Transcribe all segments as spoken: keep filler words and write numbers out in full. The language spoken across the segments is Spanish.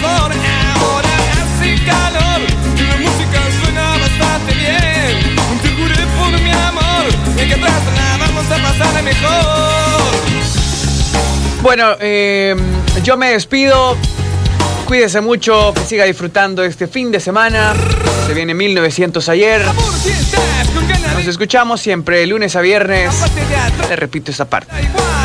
mejor. Ahora hace calor, la música suena bastante bien. Te juré por mi amor, y que atrás la vamos a pasar mejor. Bueno, eh, yo me despido. Cuídese mucho, que siga disfrutando este fin de semana. Se viene mil novecientos ayer. Nos escuchamos siempre lunes a viernes. Te repito esa parte.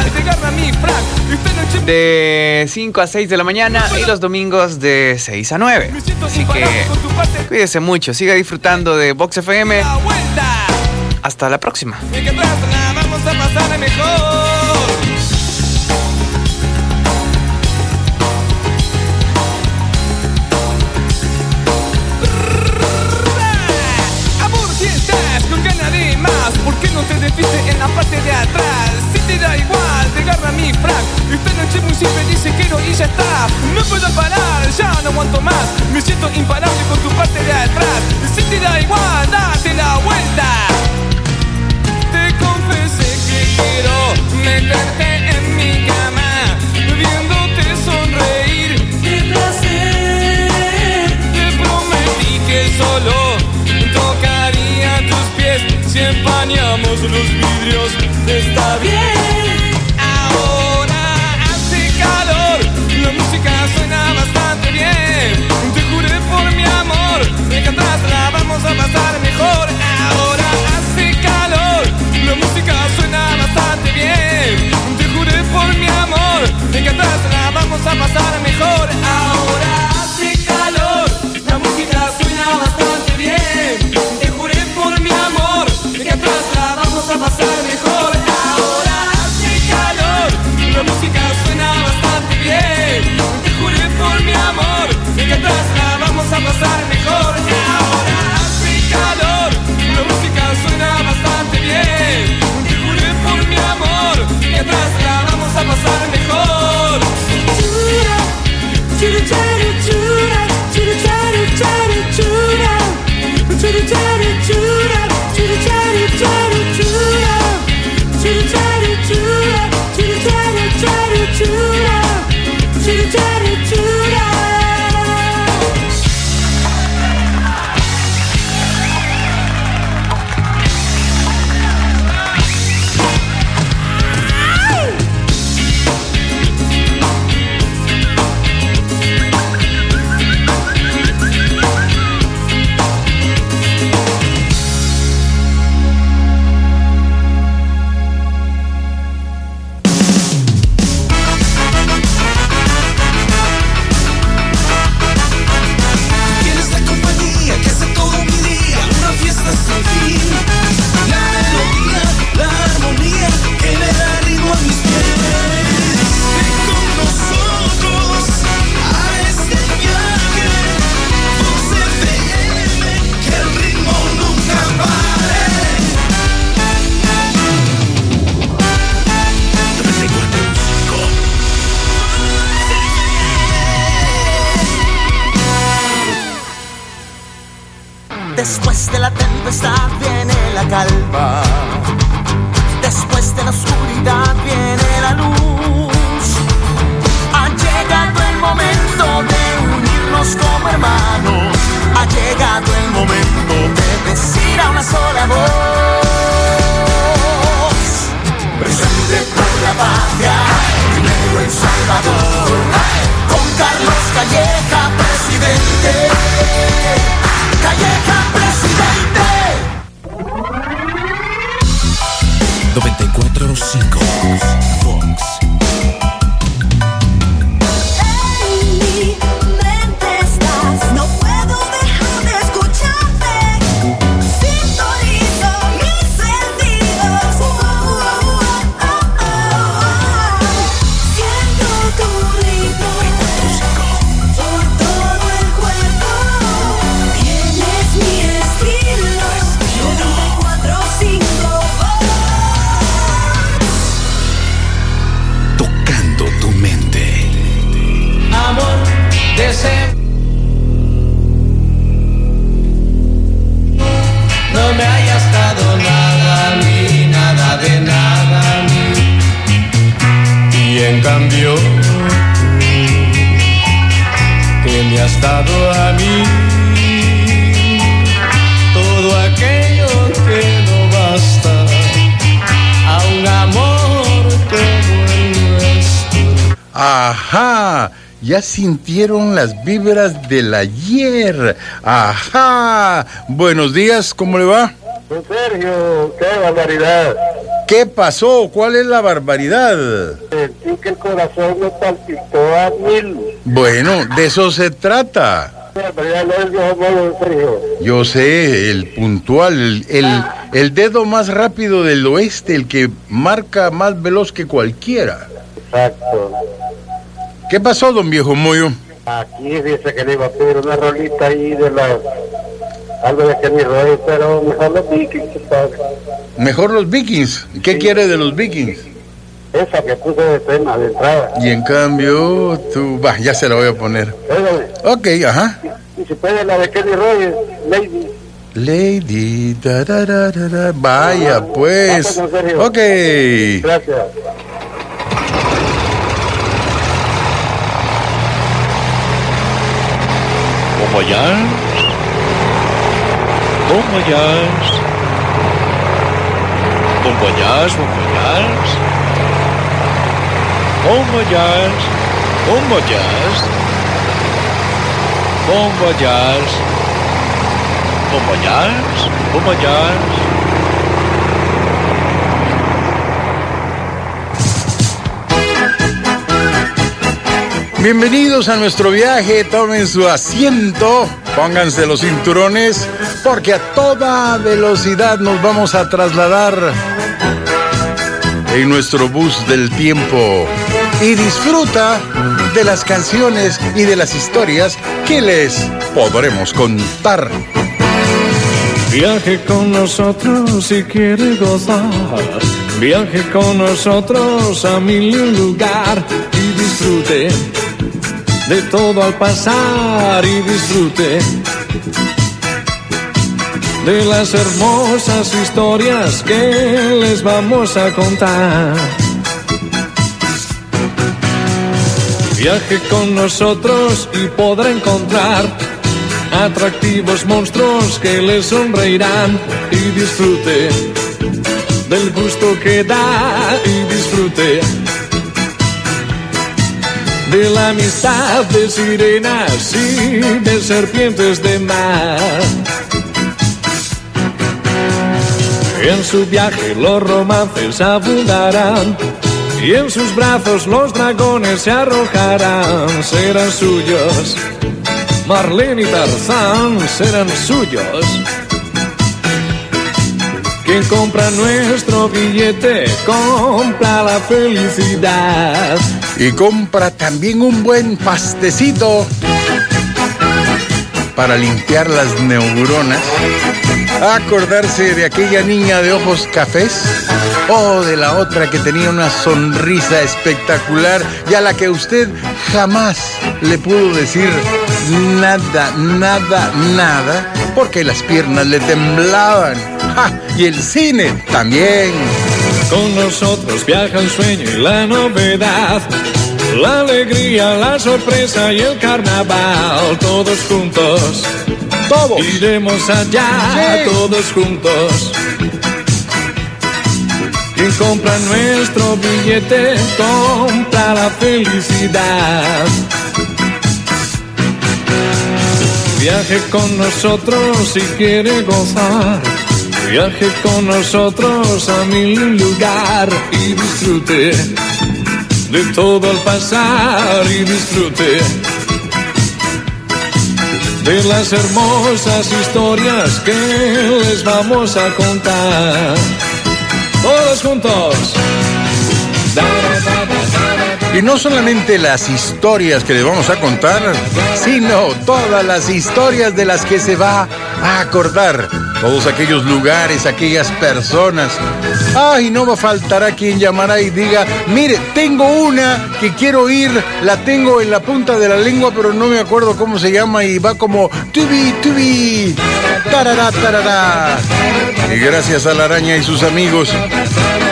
De cinco a seis de la mañana y los domingos de seis a nueve. Así que cuídese mucho, siga disfrutando de Vox F M. Hasta la próxima. ¿Por qué no te despiste en la parte de atrás? Si te da igual, te agarra mi frac. Esta noche muy simple, dice quiero y ya está. No puedo parar, ya no aguanto más. Me siento imparable con tu parte de atrás. Si te da igual, date la vuelta. Te confesé que quiero meterte en mi cama, viéndote sonreír. ¡Qué placer! Te prometí que solo tocaría tus pies si empañamos los vidrios. Está bien. Ahora hace calor, la música suena bastante bien. Te juré por mi amor, de que atrás la vamos a pasar mejor. Ahora hace calor, la música suena bastante bien. Te juré por mi amor, de que atrás la vamos a pasar mejor. Ahora hace calor, la música suena bastante bien. Te juré por mi amor, de que atrás la vamos a pasar mejor. Ahora hace calor, la música suena bastante bien. Te juré por mi amor, de que atrás la vamos a pasar mejor. Ahora hace calor, la música suena bastante bien. Te juré por mi amor, de que atrás la vamos a pasar mejor. Chura, chura, chura, chura, chura, chura, chura. Churu churu chura, churu churu churu chura, churu churu chura, churu churu churu chura, churu churu chura. Después de la tempestad viene la calma. Después de la oscuridad viene la luz. Ha llegado el momento de unirnos como hermanos. Ha llegado el momento de decir a una sola voz. Presente por la patria, primero El Salvador. Con Carlos Calleja, presidente. Calleja, presidente. noventa y cuatro punto cinco Vox. En mi mente estás, no puedo dejar de escucharte. Sintonizo mis sentidos. Oh, oh, oh, oh, oh. Siento tu ritmo. me has dado a mí todo aquello que no basta a un amor como el nuestro. Ajá, ya sintieron las vibras del ayer. Ajá, buenos días, ¿cómo le va? Don Sergio, qué barbaridad. ¿Qué pasó? ¿Cuál es la barbaridad? Sentí que el corazón me palpitó a mil. Bueno, de eso se trata. Qué barbaridad, no es viejo modo, don Sergio. Yo sé, el puntual, el, el, el dedo más rápido del oeste, el que marca más veloz que cualquiera. Exacto. ¿Qué pasó, don Viejo Moyo? Aquí dice que le iba a pedir una rolita ahí de la... algo de Kenny Rogers, pero mejor los Vikings, padre. Mejor los Vikings. ¿Qué sí. quiere de los Vikings? Esa que puse de tema, de entrada. Y en cambio, tú... Va, ya se la voy a poner. Óigame. Ok, ajá. Y, y si puede la de Kenny Rogers, Lady. Lady, da, da, da, da, da. Vaya, ah, pues. Ah, pues ok. Gracias. Bon voyage, bon voyage, bon voyage, bon voyage, bon voyage, bon voyage, bon voyage, bon voyage, bon voyage. Bienvenidos a nuestro viaje, tomen su asiento, pónganse los cinturones, porque a toda velocidad nos vamos a trasladar en nuestro bus del tiempo. Y disfruta de las canciones y de las historias que les podremos contar. Viaje con nosotros si quiere gozar, viaje con nosotros a mil lugar y disfrute de todo al pasar y disfrute de las hermosas historias que les vamos a contar. Viaje con nosotros y podrá encontrar atractivos monstruos que le sonreirán y disfrute del gusto que da y disfrute de la amistad de sirenas y de serpientes de mar. En su viaje los romances abundarán y en sus brazos los dragones se arrojarán. Serán suyos, Marlene y Tarzán serán suyos. Quien compra nuestro billete compra la felicidad. Y compra también un buen pastecito para limpiar las neuronas. Acordarse de aquella niña de ojos cafés o de la otra que tenía una sonrisa espectacular y a la que usted jamás le pudo decir nada, nada, nada, porque las piernas le temblaban. ¡Ja! Y el cine también. Con nosotros viaja el sueño y la novedad, la alegría, la sorpresa y el carnaval. Todos juntos, todos iremos allá, sí. Todos juntos. Quien compra nuestro billete compra la felicidad. Viaje con nosotros si quiere gozar, viaje con nosotros a mi lugar y disfrute de todo al pasar y disfrute de las hermosas historias que les vamos a contar. Todos juntos. Y no solamente las historias que les vamos a contar, sino todas las historias de las que se va a acordar. Todos aquellos lugares, aquellas personas. Ay, no va a faltar a quien llamará y diga, mire, tengo una que quiero ir, la tengo en la punta de la lengua, pero no me acuerdo cómo se llama y va como tubi, tubi, tarará, tarará. Y gracias a la araña y sus amigos,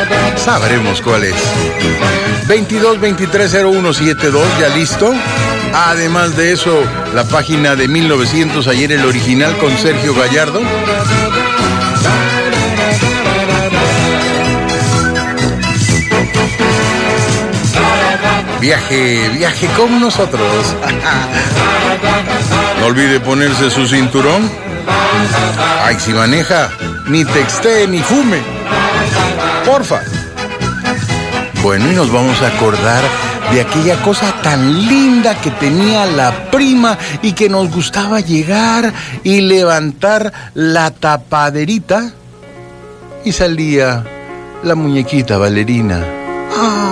sabremos cuál es. veintidós veintitrés cero uno setenta y dos, ¿ya listo? Además de eso, la página de mil novecientos, ayer el original con Sergio Gallardo. Viaje, viaje con nosotros. No olvide ponerse su cinturón. Ay, si maneja, ni textee ni fume. Porfa. Bueno, y nos vamos a acordar de aquella cosa tan linda que tenía la prima y que nos gustaba llegar y levantar la tapaderita y salía la muñequita bailarina. ¡Ah!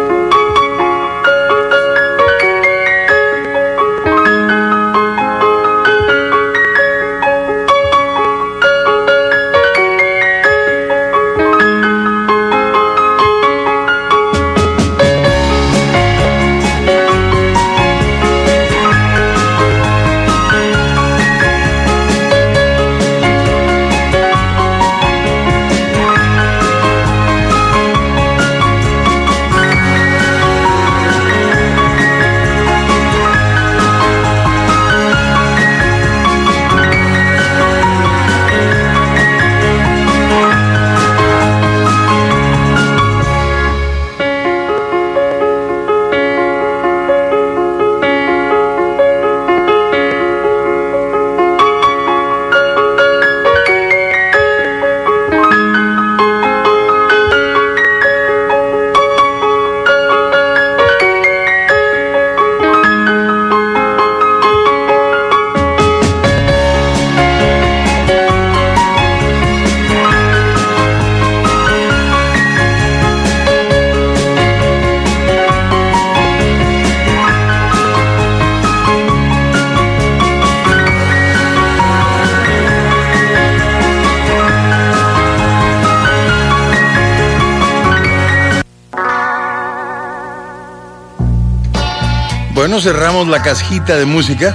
Bueno, cerramos la cajita de música.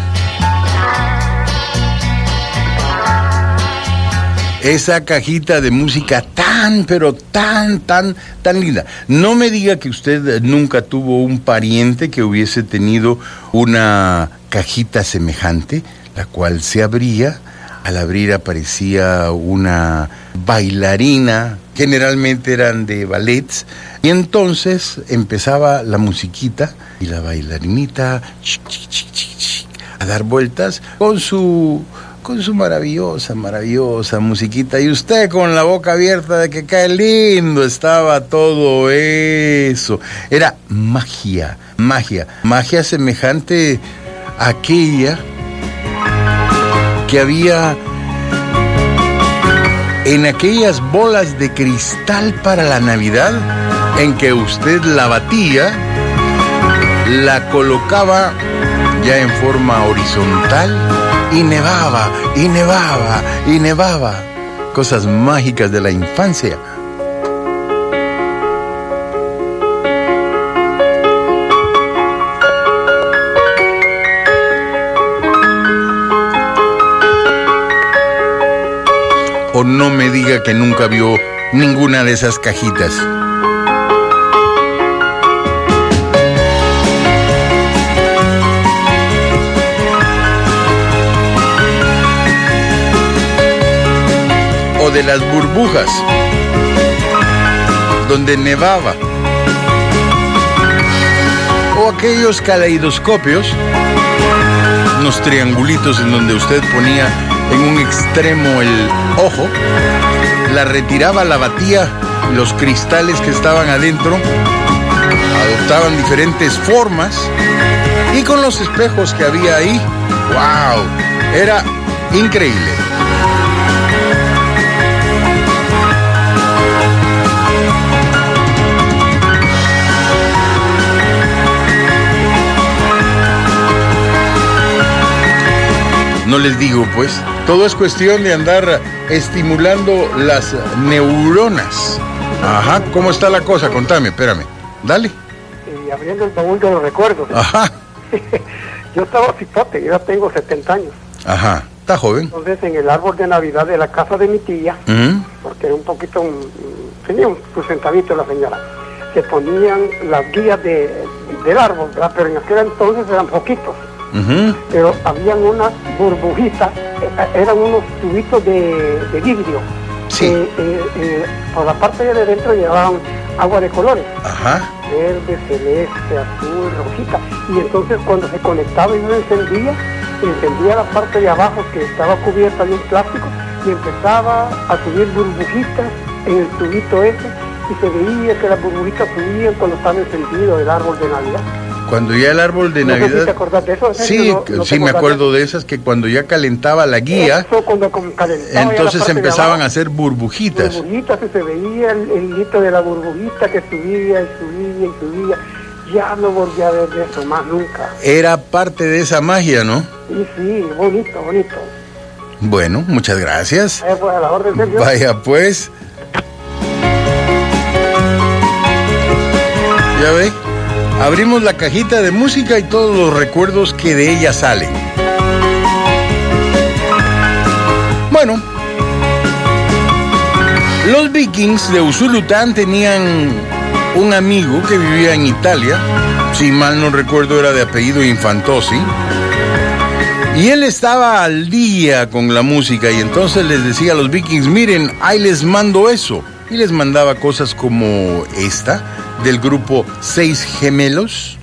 Esa cajita de música tan, pero tan, tan, tan linda. No me diga que usted nunca tuvo un pariente que hubiese tenido una cajita semejante, la cual se abría. Al abrir aparecía una bailarina, generalmente eran de ballets, y entonces empezaba la musiquita y la bailarinita chic, chic, chic, chic, chic, a dar vueltas con su, con su maravillosa, maravillosa musiquita, y usted con la boca abierta de que qué lindo estaba todo eso. Era magia, magia, magia semejante a aquella que había en aquellas bolas de cristal para la Navidad, en que usted la batía, la colocaba ya en forma horizontal y nevaba, y nevaba, y nevaba. Cosas mágicas de la infancia. O no me diga que nunca vio ninguna de esas cajitas. O de las burbujas, donde nevaba. O aquellos caleidoscopios, unos triangulitos en donde usted ponía en un extremo el ojo, la retiraba, la batía, los cristales que estaban adentro adoptaban diferentes formas, y con los espejos que había ahí, ¡wow!, era increíble. No les digo, pues, todo es cuestión de andar estimulando las neuronas. Ajá, ¿cómo está la cosa? Contame, espérame. Dale. Y abriendo el baúl de los recuerdos. Ajá. Yo estaba cipote, yo ya tengo setenta años. Ajá, está joven. Entonces, en el árbol de Navidad de la casa de mi tía, Uh-huh. porque era un poquito, un, tenía un centavito la señora, se ponían las guías de, del árbol, ¿verdad? Pero en aquel entonces eran poquitos. Uh-huh. Pero habían unas burbujitas, eh, eran unos tubitos de, de vidrio. Sí. Eh, eh, eh, por la parte de dentro llevaban agua de colores. Ajá. Verde, celeste, azul, rojita. Y entonces cuando se conectaba y uno encendía, encendía la parte de abajo que estaba cubierta de un plástico y empezaba a subir burbujitas en el tubito ese y se veía que las burbujitas subían cuando estaba encendido el árbol de Navidad. Cuando ya el árbol de no Navidad... sé si te acordás de eso. Sí, no, no sí me acuerdo de esas, que cuando ya calentaba la guía, eso, cuando calentaba entonces empezaban a hacer burbujitas. Burbujitas, y se veía el, el hilito de la burbujita que subía y subía y subía. Ya no volví a ver de eso más nunca. Era parte de esa magia, ¿no? Sí, sí, bonito, bonito. Bueno, muchas gracias. Vaya pues, a la orden, Sergio. Vaya pues. Ya ve, abrimos la cajita de música y todos los recuerdos que de ella salen. Bueno, los Vikings de Usulután tenían un amigo que vivía en Italia, si mal no recuerdo era de apellido Infantosi, y él estaba al día con la música y entonces les decía a los Vikings, miren, ahí les mando eso, y les mandaba cosas como esta, del grupo Seis Gemelos.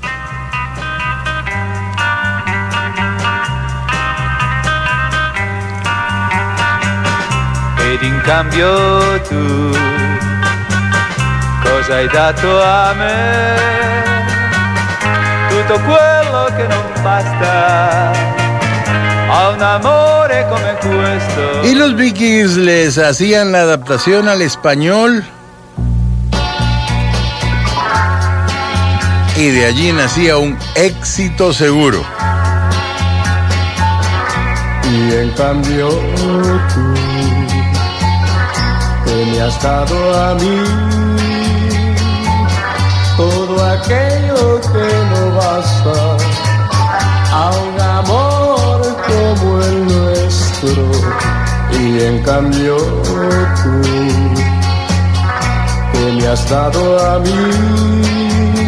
Ed in cambio tu cosa hai dato a me? Tutto quello che non basta a un amore come questo. Y los Vikings les hacían la adaptación al español y de allí nacía un éxito seguro. Y en cambio tú, que me has dado a mí todo aquello que no basta a un amor como el nuestro. Y en cambio tú, que me has dado a mí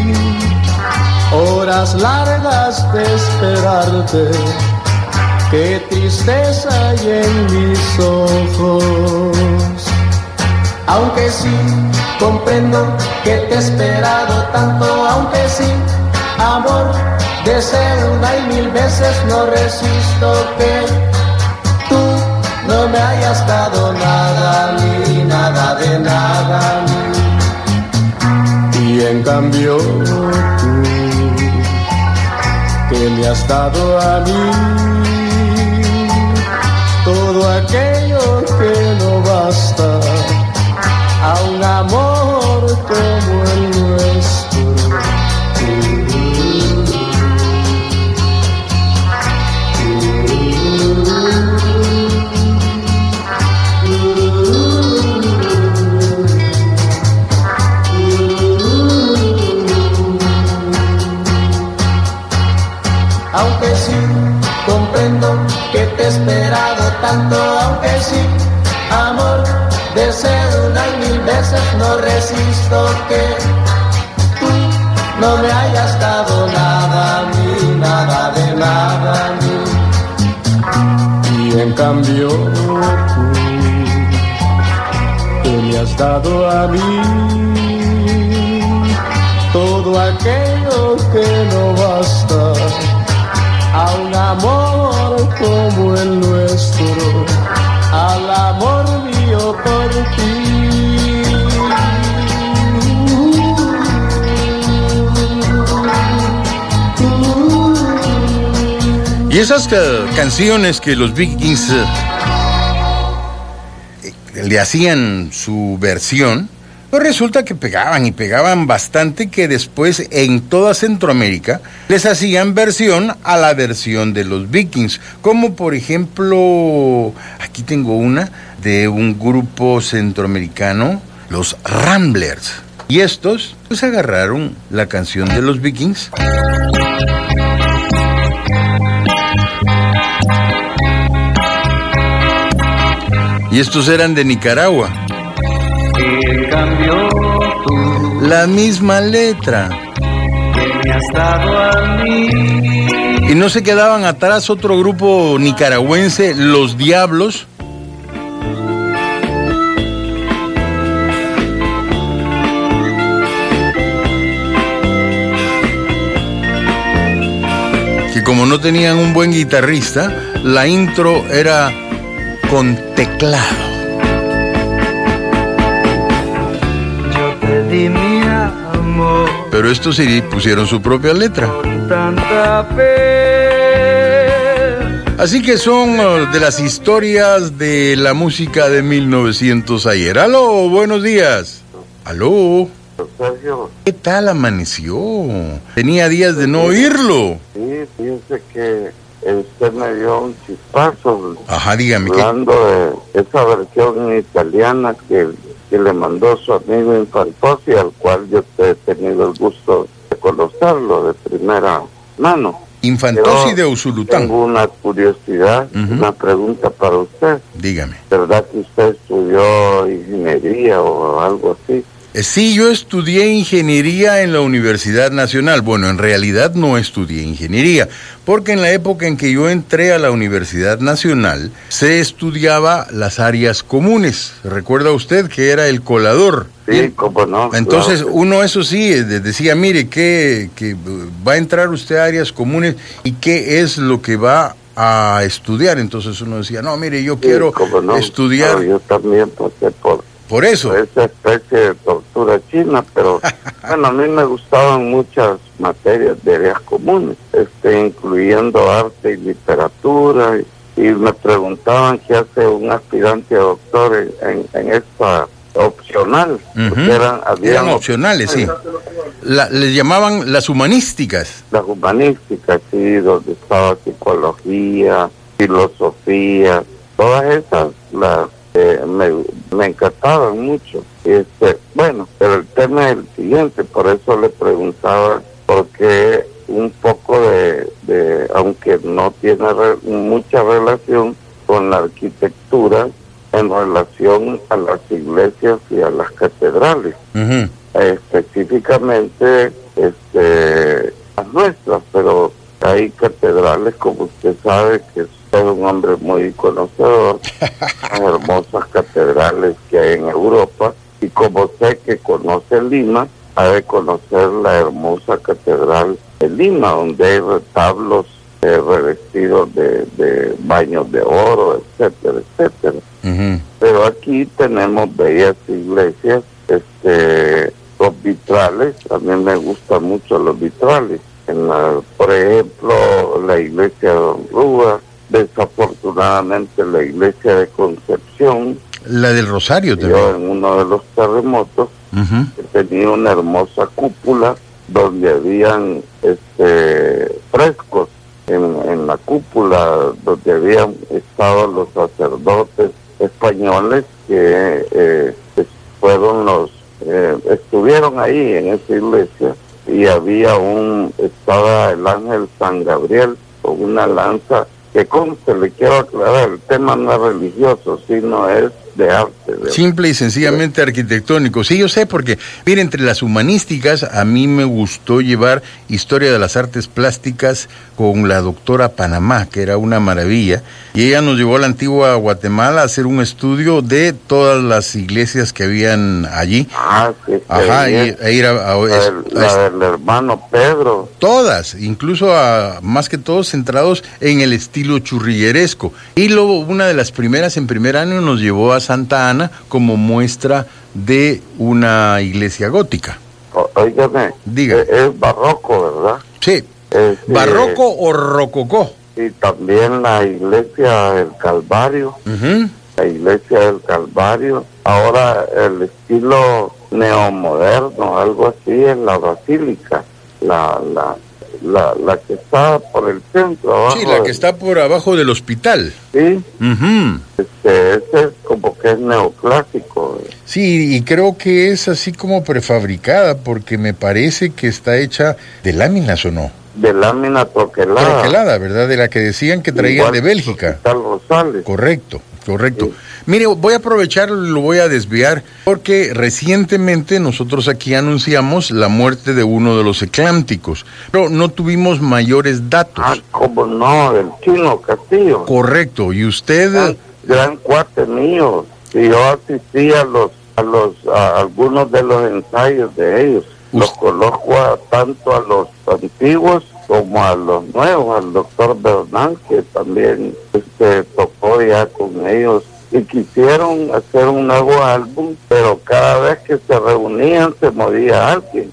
horas largas de esperarte, qué tristeza hay en mis ojos. Aunque sí, comprendo que te he esperado tanto, aunque sí, amor, deseo una y mil veces, no resisto que tú no me hayas dado nada, ni nada de nada, ni. Y en cambio tú, que me has dado a mí todo aquello que no basta a un amor como el nuestro. Aunque sí, comprendo que te he esperado tanto, aunque sí, amor, deseo una y mil veces, no resisto que tú no me hayas dado nada, ni nada de nada, ni. Y en cambio tú, que me has dado a mí todo aquello que no basta a un amor como el nuestro, al amor mío por ti. Y esas uh, canciones que los Vikings uh, le hacían su versión, pues resulta que pegaban y pegaban bastante, que después en toda Centroamérica les hacían versión a la versión de los Vikings, como por ejemplo, aquí tengo una de un grupo centroamericano, los Ramblers, y estos pues agarraron la canción de los Vikings y estos eran de Nicaragua. Y en cambio tú, La misma letra. que me has dado a mí. Y no se quedaban atrás otro grupo nicaragüense, Los Diablos. Que como no tenían un buen guitarrista, la intro era con teclado. Yo te di mi amor. Pero estos sí pusieron su propia letra. Tanta fe. Así que son uh, de las historias de la música de mil novecientos ayer. Aló, buenos días. Aló. Sergio. ¿Qué tal amaneció? Tenía días de no oírlo. Sí, fíjese que usted me dio un chispazo. Ajá, dígame. Hablando de esa versión italiana que, que le mandó su amigo Infantozzi, al cual yo he tenido el gusto de conocerlo de primera mano. Infantozzi Yo de Usulután. Tengo una curiosidad, Uh-huh. una pregunta para usted. Dígame. ¿Verdad que usted estudió ingeniería o algo así? Eh, Sí, yo estudié ingeniería en la Universidad Nacional. Bueno, en realidad no estudié ingeniería, porque en la época en que yo entré a la Universidad Nacional se estudiaba las áreas comunes. ¿Recuerda usted que era el colador? Sí, cómo no. Entonces claro. uno eso sí eh, de- decía, mire, que, que va a entrar usted a áreas comunes y qué es lo que va a estudiar. Entonces uno decía, no, mire, yo Sí, quiero cómo no. estudiar Claro, yo también pasé por por eso. esa especie de tortura china, pero bueno, a mí me gustaban muchas materias de áreas comunes, este, incluyendo arte y literatura, y, y me preguntaban qué hace un aspirante a doctor en, en, en esta opcional. Ujú. Porque eran, habían Eran opcionales, sí. La- les llamaban las humanísticas. Las humanísticas, sí, donde estaba psicología, filosofía, todas esas las eh, me, me encantaban mucho. Este, bueno, pero el tema es el siguiente, por eso le preguntaba, porque un poco de, de aunque no tiene re, mucha relación con la arquitectura, en relación a las iglesias y a las catedrales. Ujú. Específicamente este, las nuestras, pero hay catedrales, como usted sabe, que usted es un hombre muy conocedor, las hermosas catedrales que hay en Europa, y como sé que conoce Lima, ha de conocer la hermosa catedral de Lima, donde hay retablos eh, revestidos de, de baños de oro, etcétera, etcétera. Ujú. Pero aquí tenemos bellas iglesias, este, los vitrales, a mí me gustan mucho los vitrales. En la, por ejemplo, la iglesia de Don Rúa, desafortunadamente la iglesia de Concepción, La del Rosario yo también. en uno de los terremotos, Ujú. que tenía una hermosa cúpula donde habían este, frescos en, en la cúpula, donde habían estado los sacerdotes españoles que eh, pues, fueron los eh, estuvieron ahí en esa iglesia, y había un estaba el ángel San Gabriel con una lanza que, conste, le quiero aclarar, el tema no es religioso, sino es de arte. De Simple y sencillamente arquitectónico. Sí, yo sé, porque, mire, entre las humanísticas, a mí me gustó llevar historia de las artes plásticas con la doctora Panamá, que era una maravilla, y ella nos llevó a la antigua Guatemala a hacer un estudio de todas las iglesias que habían allí. Ah, sí, sí, Ajá, y, bien. e ir a, a- La, es- del, la a- del hermano Pedro. todas, incluso a, más que todos centrados en el estilo churrilleresco. Y luego una de las primeras en primer año nos llevó a Santa Ana como muestra de una iglesia gótica. O, óigame, Diga. es, es barroco, ¿verdad? Sí, Este, barroco o rococó. Y también la iglesia del Calvario, Ujú. la iglesia del Calvario. Ahora el estilo neomoderno, algo así, es la basílica, la la la, la que está por el centro abajo. Sí, la que del- está por abajo del hospital. Sí, Ujú. este, ese es como que es neoclásico. Sí, y creo que es así como prefabricada, porque me parece que está hecha de láminas, ¿o no? De lámina troquelada. Troquelada, ¿verdad? De la que decían que traían Igual de Bélgica. Hospital Rosales. Correcto, Correcto. Sí. Mire, voy a aprovechar, lo voy a desviar, porque recientemente nosotros aquí anunciamos la muerte de uno de los eclánticos, pero no tuvimos mayores datos. Ah, ¿cómo no? El Chino Castillo. Correcto. ¿Y usted? Gran, gran cuate mío. Y yo asistí a los, a los, a algunos de los ensayos de ellos. Los conozco a, tanto a los antiguos como a los nuevos, al doctor Bernal, que también este, tocó ya con ellos, y quisieron hacer un nuevo álbum, pero cada vez que se reunían se moría alguien.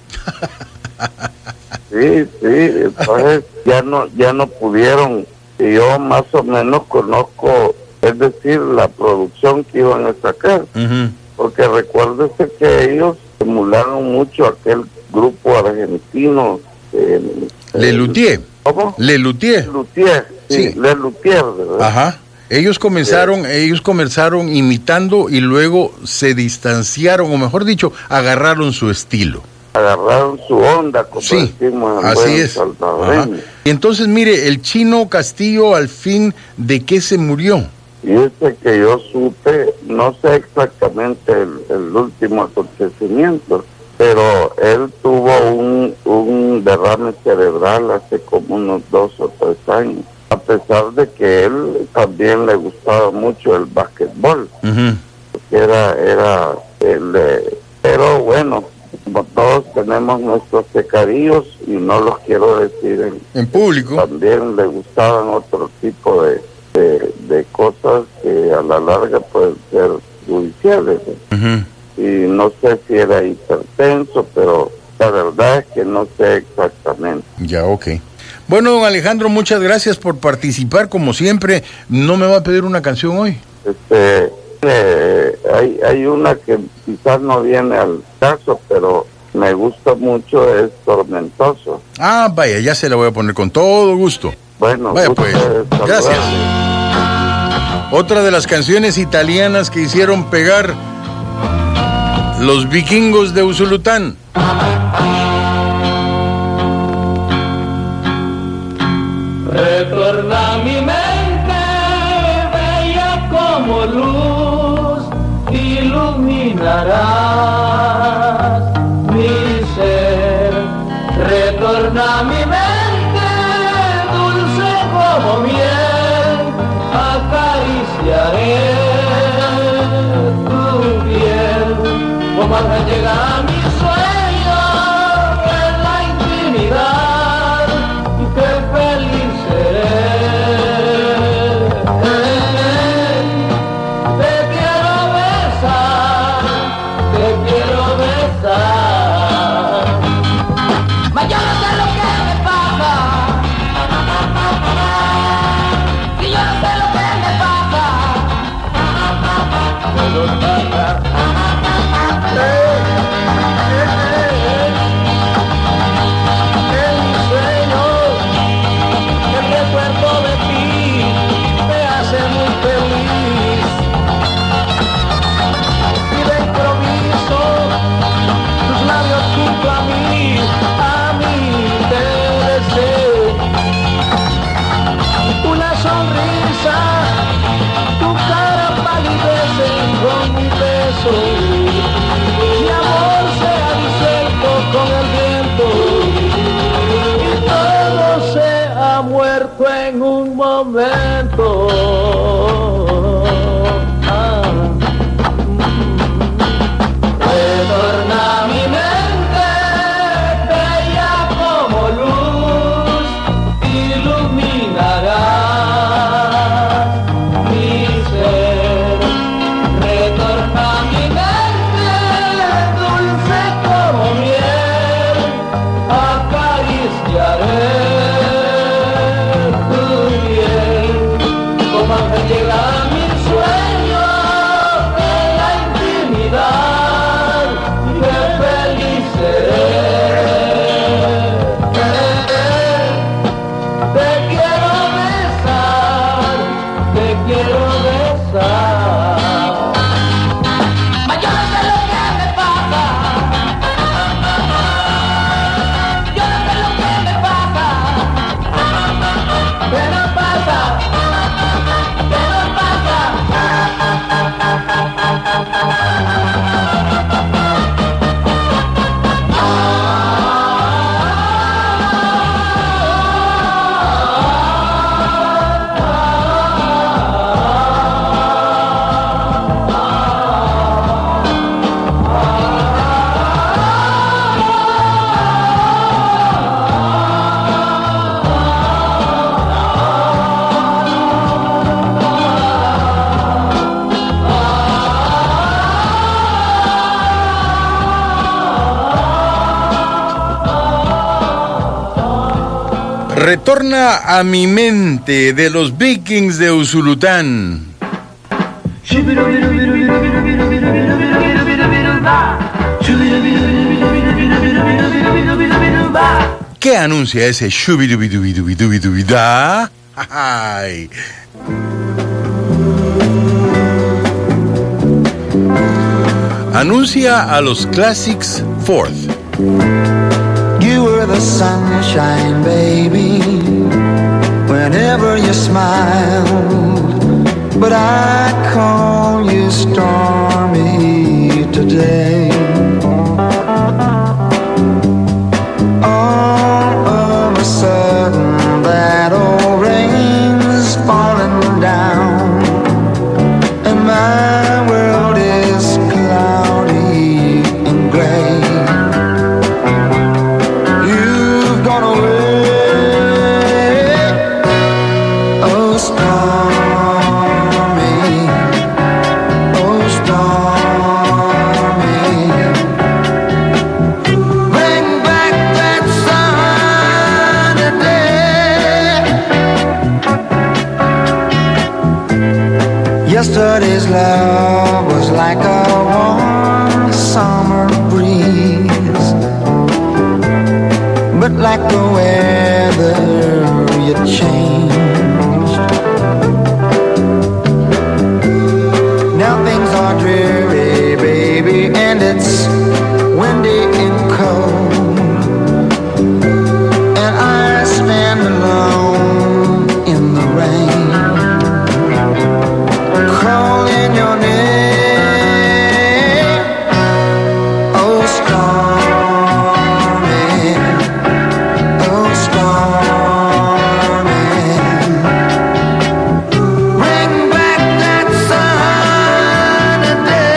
Sí, sí, entonces ya no, ya no pudieron, y yo más o menos conozco, es decir, la producción que iban a sacar, uh-huh. porque recuérdese que ellos emularon mucho aquel grupo argentino. Eh, Le Luthier. ¿Cómo? Le Luthier. Luthier, sí, sí. Le Luthier, ¿verdad? Ajá. Ellos comenzaron, sí. ellos comenzaron imitando y luego se distanciaron, o mejor dicho, agarraron su estilo. Agarraron su onda, como sí, decimos en así buen es. salvadoreño. Y entonces, mire, el Chino Castillo, al fin, ¿de qué se murió? Y este que yo supe, no sé exactamente el, el último acontecimiento, pero él tuvo un, un derrame cerebral hace como unos dos o tres años, a pesar de que él también le gustaba mucho el básquetbol, uh-huh. era, era el, eh, pero bueno, como todos tenemos nuestros pecarillos y no los quiero decir en, en público, también le gustaban otro tipo de, de, de cosas que a la larga pueden ser judiciales, ¿eh? Uh-huh. Y no sé si era hipertenso, pero la verdad es que no sé exactamente. Ya, ok. Bueno, don Alejandro, muchas gracias por participar, como siempre. ¿No me va a pedir una canción hoy? Este, eh, hay, hay una que quizás no viene al caso, pero me gusta mucho, es Tormentoso. Ah, vaya, ya se la voy a poner con todo gusto. Bueno, vaya pues, gracias. Otra de las canciones italianas que hicieron pegar los vikingos de Usulután. Retorna mi mente, bella como luz, iluminarás mi ser. Retorna mi mente, dulce como miel, acariciaré tu piel. Como al llegar a mi sueño en la intimidad, y que feliz seré. Te quiero besar, te quiero besar. Mas yo no sé lo que me pasa, si yo no sé lo que me pasa, me lo pasa. Mi amor se ha disuelto con el viento y todo se ha muerto en un momento. Ah. Retorna mi mente, bella como luz, iluminará mi ser. Retorna mi mente, dulce como miel, acariciaré tu piel, como ángel Retorna a mi mente de los Vikings de Usulután. ¿Qué anuncia ese shubidubidubidubidubida? ¡Ay! Anuncia a los Classics Fourth. You were the sunshine, baby, whenever you smiled, but I call you stormy today. All of a sudden that old rain's falling down, and my world is cloudy and gray. You've gone away, oh stormy, oh stormy. Bring back that sunny day. Yesterday's love was like a warm summer breeze, but like the weather you changed. Now things are dreary, baby, and it's windy and cold, and I stand alone in the rain, calling your name, oh stormy, oh stormy. Bring back that sunny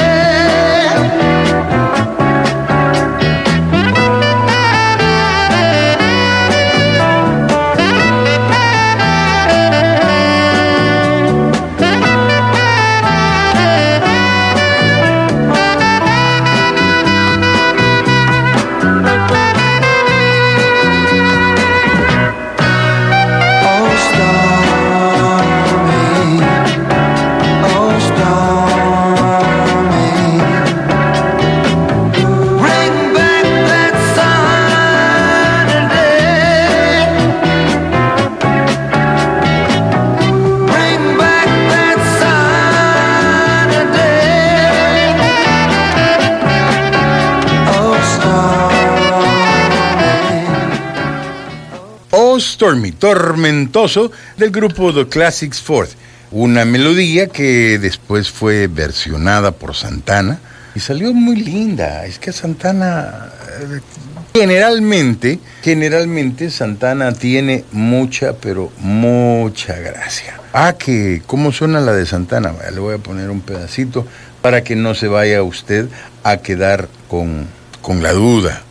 Stormy, tormentoso, del grupo The Classics Fourth. Una melodía que después fue versionada por Santana y salió muy linda. Es que Santana, generalmente, generalmente Santana tiene mucha, pero mucha gracia. Ah, que, ¿cómo suena la de Santana? Le voy a poner un pedacito para que no se vaya usted a quedar con, con la duda.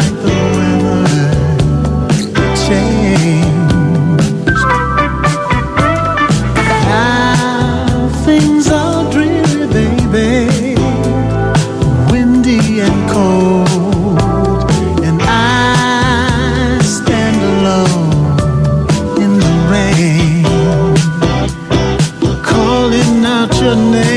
like the weather changed. Now things are dreary, baby, windy and cold, and I stand alone in the rain, calling out your name.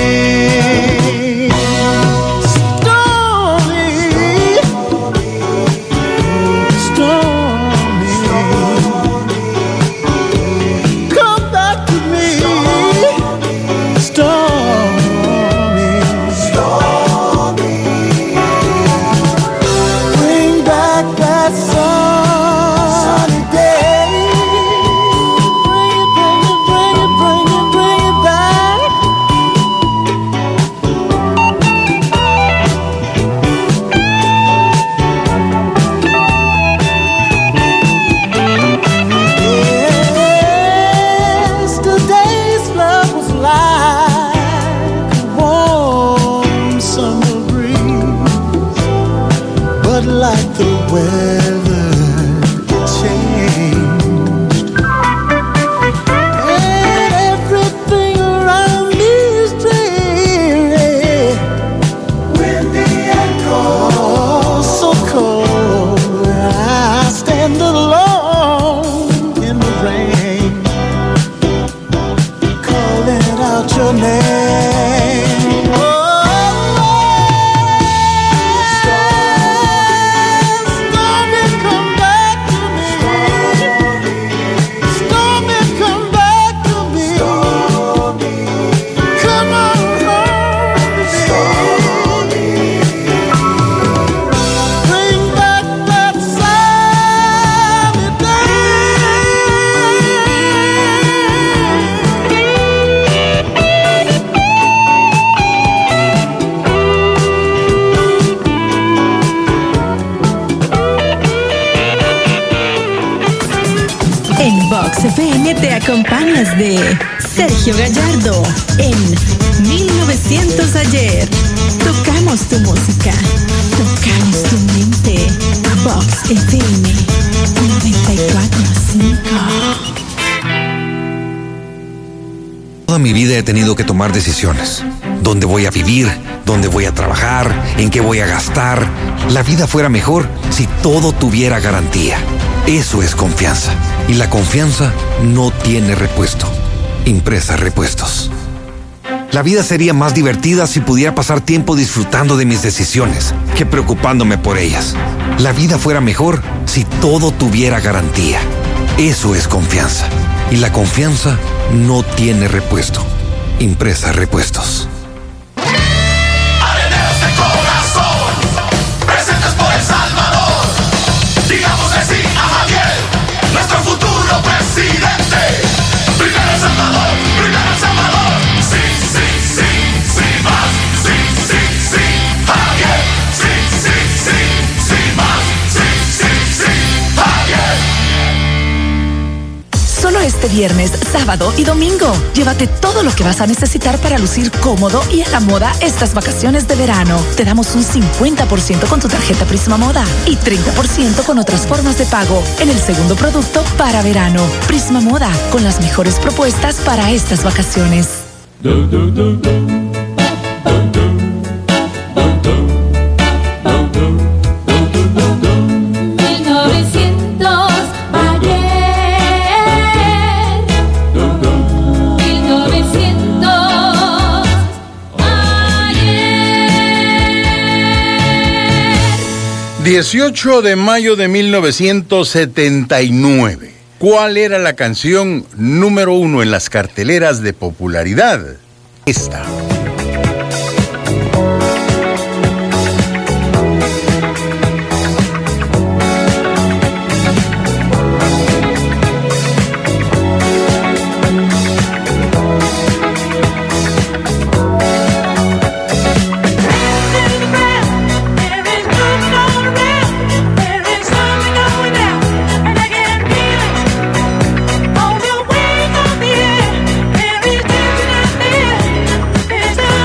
Te acompañas de Sergio Gallardo en mil novecientos ayer. Tocamos tu música, tocamos tu mente. Vox F M noventa y cuatro punto cinco. Toda mi vida he tenido que tomar decisiones. ¿Dónde voy a vivir? ¿Dónde voy a trabajar? ¿En qué voy a gastar? La vida fuera mejor si todo tuviera garantía. Eso es confianza. Y la confianza no tiene repuesto. Impresa Repuestos. La vida sería más divertida si pudiera pasar tiempo disfrutando de mis decisiones que preocupándome por ellas. La vida fuera mejor si todo tuviera garantía. Eso es confianza. Y la confianza no tiene repuesto. Impresa Repuestos. Areneros de corazón, presentes por El Salvador. Digámosle sí a Javier, nuestro futuro presidente. Primero El Salvador, primero El Salvador. Sí, sí, sí, sí, más. Sí, sí, sí, Javier. Sí, sí, sí, sí, más. Sí, sí, sí, Javier. Solo este viernes, sábado y domingo, llévate todo lo que vas a necesitar para lucir cómodo y a la moda estas vacaciones de verano. Te damos un cincuenta por ciento con tu tarjeta Prisma Moda y treinta por ciento con otras formas de pago en el segundo producto para verano. Prisma Moda, con las mejores propuestas para estas vacaciones. Do, do, do, do. dieciocho de mayo de mil novecientos setenta y nueve. ¿Cuál era la canción número uno en las carteleras de popularidad? Esta. Is there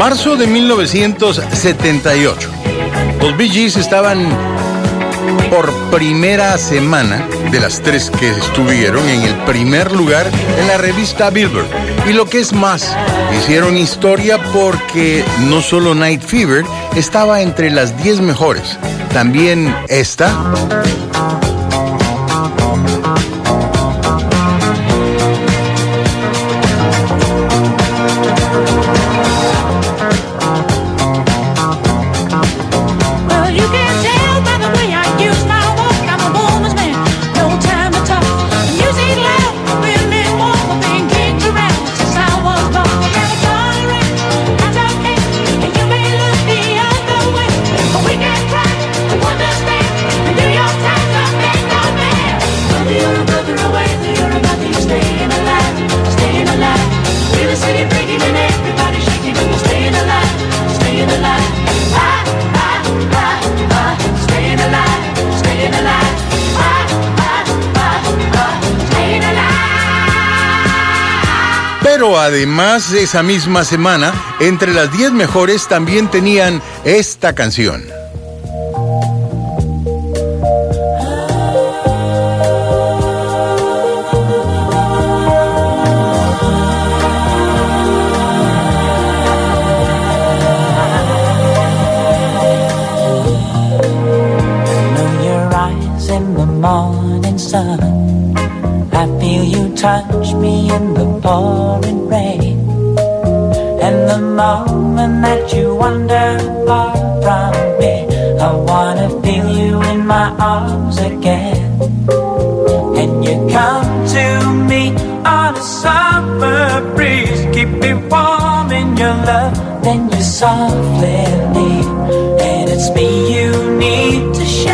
Marzo de mil novecientos setenta y ocho. Los Bee Gees estaban por primera semana de las tres que estuvieron en el primer lugar en la revista Billboard. Y lo que es más, hicieron historia porque no solo Night Fever estaba entre las diez mejores, también esta. Pero además, esa misma semana, entre las diez mejores también tenían esta canción. Touch me in the pouring rain, and the moment that you wander far from me, I wanna feel you in my arms again. And you come to me on a summer breeze, keep me warm in your love, then you softly leave, and it's me you need to show.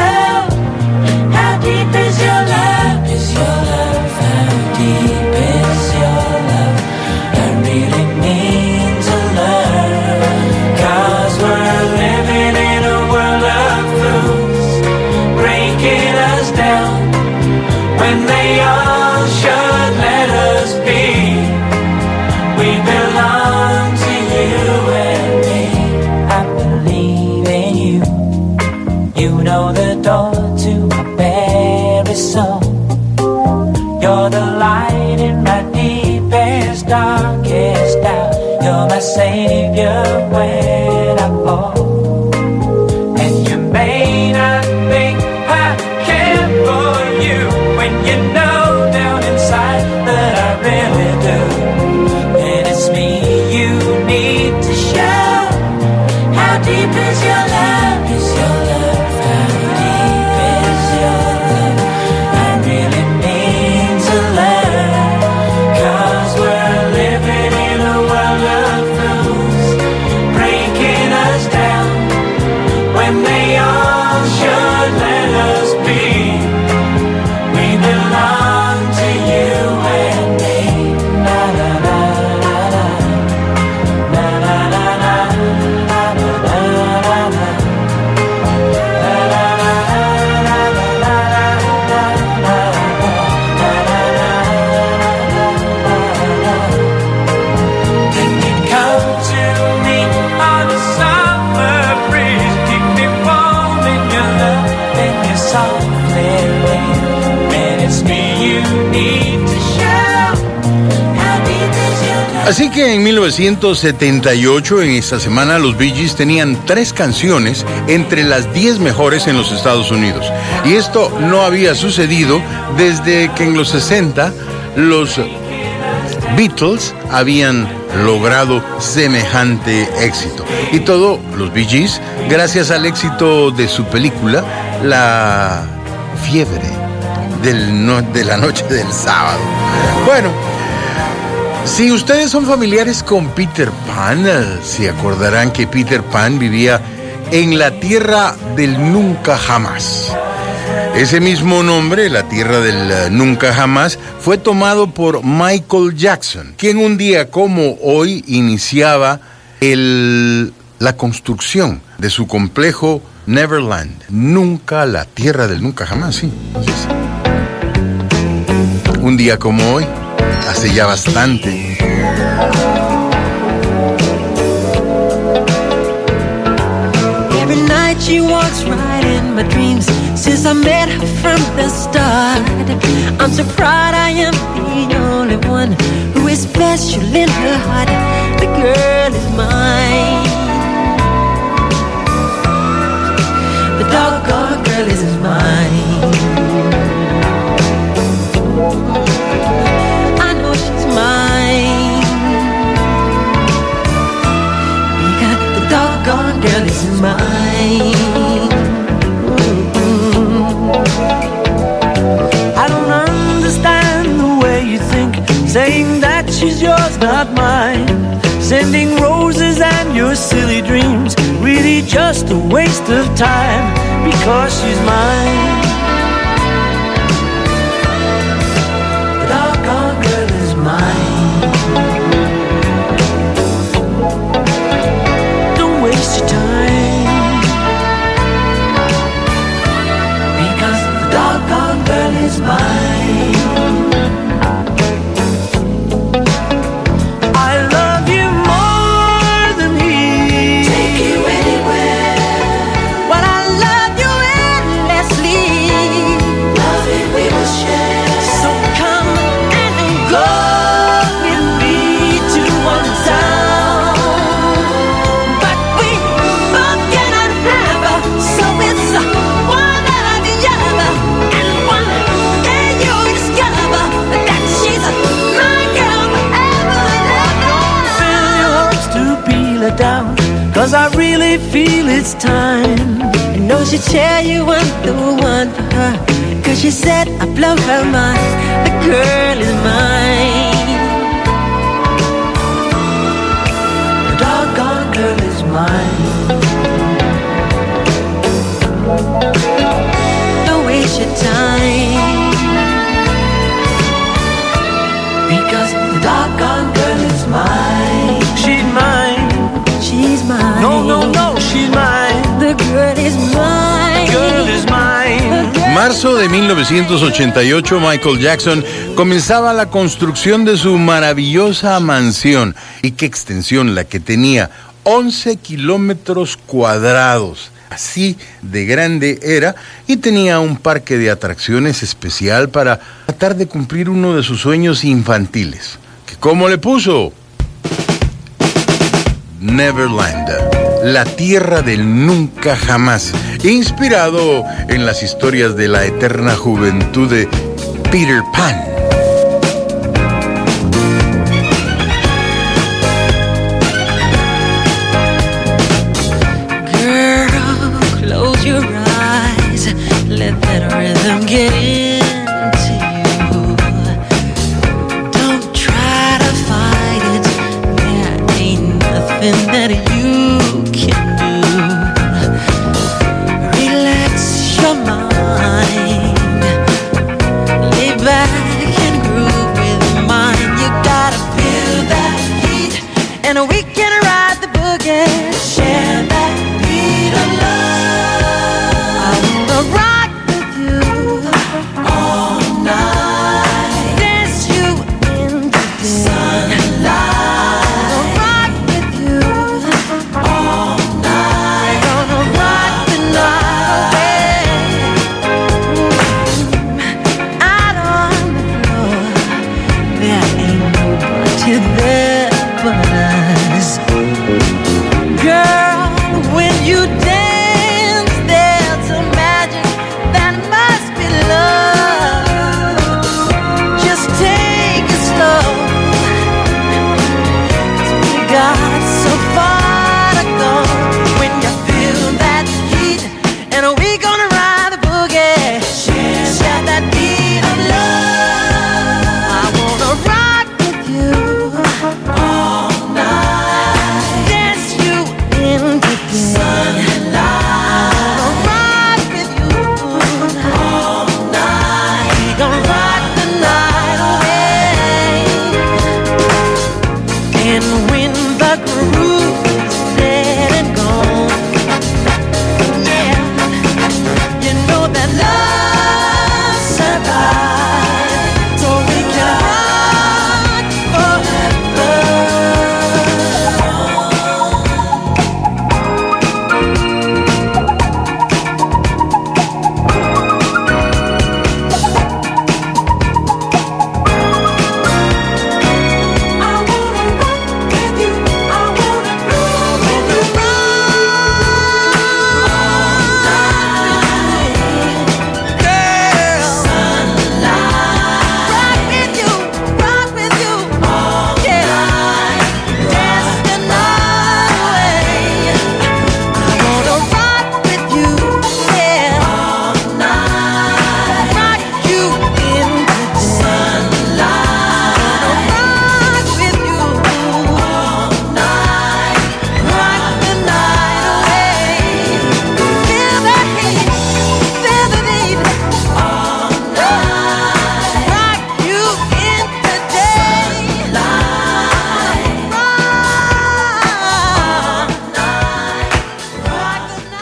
How deep is your love? Is your love? Deep is your love, I really need to learn. Cause we're living in a world of fools, breaking us down when they all should let us be. We belong to you and me. I believe in you. You know the door to my very soul. You're the light in my deepest, darkest doubt. You're my savior when I fall. And you may not think I care for you when you know down inside that I really do. And it's me you need to show. How deep is your love? Is your love? How deep is your love? I really need to learn. Cause we're living in a world of fools, breaking us down when they all should let us be. We belong to you and me. Na na na na na. Na na na na. Na na na na. Na na na na na. Then you come to me on a summer breeze, keep me warm in your love, then you softly leave, and it's me you need to show. How deep is your love? Así que en mil novecientos setenta y ocho, en esta semana, los Bee Gees tenían tres canciones entre las diez mejores en los Estados Unidos. Y esto no había sucedido desde que en los sesenta los Beatles habían logrado semejante éxito. Y todo, los Bee Gees, gracias al éxito de su película, La Fiebre del no- de la Noche del Sábado. Bueno, si ustedes son familiares con Peter Pan, eh, se acordarán que Peter Pan vivía en la tierra del nunca jamás. Ese mismo nombre, la tierra del uh, nunca jamás, fue tomado por Michael Jackson, quien un día como hoy iniciaba el, la construcción de su complejo Neverland. Nunca, la tierra del nunca jamás, sí. sí, sí. Un día como hoy, hace ya bastante. she walks right in my dreams since I met her from the start. I'm so proud I am the only one who is special in her heart. The girl is mine. The doggone girl is mine. I know she's mine because the doggone girl is mine. I don't understand the way you think, saying that she's yours, not mine. Sending roses and your silly dreams, really just a waste of time, because she's mine. The doggone girl is mine. Don't waste your time, because the doggone girl is mine. Down, cause I really feel it's time. I know she'll tell you I'm the one for her, cause she said I blow her mind. The girl is mine. The doggone girl is mine. Don't waste your time, because the doggone girl is mine. She's mine. She's mine. No, no, no, she's mine. The girl is mine. The girl is mine. Marzo de mil novecientos ochenta y ocho, Michael Jackson comenzaba la construcción de su maravillosa mansión. ¿Y qué extensión la que tenía? once kilómetros cuadrados. Así de grande era, y tenía un parque de atracciones especial para tratar de cumplir uno de sus sueños infantiles. ¿Cómo le puso? Neverland, la tierra del nunca jamás, inspirado en las historias de la eterna juventud de Peter Pan. Girl, close your eyes, let that rhythm get into you. Don't try to fight it, there ain't nothing that you can do. Relax your mind, lay back and groove with mine. You gotta feel that heat, and we can ride the boogie. Share that beat of love. I wanna rock with you.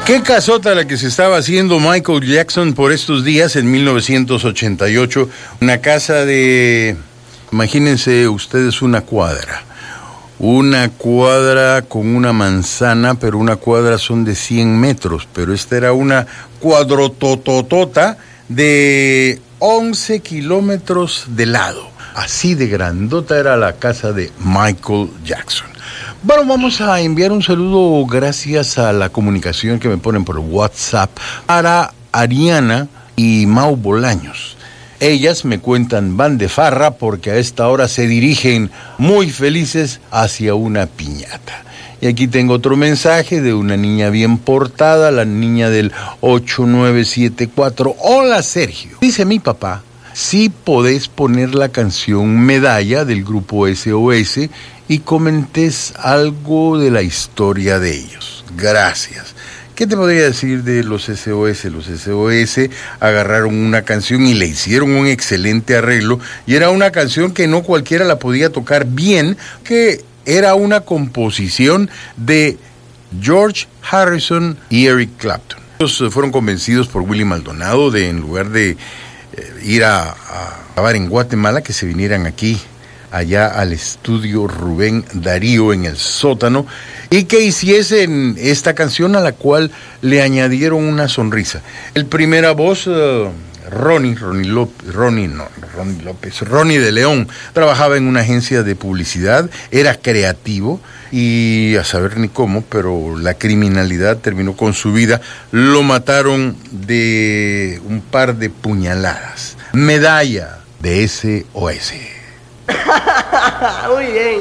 Qué casota la que se estaba haciendo Michael Jackson por estos días en mil novecientos ochenta y ocho. Una casa de, imagínense ustedes, una cuadra. Una cuadra con una manzana, pero una cuadra son de cien metros. Pero esta era una cuadrotototota de once kilómetros de lado. Así de grandota era la casa de Michael Jackson. Bueno, vamos a enviar un saludo gracias a la comunicación que me ponen por WhatsApp para Ariana y Mau Bolaños. Ellas me cuentan van de farra porque a esta hora se dirigen muy felices hacia una piñata. Y aquí tengo otro mensaje de una niña bien portada, la niña del ocho nueve siete cuatro. Hola Sergio, dice mi papá, si podés poner la canción Medalla del grupo S O S y comentes algo de la historia de ellos. Gracias. ¿Qué te podría decir de los S O S? Los S O S agarraron una canción y le hicieron un excelente arreglo, y era una canción que no cualquiera la podía tocar bien, que era una composición de George Harrison y Eric Clapton. Ellos fueron convencidos por Willy Maldonado de, en lugar de eh, ir a, a grabar en Guatemala, que se vinieran aquí allá al estudio Rubén Darío en el sótano, y que hiciesen esta canción a la cual le añadieron una sonrisa. El primera voz, uh, Ronnie, Ronnie López, Ronnie, no, Ronnie López, Ronnie de León, trabajaba en una agencia de publicidad, era creativo y a saber ni cómo, pero la criminalidad terminó con su vida, lo mataron de un par de puñaladas. Medalla de S O S. Muy bien.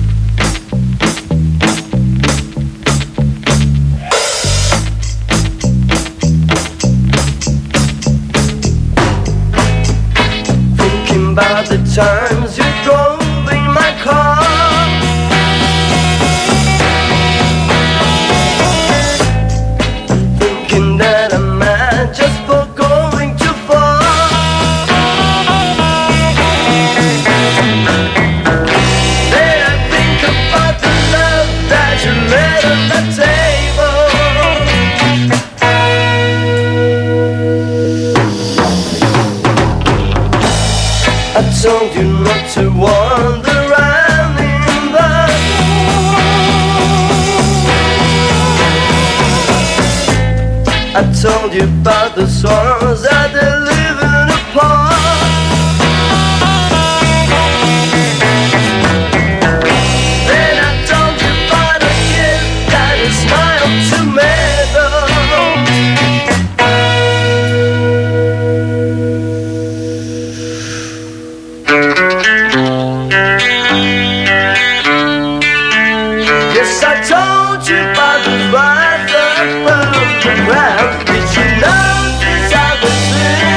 Thinking about the times you drove in my car, thinking that I'm mad just for going too far. Then I think about the love that you laid on the table. I told you not to wander around in the I told you about the swans that they're living apart. Then I told you about a kid that is smiled to me. Yes, I told you about the rise up from the ground. Did you notice I was sitting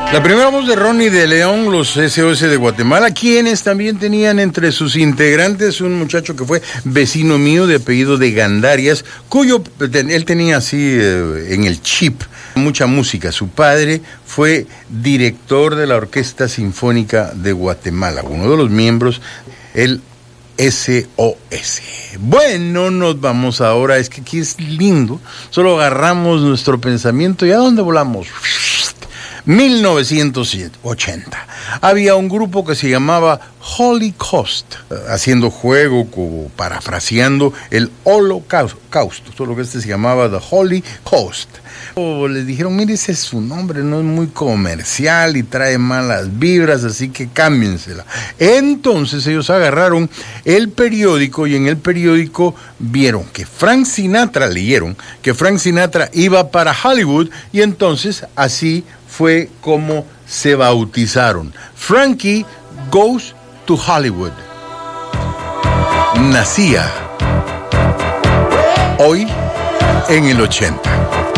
La primera voz de Ronnie de León, los S O S de Guatemala, quienes también tenían entre sus integrantes un muchacho que fue vecino mío de apellido de Gandarias, cuyo él tenía así eh, en el chip mucha música. Su padre fue director de la Orquesta Sinfónica de Guatemala, uno de los miembros, el S O S. Bueno, nos vamos ahora, es que aquí es lindo, solo agarramos nuestro pensamiento y ¿a dónde volamos? mil novecientos ochenta. Había un grupo que se llamaba Holy Coast, haciendo juego, como parafraseando el Holocausto, solo que este se llamaba The Holy Coast. O les dijeron, mire, ese es su nombre, no es muy comercial y trae malas vibras, así que cámbiensela. Entonces ellos agarraron el periódico y en el periódico vieron que Frank Sinatra, leyeron que Frank Sinatra iba para Hollywood y entonces así fue como se bautizaron. Frankie Goes to Hollywood. Nacía hoy en el ochenta.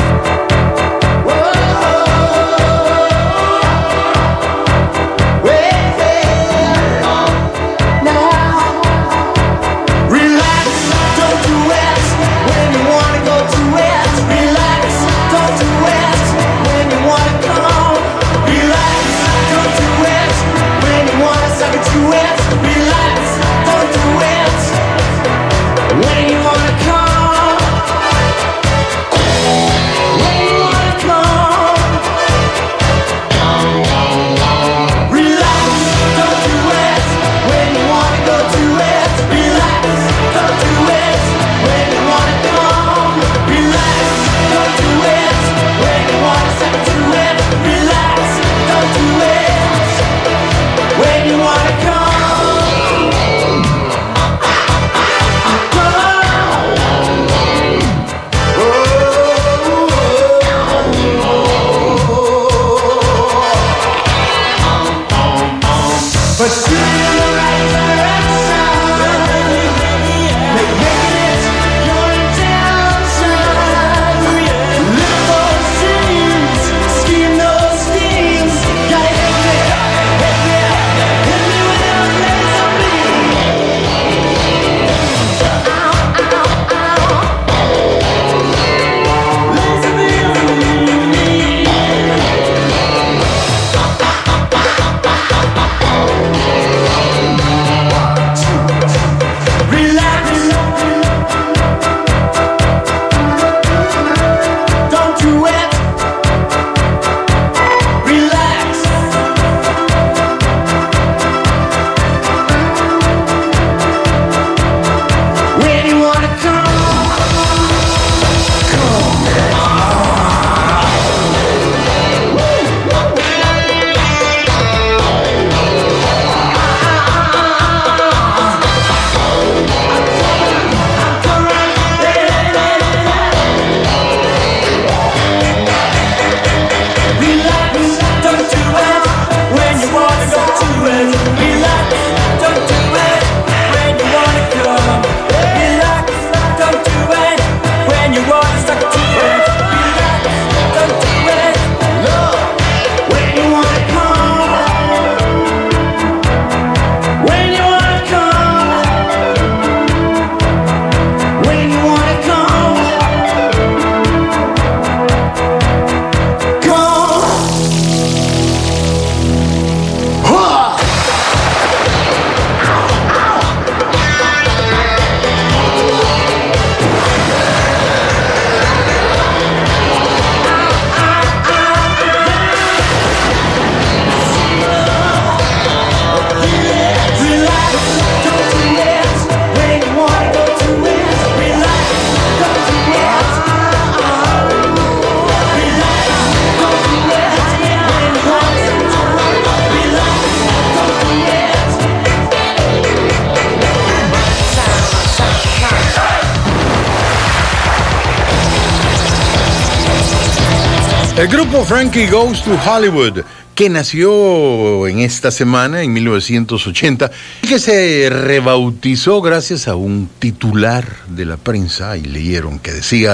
El grupo Frankie Goes to Hollywood, que nació en esta semana, en mil novecientos ochenta, y que se rebautizó gracias a un titular de la prensa, y leyeron que decía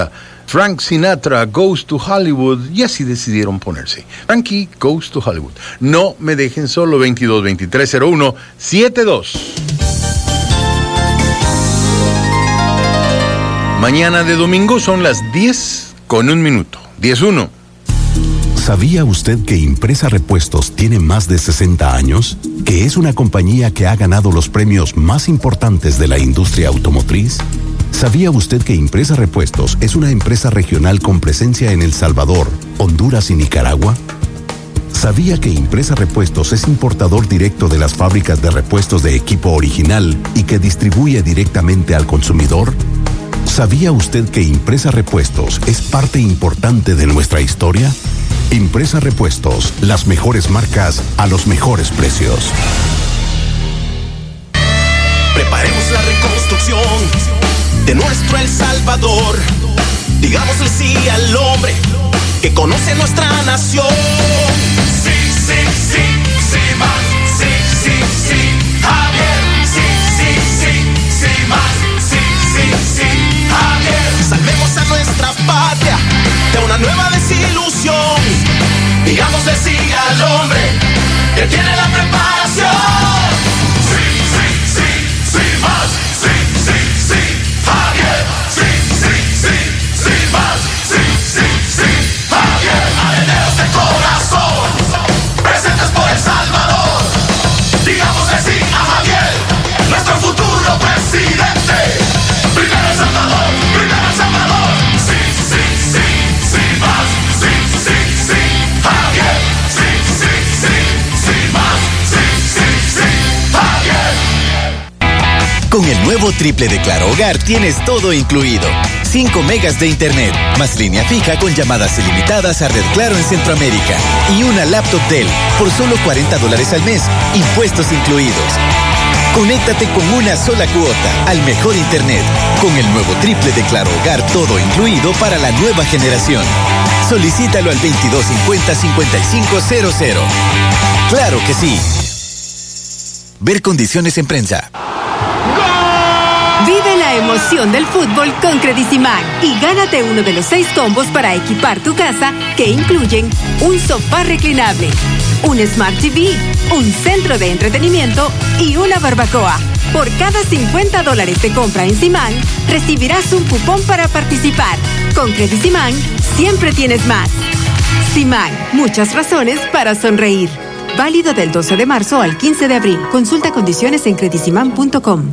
Frank Sinatra Goes to Hollywood, y así decidieron ponerse. Frankie Goes to Hollywood. No me dejen solo. Veintidós veintitrés cero uno setenta y dos. Mañana de domingo son las diez con un minuto. diez uno. ¿Sabía usted que Impresa Repuestos tiene más de sesenta años? ¿Que es una compañía que ha ganado los premios más importantes de la industria automotriz? ¿Sabía usted que Impresa Repuestos es una empresa regional con presencia en El Salvador, Honduras y Nicaragua? ¿Sabía que Impresa Repuestos es importador directo de las fábricas de repuestos de equipo original y que distribuye directamente al consumidor? ¿Sabía usted que Impresa Repuestos es parte importante de nuestra historia? Impresa Repuestos, las mejores marcas a los mejores precios. Preparemos la reconstrucción de nuestro El Salvador. Digámosle sí al hombre que conoce nuestra nación. Sí, sí, sí, sí más. Sí, sí, sí, Javier. Sí, sí, sí, sí más. Sí, sí, sí, Javier. Salvemos a nuestra patria de una nueva desilusión. Digámosle sí al hombre que tiene la preparación. Sí, sí, sí, sí más. Sí, sí, sí, Javier. Sí, sí, sí, sí más. Sí, sí, sí, Javier. Areneros de corazón, presentes por El Salvador. Digámosle sí a Javier, nuestro futuro presidente. Primero El Salvador, primero El Salvador. Sí, sí, sí, sí más. Sí, sí, sí, Javier. Sí, sí, sí, sí más. Sí, sí, sí, Javier. Con el nuevo triple de Claro Hogar tienes todo incluido. cinco megas de internet, más línea fija con llamadas ilimitadas a Red Claro en Centroamérica. Y una laptop Dell por solo cuarenta dólares al mes, impuestos incluidos. Conéctate con una sola cuota al mejor internet. Con el nuevo triple de Claro Hogar, todo incluido para la nueva generación. Solicítalo al veintidós cincuenta cincuenta y cinco cero cero. ¡Claro que sí! Ver condiciones en prensa. Vive la emoción del fútbol con Crediciman y gánate uno de los seis combos para equipar tu casa que incluyen un sofá reclinable, un Smart T V, un centro de entretenimiento y una barbacoa. Por cada cincuenta dólares de compra en Simán, recibirás un cupón para participar. Con Crediciman siempre tienes más. Simán, muchas razones para sonreír. Válido del doce de marzo al quince de abril. Consulta condiciones en crediciman punto com.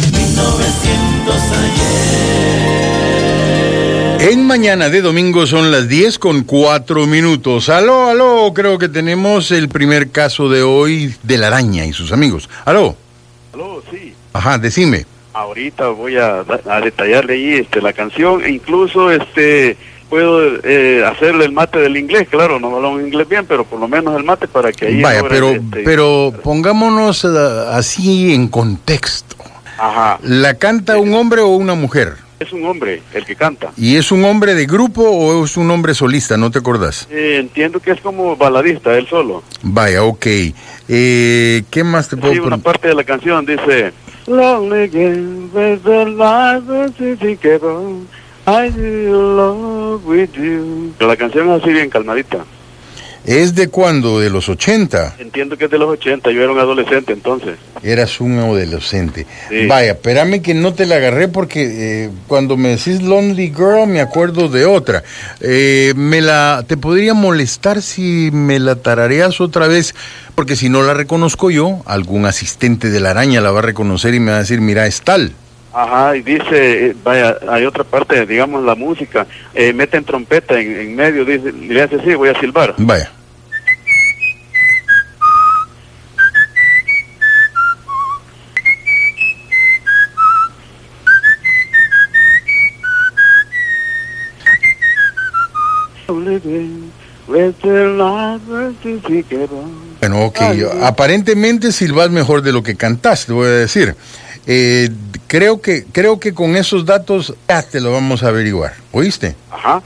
En Mañana de domingo son las diez con cuatro minutos. Aló, aló, creo que tenemos el primer caso de hoy de la araña y sus amigos. Aló. Aló, sí. Ajá, decime. Ahorita voy a, a detallarle ahí este, la canción, e incluso este puedo eh, hacerle el mate del inglés, claro, no hablo inglés bien, pero por lo menos el mate para que ahí... Vaya, logre, pero, este, pero pongámonos uh, así en contexto. Ajá. ¿La canta un hombre o una mujer? Es un hombre el que canta. ¿Y es un hombre de grupo o es un hombre solista? ¿No te acordás? Eh, entiendo que es como baladista, él solo. Vaya, ok. Eh, ¿Qué más te puedo Sí, una parte de la canción dice... Lonely again, with the life unspeakable, I do love with you. La canción es así bien calmadita. ¿Es de cuándo? ¿De los ochenta? Entiendo que es de los ochenta, yo era un adolescente entonces. Eras un adolescente. Sí. Vaya, espérame que no te la agarré porque eh, cuando me decís Lonely Girl me acuerdo de otra. Eh, me la, ¿te podría molestar si me la tarareas otra vez? Porque si no la reconozco yo, algún asistente de la araña la va a reconocer y me va a decir, mira, es tal. Ajá, y dice, eh, vaya, hay otra parte, digamos, la música, eh, meten trompeta en, en medio, dice, y le hace así, voy a silbar. Vaya. Bueno, ok, aparentemente silbas mejor de lo que cantás, te voy a decir. Eh, creo que creo que con esos datos ya te lo vamos a averiguar, ¿oíste? Ajá.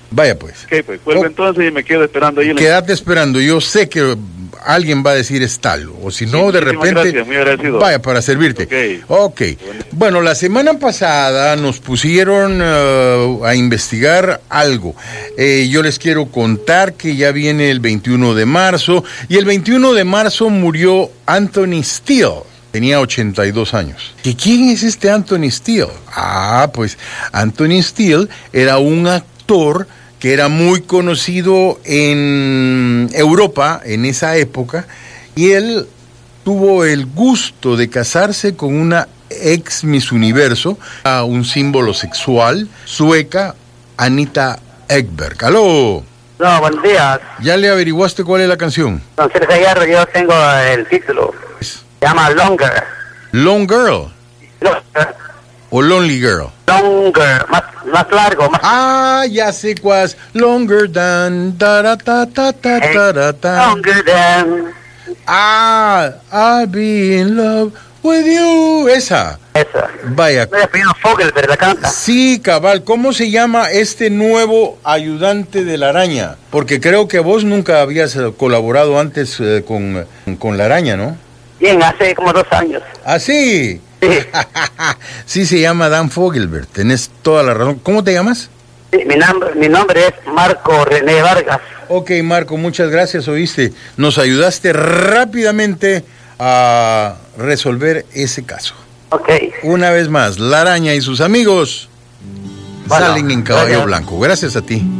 Vaya pues. Ok, pues cuelgo entonces y me quedo esperando ahí. en la- Quédate esperando. Yo sé que alguien va a decir es tal. O si no, Sí, de muchísimas repente. gracias, muy agradecido. Vaya, para servirte. Ok. Bueno, la semana pasada nos pusieron uh, a investigar algo. Eh, yo les quiero contar que ya viene el veintiuno de marzo. Y el veintiuno de marzo murió Anthony Steele. Tenía ochenta y dos años. ¿Y quién es este Anthony Steele? Ah, pues Anthony Steele era un actor que era muy conocido en Europa en esa época, y él tuvo el gusto de casarse con una ex Miss Universo, a un símbolo sexual, sueca, Anita Ekberg. ¡Aló! No, buenos días. ¿Ya le averiguaste cuál es la canción? Don Sergio Hierro, yo tengo el título. Se llama Longer. Long Girl. ¿O Lonely Girl? Longer, más, más largo. Más... Ah, ya sé cuál es. Longer than... Ta, ta, ta, ta, ta, ta. Longer than... Ah, I'll be in love with you. Esa. Esa. Vaya. Me apellido Fogelberg, la canta. Sí, cabal. ¿Cómo se llama este nuevo ayudante de la araña? Porque creo que vos nunca habías eh, colaborado antes eh, con, con la araña, ¿no? Bien, hace como dos años. ¿Ah, sí? Sí. Sí, se llama Dan Fogelberg. Tenés toda la razón. ¿Cómo te llamas? Sí, mi, nombre, mi nombre es Marco René Vargas. Ok, Marco, muchas gracias, oíste. Nos ayudaste rápidamente a resolver ese caso. Ok. Una vez más, la araña y sus amigos Bueno, salen en caballo gracias. blanco. Gracias a ti.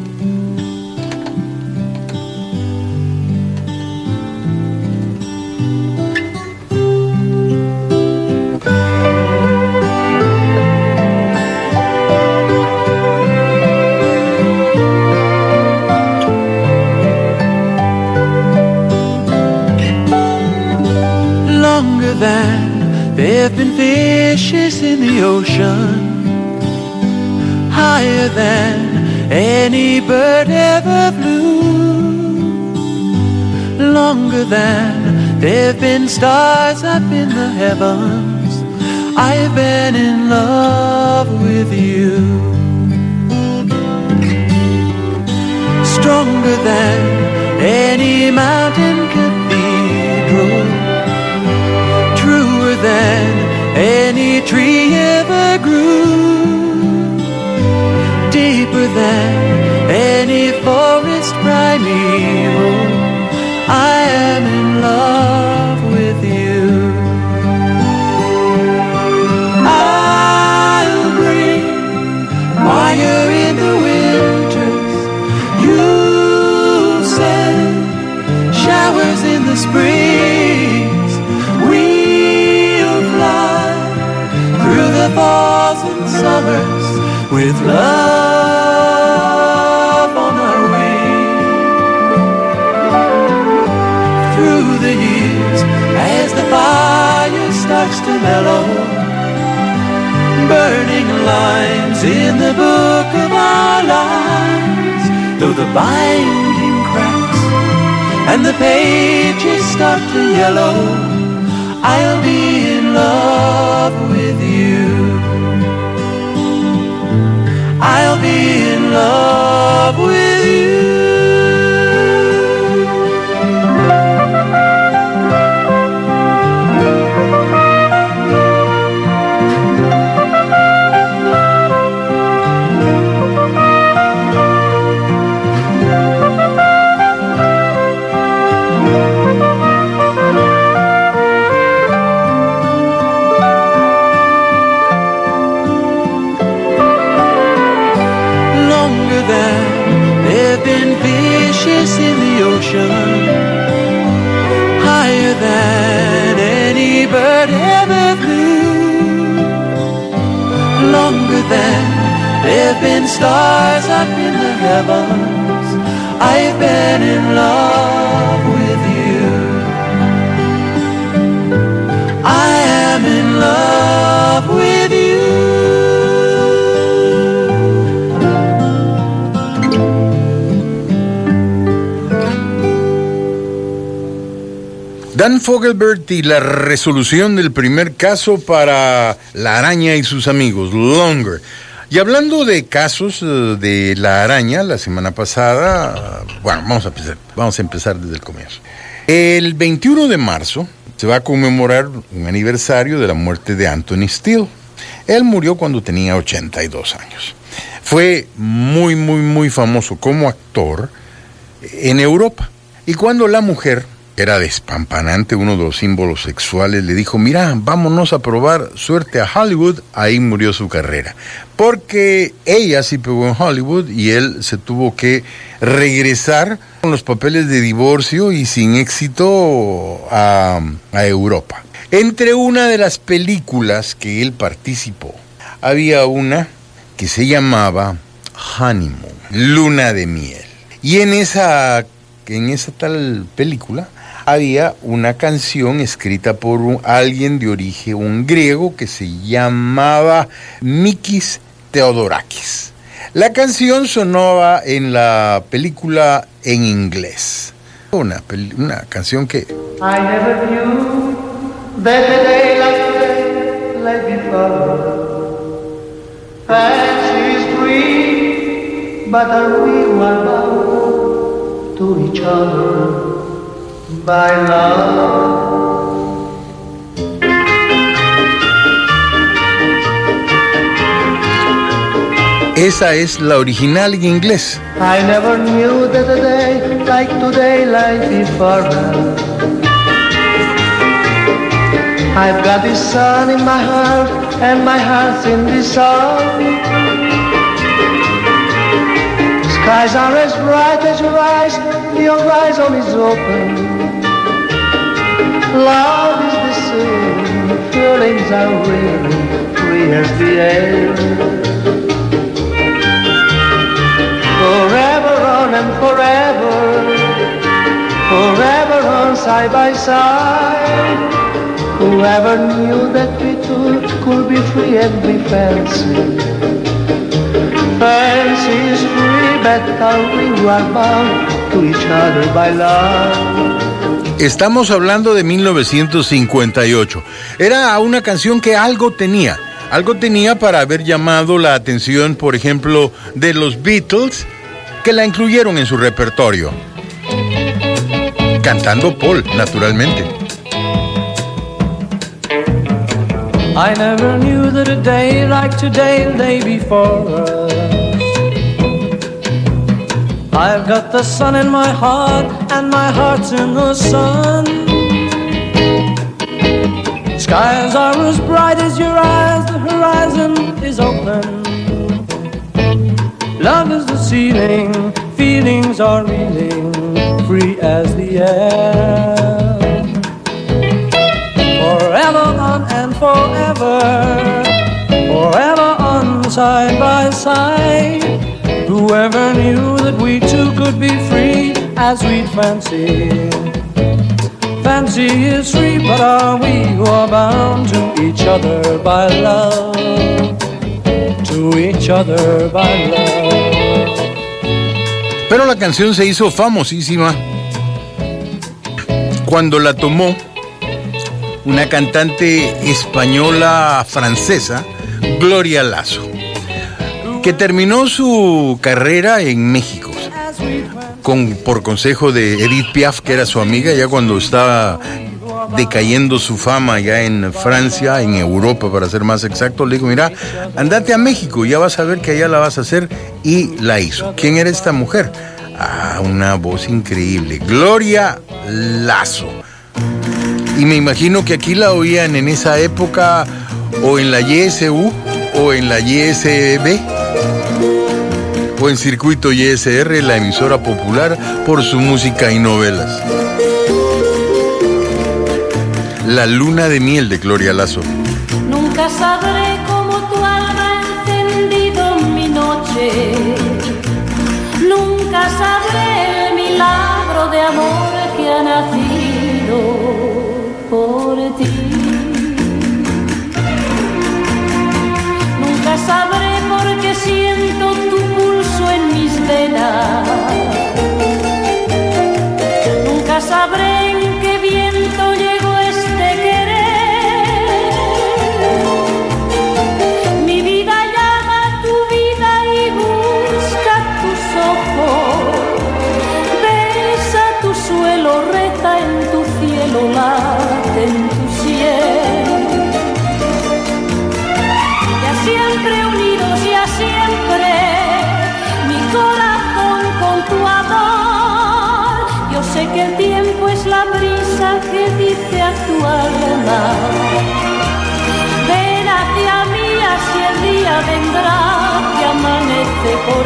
Longer than there've been fishes in the ocean, higher than any bird ever flew, longer than there've been stars up in the heavens. I've been in love with you. Stronger than any mountain cathedral, truer than any tree ever grew, deeper than any forest primeval. I am in love with you. I'll bring fire in the winters, you'll send showers in the springs. We'll fly through the falls and summers with love on our wings. Through the years, as the fire starts to mellow, burning lines in the book of our lives, though the binding cracks and the pages start to yellow, I'll be in love with you. I'll be in love with you. Longer than there've been fishes in the ocean, higher than any bird ever flew, longer than there've been stars up in the heavens. I've been in love with you. I am in love with you. Dan Fogelberg y la resolución del primer caso para la araña y sus amigos, Longer. Y hablando de casos uh, de la araña, la semana pasada, uh, bueno, vamos a empezar, vamos a empezar desde el comienzo. El veintiuno de marzo se va a conmemorar un aniversario de la muerte de Anthony Steele. Él murió cuando tenía ochenta y dos años. Fue muy, muy, muy famoso como actor en Europa. Y cuando la mujer, era despampanante, uno de los símbolos sexuales, le dijo, mira, vámonos a probar suerte a Hollywood, ahí murió su carrera. Porque ella sí pegó en Hollywood y él se tuvo que regresar con los papeles de divorcio y sin éxito a, a Europa. Entre una de las películas que él participó, había una que se llamaba Honeymoon, Luna de Miel. Y en esa, en esa tal película había una canción escrita por un, alguien de origen griego que se llamaba Mikis Theodorakis. La canción sonaba en la película en inglés. Una, una canción que... I never knew that a day like today lay before. Fancy is free, but are we one bound to each other by love? Esa es la original en inglés. I never knew that a day like today lay before us. I've got the sun in my heart and my heart's in the sun. Skies are as bright as your eyes, your horizon is open. Love is the same, feelings are real, free as the air. Forever on and forever, forever on side by side. Whoever knew that we two could be free and be fancy. Fancy is free, but how we are bound to each other by love. Estamos hablando de mil novecientos cincuenta y ocho. Era una canción que algo tenía. Algo tenía para haber llamado la atención, por ejemplo, de los Beatles, que la incluyeron en su repertorio. Cantando Paul, naturalmente. I never knew that a day like today lay before us. I've got the sun in my heart and my heart's in the sun. Skies are as bright as your eyes, the horizon is open. Love is the ceiling, feelings are reeling, free as the air. Forever on and forever, forever on side by side. Whoever knew that we two could be free as we'd fancy. Fancy is free, but are we who are bound to each other by love? To each other by love. Pero la canción se hizo famosísima cuando la tomó una cantante española francesa, Gloria Lasso, que terminó su carrera en México con, por consejo de Edith Piaf, que era su amiga, ya cuando estaba decayendo su fama ya en Francia, en Europa para ser más exacto. Le digo, mira, andate a México, ya vas a ver que allá la vas a hacer, y la hizo. ¿Quién era esta mujer? Ah, una voz increíble, Gloria Lasso. Y me imagino que aquí la oían en esa época o en la Y S U o en la Y S B o en Circuito Y S R, la emisora popular, por su música y novelas. La Luna de Miel de Gloria Lasso. Nunca sabré cómo tu alma ha encendido mi noche. Nunca sabré el milagro de amor que ha nacido por ti. Nunca sabré por qué siento tu pulso en mis venas. Nunca sabré en qué viento llegó este querer. que el tiempo es la brisa que dice a tu alma: ven hacia mí, así el día vendrá que amanece por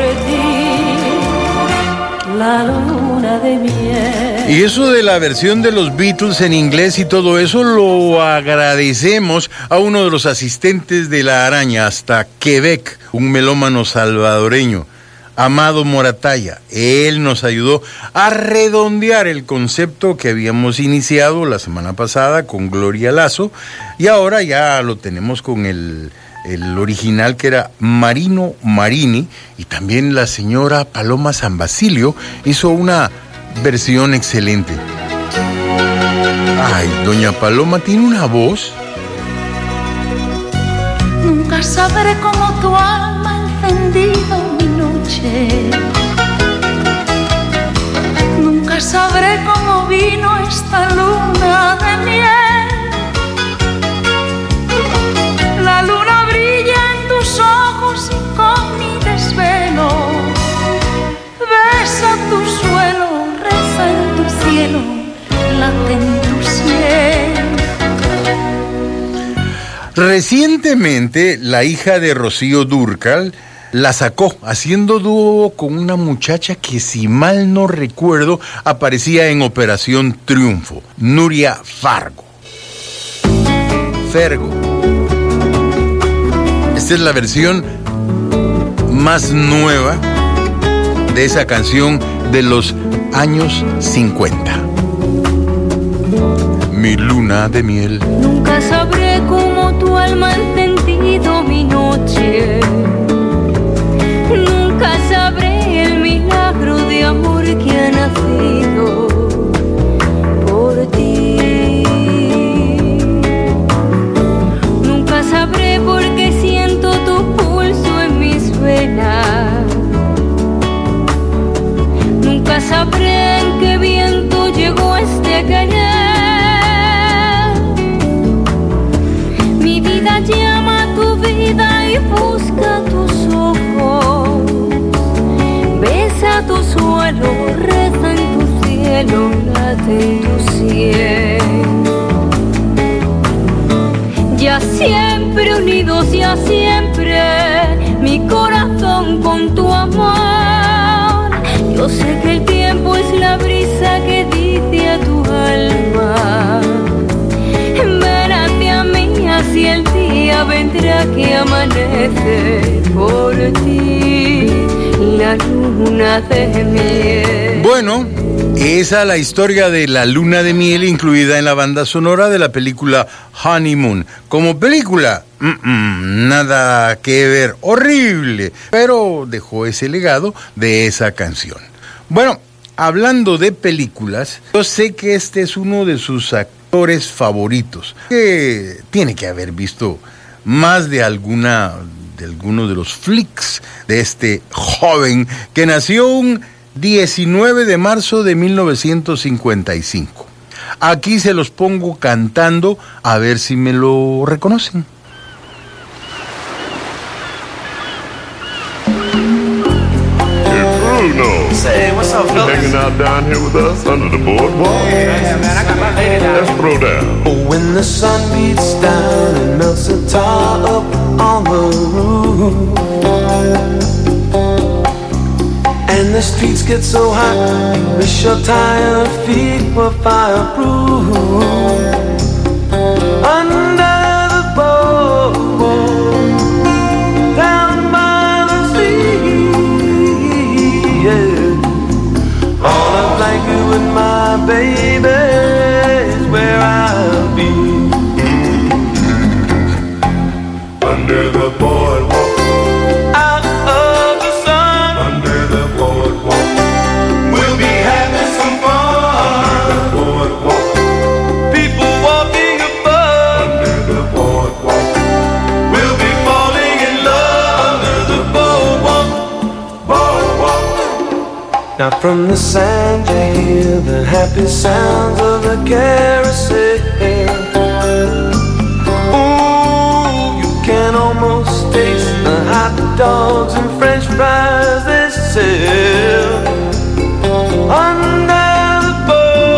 ti, la luna de miel. Y eso de la versión de los Beatles en inglés y todo eso lo agradecemos a uno de los asistentes de La Araña hasta Quebec, un melómano salvadoreño, Amado Moratalla. Él nos ayudó a redondear el concepto que habíamos iniciado la semana pasada con Gloria Lazo, y ahora ya lo tenemos con el, el original, que era Marino Marini, y también la señora Paloma San Basilio hizo una versión excelente. Ay, doña Paloma tiene una voz. Nunca sabré cómo tu alma ha encendido mi noche. Nunca sabré cómo vino esta luna de miel. La luna brilla en tus ojos y con mi desvelo besa tu suelo, reza en tu cielo, late en tu cielo. Recientemente, la hija de Rocío Dúrcal la sacó haciendo dúo con una muchacha que, si mal no recuerdo, aparecía en Operación Triunfo, Nuria Fargo. Fergo. Esta es la versión más nueva de esa canción de los años cincuenta. Mi luna de miel. Nunca sabré cómo tu alma ha encendido mi noche. Nunca sabré el milagro de amor que ha nacido por ti. Nunca sabré por qué siento tu pulso en mis venas. Nunca sabré en qué viento llegó este querer. Mi vida llama a tu vida y busca tus ojos. Besa tu suelo, reza en tu cielo, late en tu cielo. Ya siempre unidos, ya siempre, mi corazón con tu amor. Yo sé que el tiempo es la brisa que dice a tu alma: ven hacia mí, así el día vendrá que amanece por ti, la luna de miel. Bueno, esa es la historia de la luna de miel, incluida en la banda sonora de la película Honeymoon. Como película, mm-mm, nada que ver, horrible, pero dejó ese legado de esa canción. Bueno, hablando de películas, yo sé que este es uno de sus actores favoritos, que tiene que haber visto más de alguna de alguno de los flicks de este joven que nació un diecinueve de marzo de mil novecientos cincuenta y cinco. Aquí se los pongo cantando, a ver si me lo reconocen. Bruno, say what's up, fellas? Hanging out down here with us under the boardwalk. Yeah, man, I got my lady down. Let's throw down. Oh, when the sun beats down and melts the tar up on the roof, and the streets get so hot, you wish your tired feet were fireproof. Under the boardwalk, down by the sea, yeah. All up like you and my baby is where I'll be. Under the boardwalk. Now from the sand you hear the happy sounds of the carousel. Ooh, you can almost taste the hot dogs and french fries they sell. Under the boardwalk.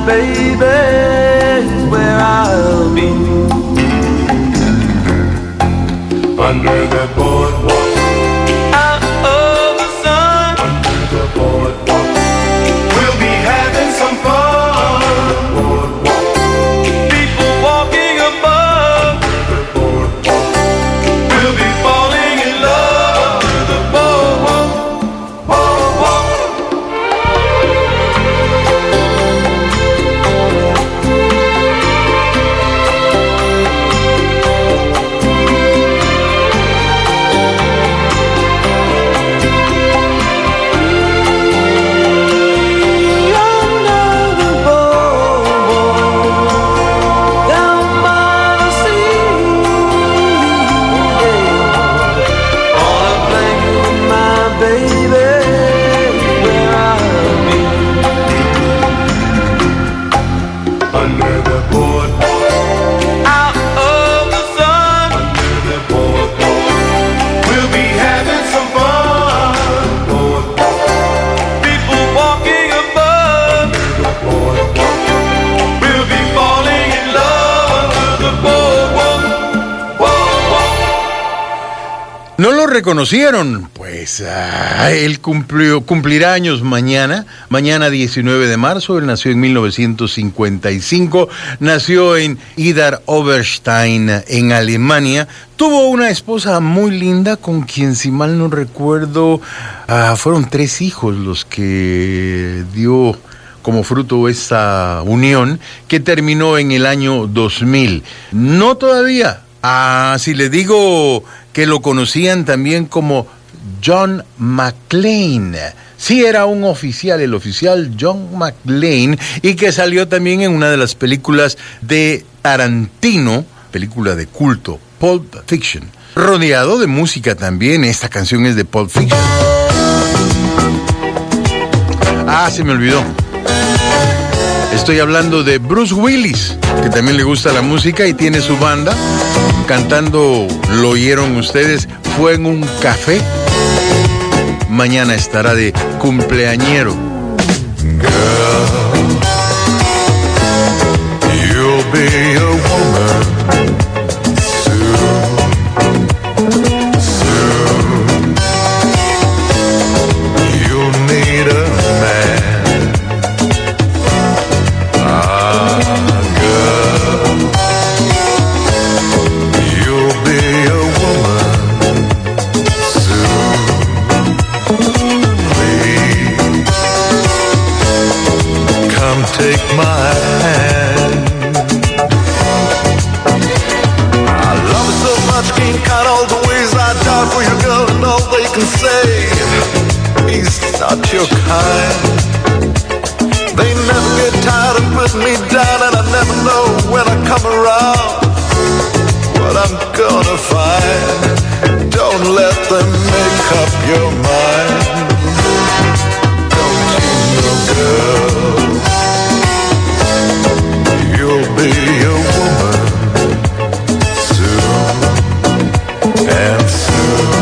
baby is where I'll be. Under the boardwalk, Out of the sun, under the boardwalk, we'll be having some fun. Under the boardwalk, people walking above. under the boardwalk, we'll be falling in love. Under the boardwalk, boardwalk. Under the boardwalk, Out of the sun, under the boardwalk, we'll be having some fun. Boardwalk, people walking above. under the boardwalk, we'll be falling in love. Under the boardwalk, boardwalk. ¿No lo reconocieron? Pues ah, él cumplió, cumplirá años mañana, mañana diecinueve de marzo. Él nació en mil novecientos cincuenta y cinco, nació en Idar Oberstein, en Alemania. Tuvo una esposa muy linda con quien, si mal no recuerdo, ah, fueron tres hijos los que dio como fruto esa unión, que terminó en el año dos mil. No todavía. Ah, si le digo que lo conocían también como John McClane. Sí, era un oficial, el oficial John McClane, y que salió también en una de las películas de Tarantino, película de culto, Pulp Fiction. Rodeado de música también, esta canción es de Pulp Fiction. Ah, se me olvidó. Estoy hablando de Bruce Willis, que también le gusta la música y tiene su banda. Cantando, lo oyeron ustedes, fue en un café. Mañana estará de cumpleañero. Girl, you'll be a woman soon, soon. You'll need a man. Ah, girl, you'll be a woman soon. Come take my hand. I love you so much, can't count all the ways I die for you, girl, and all they can say, he's not your kind. They never get tired of putting me down, and I never know when I come around what I'm gonna find. Don't let them make up your mind. Don't you know, girl, you'll be a woman soon, and soon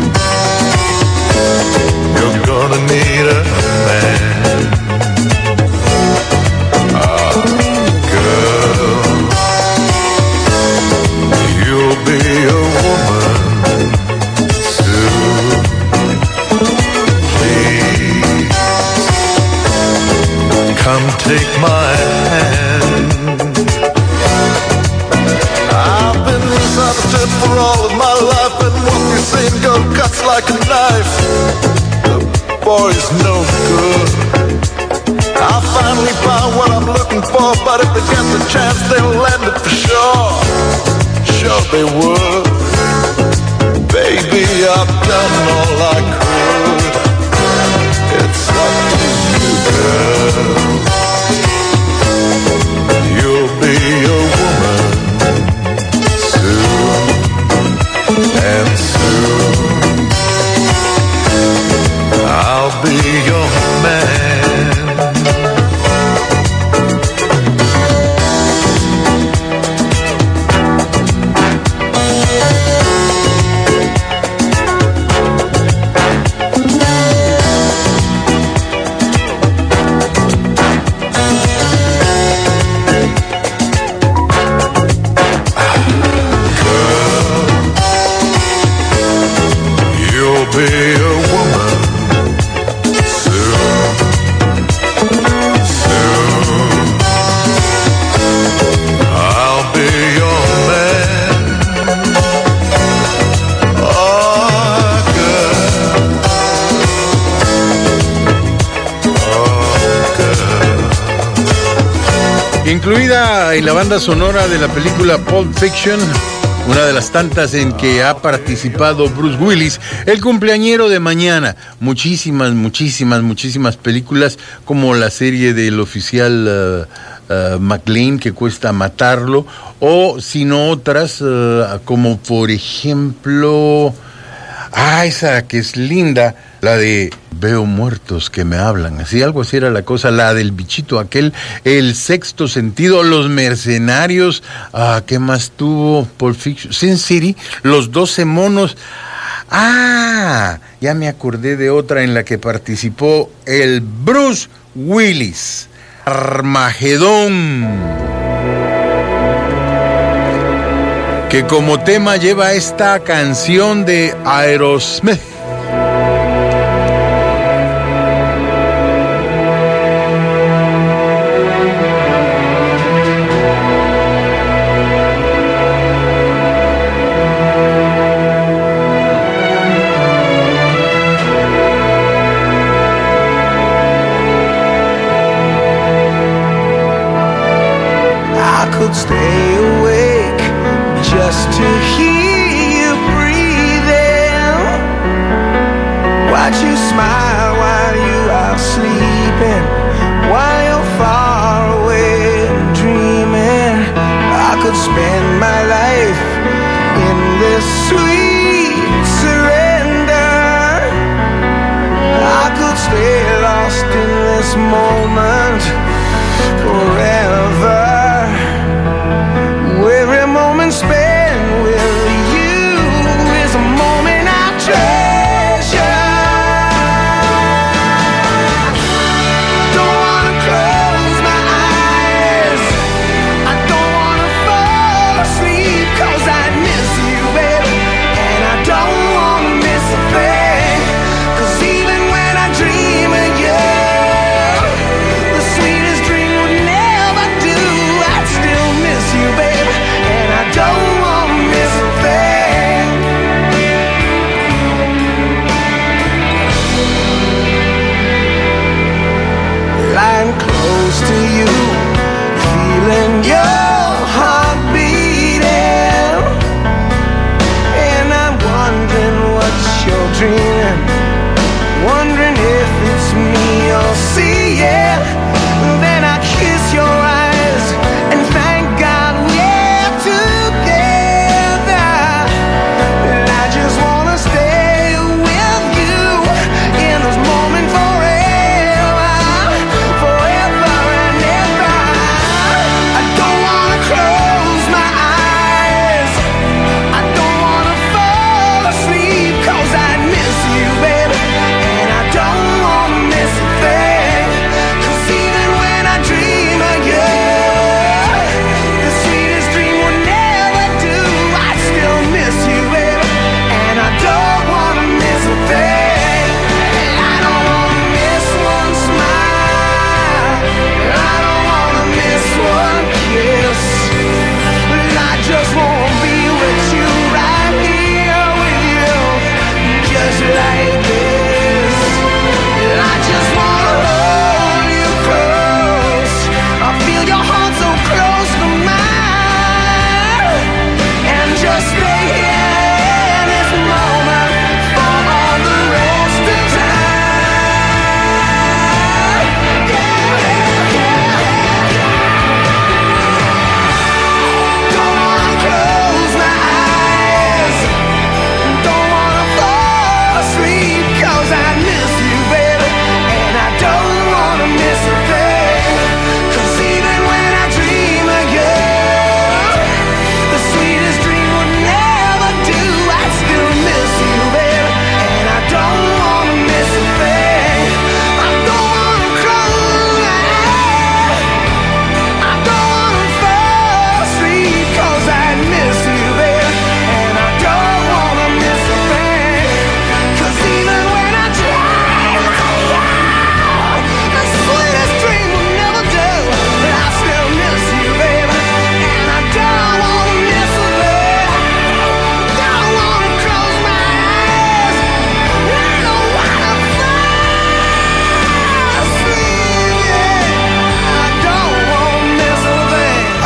you're gonna need a man. Ah, girl, you'll be a woman soon. Please come take my hand. I've been misunderstood for all of my life, and what you seen go cuts like a knife. The boy's no good. I finally found what I'm looking for, but if they get the chance, they'll land it for sure. Sure they would. Baby, I've done all I could. It's up to you, girl. You'll be a woman soon, and soon I'll be your man. incluida en la banda sonora de la película Pulp Fiction, una de las tantas en que ha participado Bruce Willis, El cumpleañero de mañana, muchísimas, muchísimas, muchísimas películas, como la serie del oficial uh, uh, McLean, que cuesta matarlo, o sino otras, uh, como por ejemplo, ah, esa que es linda, la de Veo muertos que me hablan, así, algo así era la cosa, la del bichito aquel, El sexto sentido, Los mercenarios, ah, ¿qué más tuvo? Pulp Fiction, Sin City, Los doce monos, ah, ya me acordé de otra en la que participó el Bruce Willis, Armagedón, que como tema lleva esta canción de Aerosmith. Stay awake just to hear you breathing. Watch you smile while you are sleeping, while you're far away and dreaming. I could spend my life in this sweet surrender. I could stay lost in this moment forever. Every moment spent with you is a moment I treasure. Don't wanna close my eyes, I don't wanna fall asleep, 'cause I miss you, baby, and I don't wanna miss a thing. 'Cause even when I dream of you, the sweetest dream would never do. I'd still miss you, baby, I don't want to miss a thing. Lying close to you, feeling your heart beating, and I'm wondering what you're dreaming, wondering if it's me you're seeing. Then I kiss your eyes and thank God we're together. And I just wanna stay with you in this moment forever, forever and ever. I don't want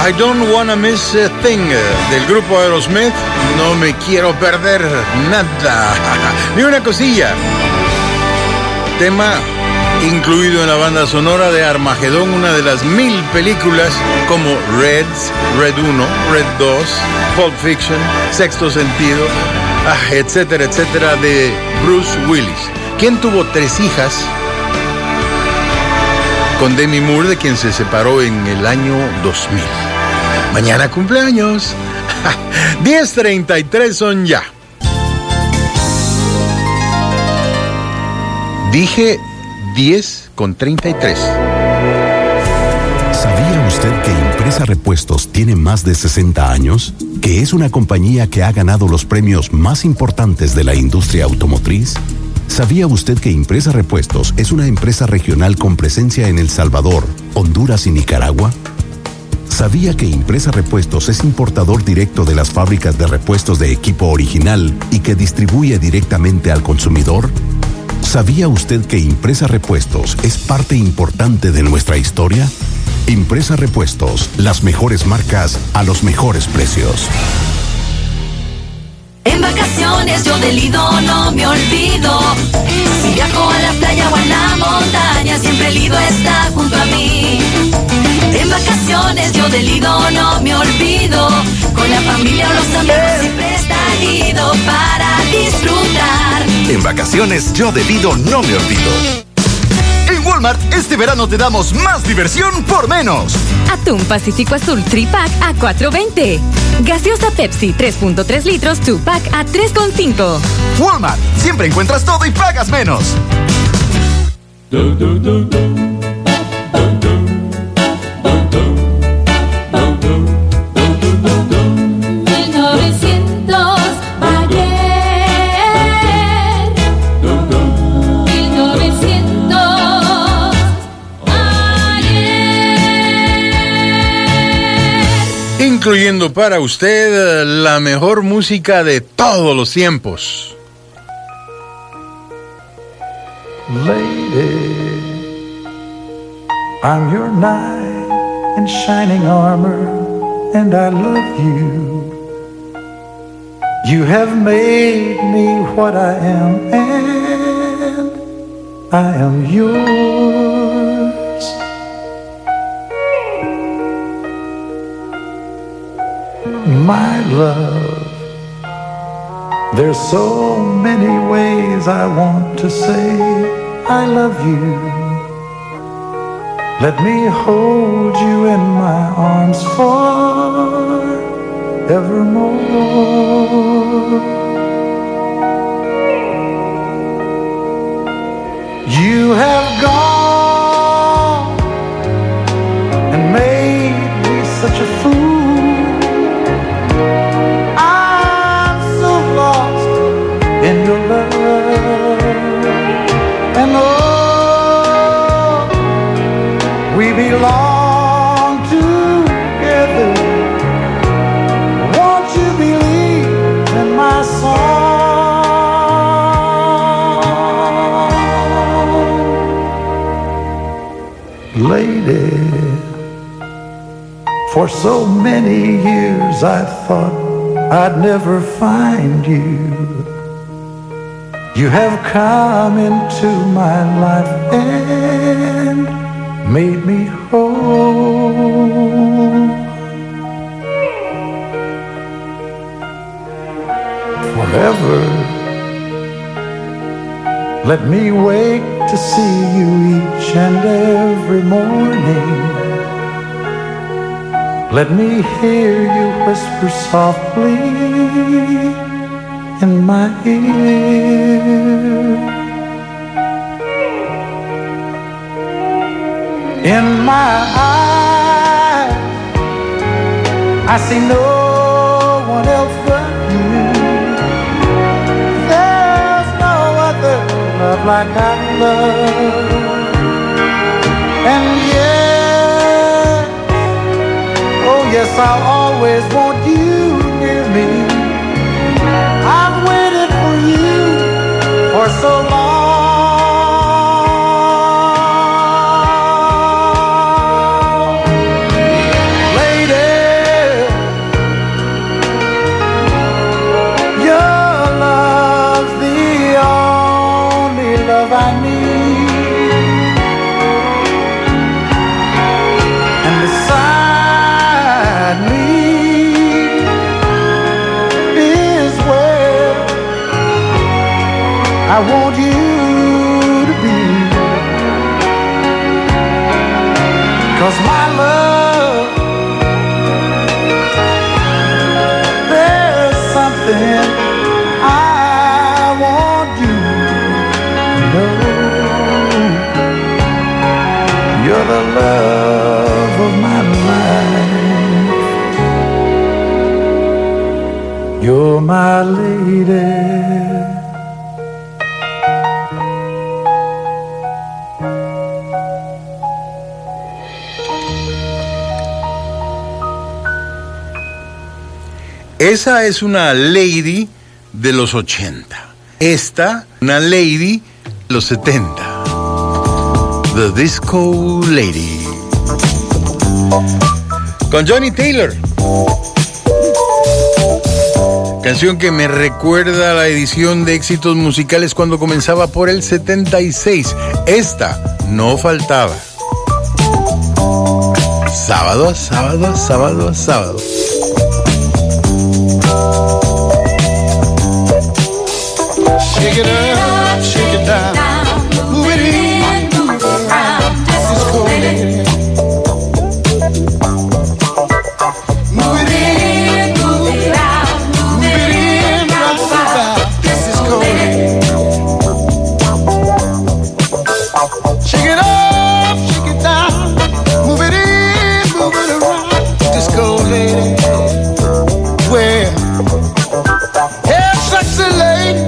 I Don't Wanna Miss a Thing del grupo Aerosmith. No me quiero perder nada, ni una cosilla. Tema incluido en la banda sonora de Armagedón, una de las mil películas como Reds, Red uno, Red dos, Pulp Fiction, Sexto Sentido, ah, etcétera, etcétera, de Bruce Willis, quien tuvo tres hijas con Demi Moore, de quien se separó en el año dos mil. Mañana cumpleaños. diez treinta y tres son ya. Dije diez con treinta y tres. ¿Sabía usted que Impresa Repuestos tiene más de sesenta años? ¿Que es una compañía que ha ganado los premios más importantes de la industria automotriz? ¿Sabía usted que Impresa Repuestos es una empresa regional con presencia en El Salvador, Honduras y Nicaragua? ¿Sabía que Impresa Repuestos es importador directo de las fábricas de repuestos de equipo original y que distribuye directamente al consumidor? ¿Sabía usted que Impresa Repuestos es parte importante de nuestra historia? Impresa Repuestos, las mejores marcas a los mejores precios. En vacaciones yo del Lido no me olvido. Si viajo a la playa o a la montaña, siempre el Lido está junto a mí. En vacaciones yo del Lido no me olvido. Con la familia o los amigos siempre está Lido para disfrutar. En vacaciones yo del Lido no me olvido. En Walmart, este verano te damos más diversión por menos. Atún Pacífico Azul Tri-Pack a cuatro veinte. Gaseosa Pepsi tres punto tres litros two-pack a tres con cinco. Walmart, siempre encuentras todo y pagas menos. Do, do, do, do. Incluyendo para usted la mejor música de todos los tiempos. Lady, I'm your knight in shining armor, and I love you. You have made me what I am, and I am yours. My love, there's so many ways I want to say I love you. Let me hold you in my arms forevermore. You have gone and made me such a fool. In your love, and oh, we belong together. Won't you believe in my song, lady? For so many years I thought I'd never find you. You have come into my life and made me whole. Forever, let me wake to see you each and every morning. Let me hear you whisper softly in my ear. In my eyes, I see no one else but you. There's no other love like I love. And yes, oh yes, I'll always want you near me. I've waited for you for so long. Lady, 'cause my love, there's something I want you to know. You're the love of my life. You're my lady. Esa es una lady de los ochenta. Esta, una lady de los setenta. The Disco Lady. Con Johnny Taylor. Canción que me recuerda a la edición de éxitos musicales cuando comenzaba por el setenta y seis. Esta no faltaba. Sábado a sábado a sábado a sábado. Shake it up, shake it down, move it in, move it around, disco lady. Move it in, move it out, move it in, move it out, disco lady. Shake it up, shake it down, move it in, move it around, disco lady. Well, hey, sexy lady.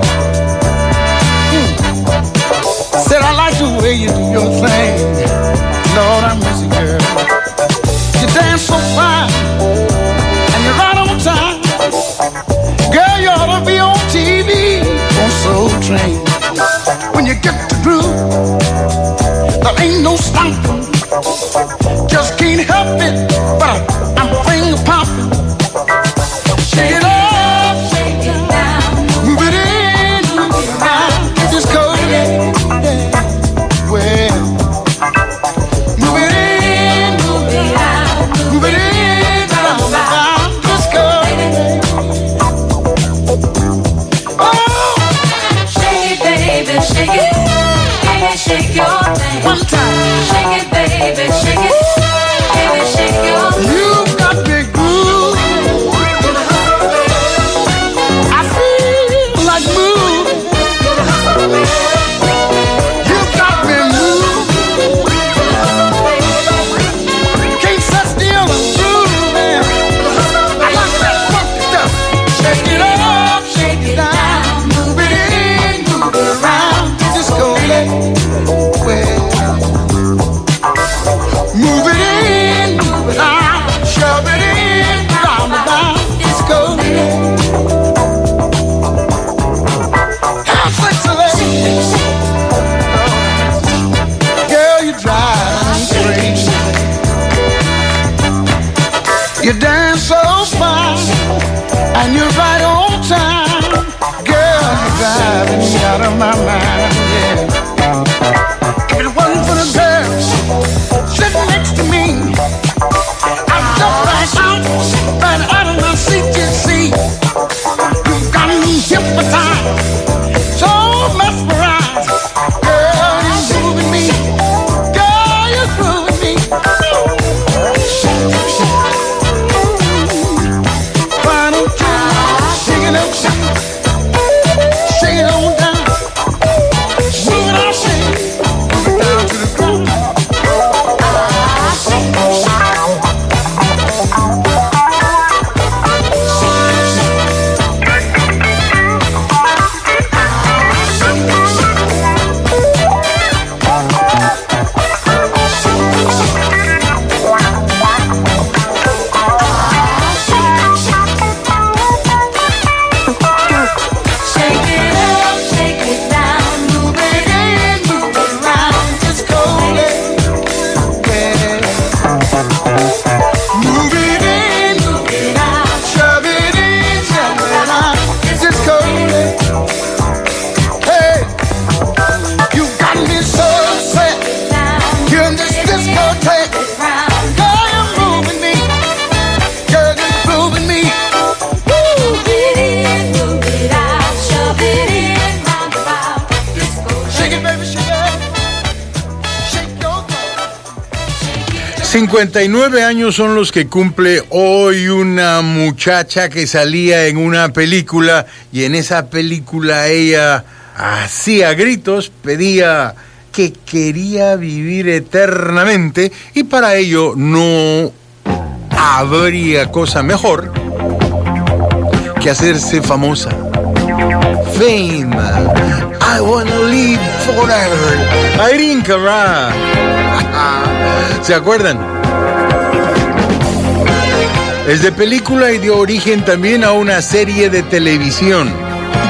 Said I like the way you do your thing. Lord, I'm missing girl. You dance so fine, and you're right on time. Girl, you ought to be on T V, on Soul Train. When you get the groove, there ain't no stopping. Just can't help it, but I'm finger popping. Shake it up, shake it down, move it in, move it around, just go. Shake your thing. One time. Shake it, baby, shake it. Baby, shake your thing. You got big groove. I feel like moving. You got me moving. Can't sit still and moving. I like that funky stuff. Shake it up, shake it down, move it in, move it around. Just go let. Move it in, move it out, shove it in, round and down, disco. How sexy, girl, you drive me crazy. You dance so fine, and you're right on time. Girl, you're driving me out of my mind, yeah. If it wasn't for the girls sitting next to me, I'd jump right out, right out of my seat, you see. You've got me hypnotized, so mesmerized. Girl, you're moving me. Girl, you're grooving me. Why don't you shake it up, shake it, shake it on down. Move it out, shake it, move it down to the ground. cincuenta y nueve años son los que cumple hoy una muchacha que salía en una película y en esa película ella hacía gritos, pedía que quería vivir eternamente y para ello no habría cosa mejor que hacerse famosa. Fame, I wanna live forever. Irene Cara. ¿Se acuerdan? Es de película y dio origen también a una serie de televisión.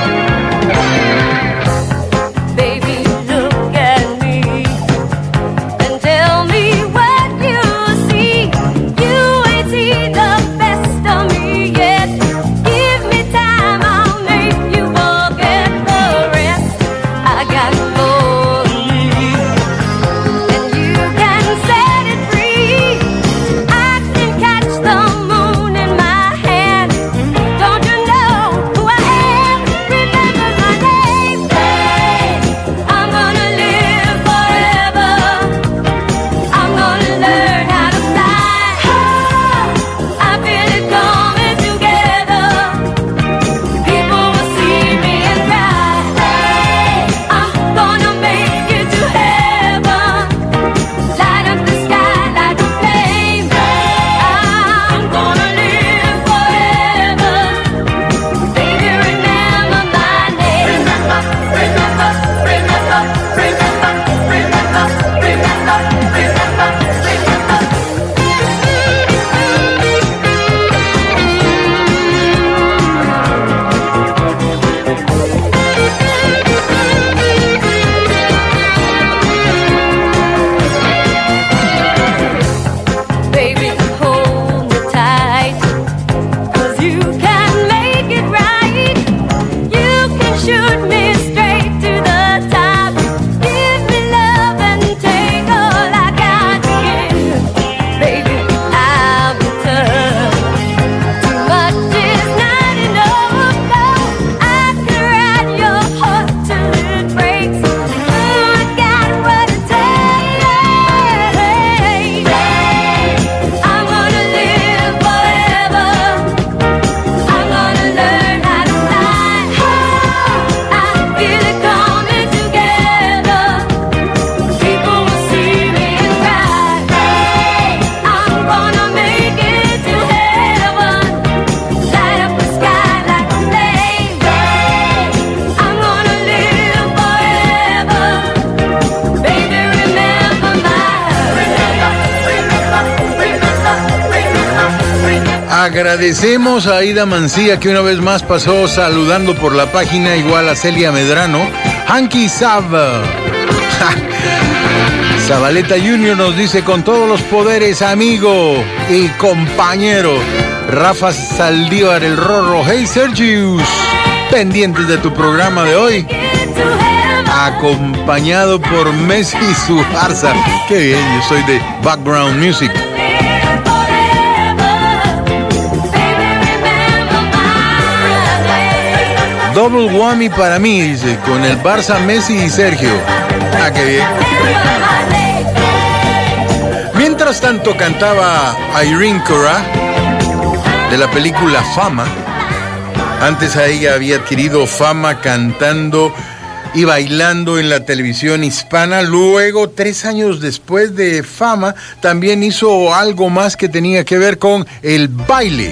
Agradecemos a Aida Mancía que una vez más pasó saludando por la página, igual a Celia Medrano. Hanky Sab Zabaleta junior nos dice: con todos los poderes, amigo y compañero. Rafa Saldívar, el Rorro. Hey Sergius, pendientes de tu programa de hoy, acompañado por Messi y su Barça. Qué bien, yo soy de Background Music. Double whammy para mí, dice, con el Barça, Messi y Sergio. Ah, qué bien. Mientras tanto cantaba Irene Cara de la película Fama. Antes a ella había adquirido fama cantando y bailando en la televisión hispana. Luego, tres años después de Fama, también hizo algo más que tenía que ver con el baile.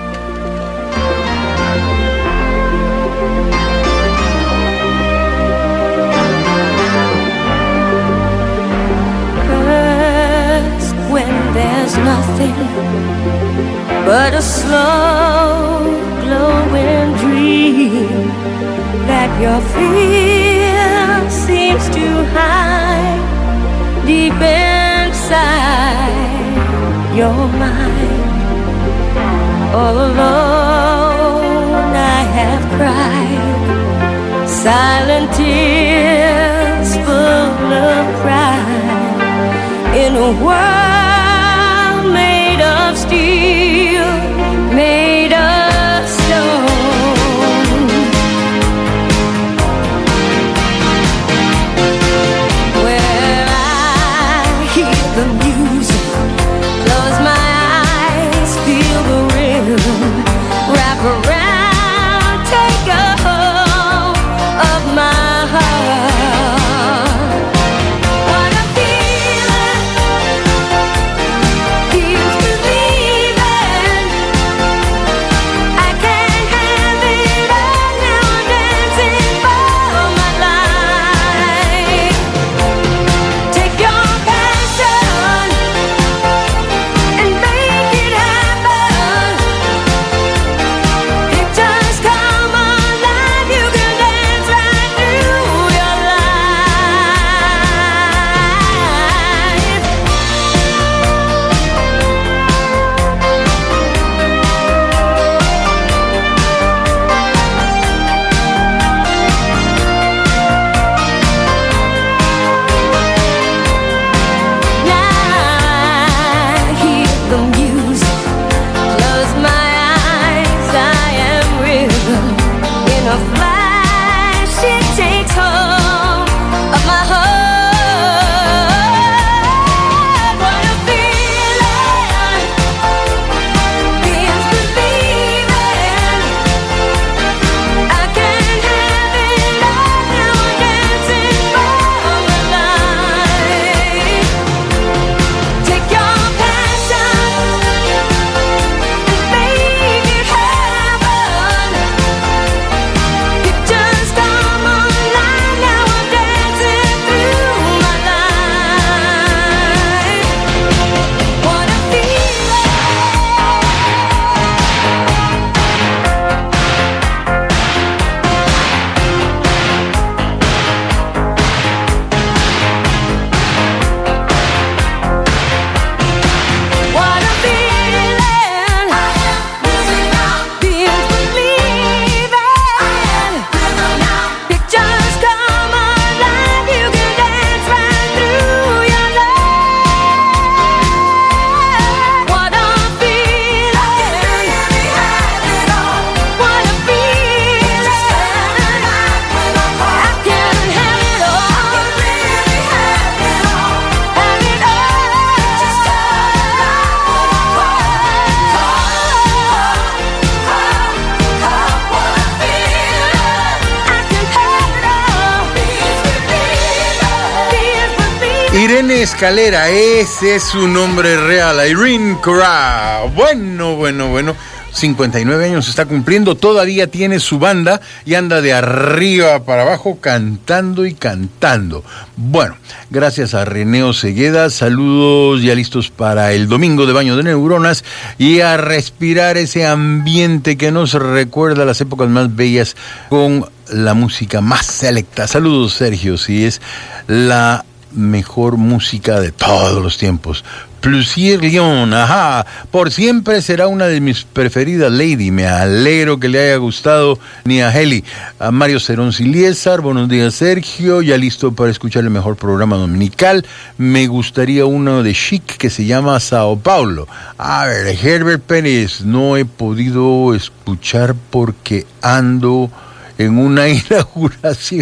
But a slow glowing dream that your fear seems to hide deep inside your mind. All alone I have cried silent tears full of pride in a world made of steel, made of stone. Where I hear the music Irene Escalera, ese es su nombre real, Irene Cara. Bueno, bueno, bueno. cincuenta y nueve años está cumpliendo, todavía tiene su banda y anda de arriba para abajo cantando y cantando. Bueno, gracias a Reneo Segueda, saludos ya listos para el domingo de baño de neuronas y a respirar ese ambiente que nos recuerda las épocas más bellas con la música más selecta. Saludos, Sergio, si es la mejor música de todos los tiempos. Plusier Lyon, ajá, por siempre será una de mis preferidas, Lady. Me alegro que le haya gustado ni a Heli. A Mario Cerón Siliesar, buenos días, Sergio, ya listo para escuchar el mejor programa dominical. Me gustaría uno de Chic que se llama Sao Paulo. A ver, Herbert Pérez, no he podido escuchar porque ando en una inauguración.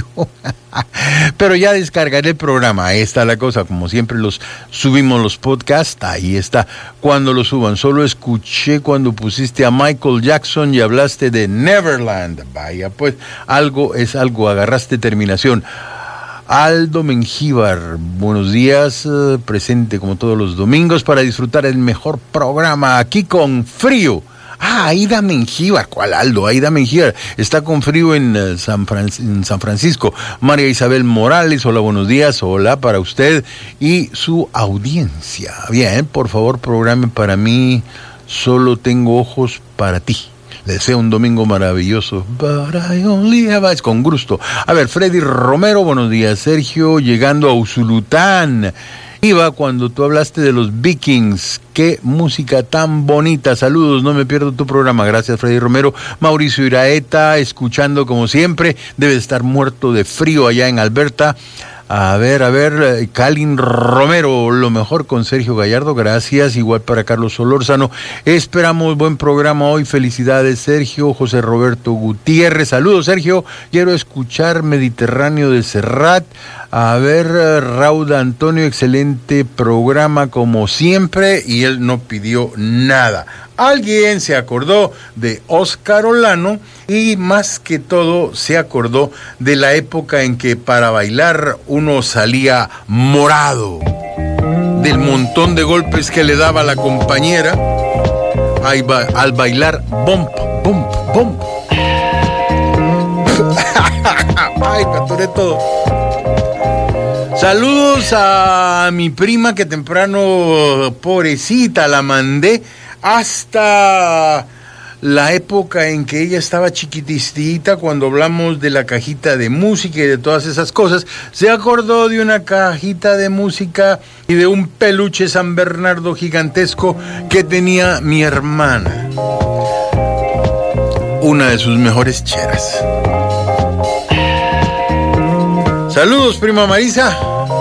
Pero ya descargaré el programa. Ahí está la cosa. Como siempre los subimos los podcasts. Ahí está. Cuando lo suban. Solo escuché cuando pusiste a Michael Jackson y hablaste de Neverland. Vaya, pues algo es algo. Agarraste terminación. Aldo Mengíbar, buenos días. Eh, presente como todos los domingos para disfrutar el mejor programa aquí con frío. Ah, Aida Mengíbar, ¿cuál Aldo? Aida Mengíbar está con frío en, uh, San Fran- en San Francisco. María Isabel Morales, hola, buenos días, hola para usted y su audiencia. Bien, por favor, programe para mí, solo tengo ojos para ti. Le deseo un domingo maravilloso. But I only have eyes. Con gusto. A ver, Freddy Romero, buenos días, Sergio, llegando a Usulután. Iba cuando tú hablaste de los Vikings, qué música tan bonita, saludos, no me pierdo tu programa, gracias Freddy Romero. Mauricio Iraeta, escuchando como siempre, debe estar muerto de frío allá en Alberta. A ver, a ver, Calin Romero, lo mejor con Sergio Gallardo, gracias, igual para Carlos Solórzano. Esperamos buen programa hoy, felicidades Sergio. José Roberto Gutiérrez, saludos Sergio, quiero escuchar Mediterráneo de Serrat. A ver, Rauda Antonio, excelente programa como siempre, y él no pidió nada. Alguien se acordó de Oscar Olano y más que todo se acordó de la época en que para bailar uno salía morado, del montón de golpes que le daba la compañera al bailar bump, bump, bump. Ay, me atoré todo. Saludos a mi prima que temprano, pobrecita, la mandé hasta la época en que ella estaba chiquitistita, cuando hablamos de la cajita de música y de todas esas cosas. Se acordó de una cajita de música y de un peluche San Bernardo gigantesco que tenía mi hermana, una de sus mejores cheras. Saludos, prima Marisa.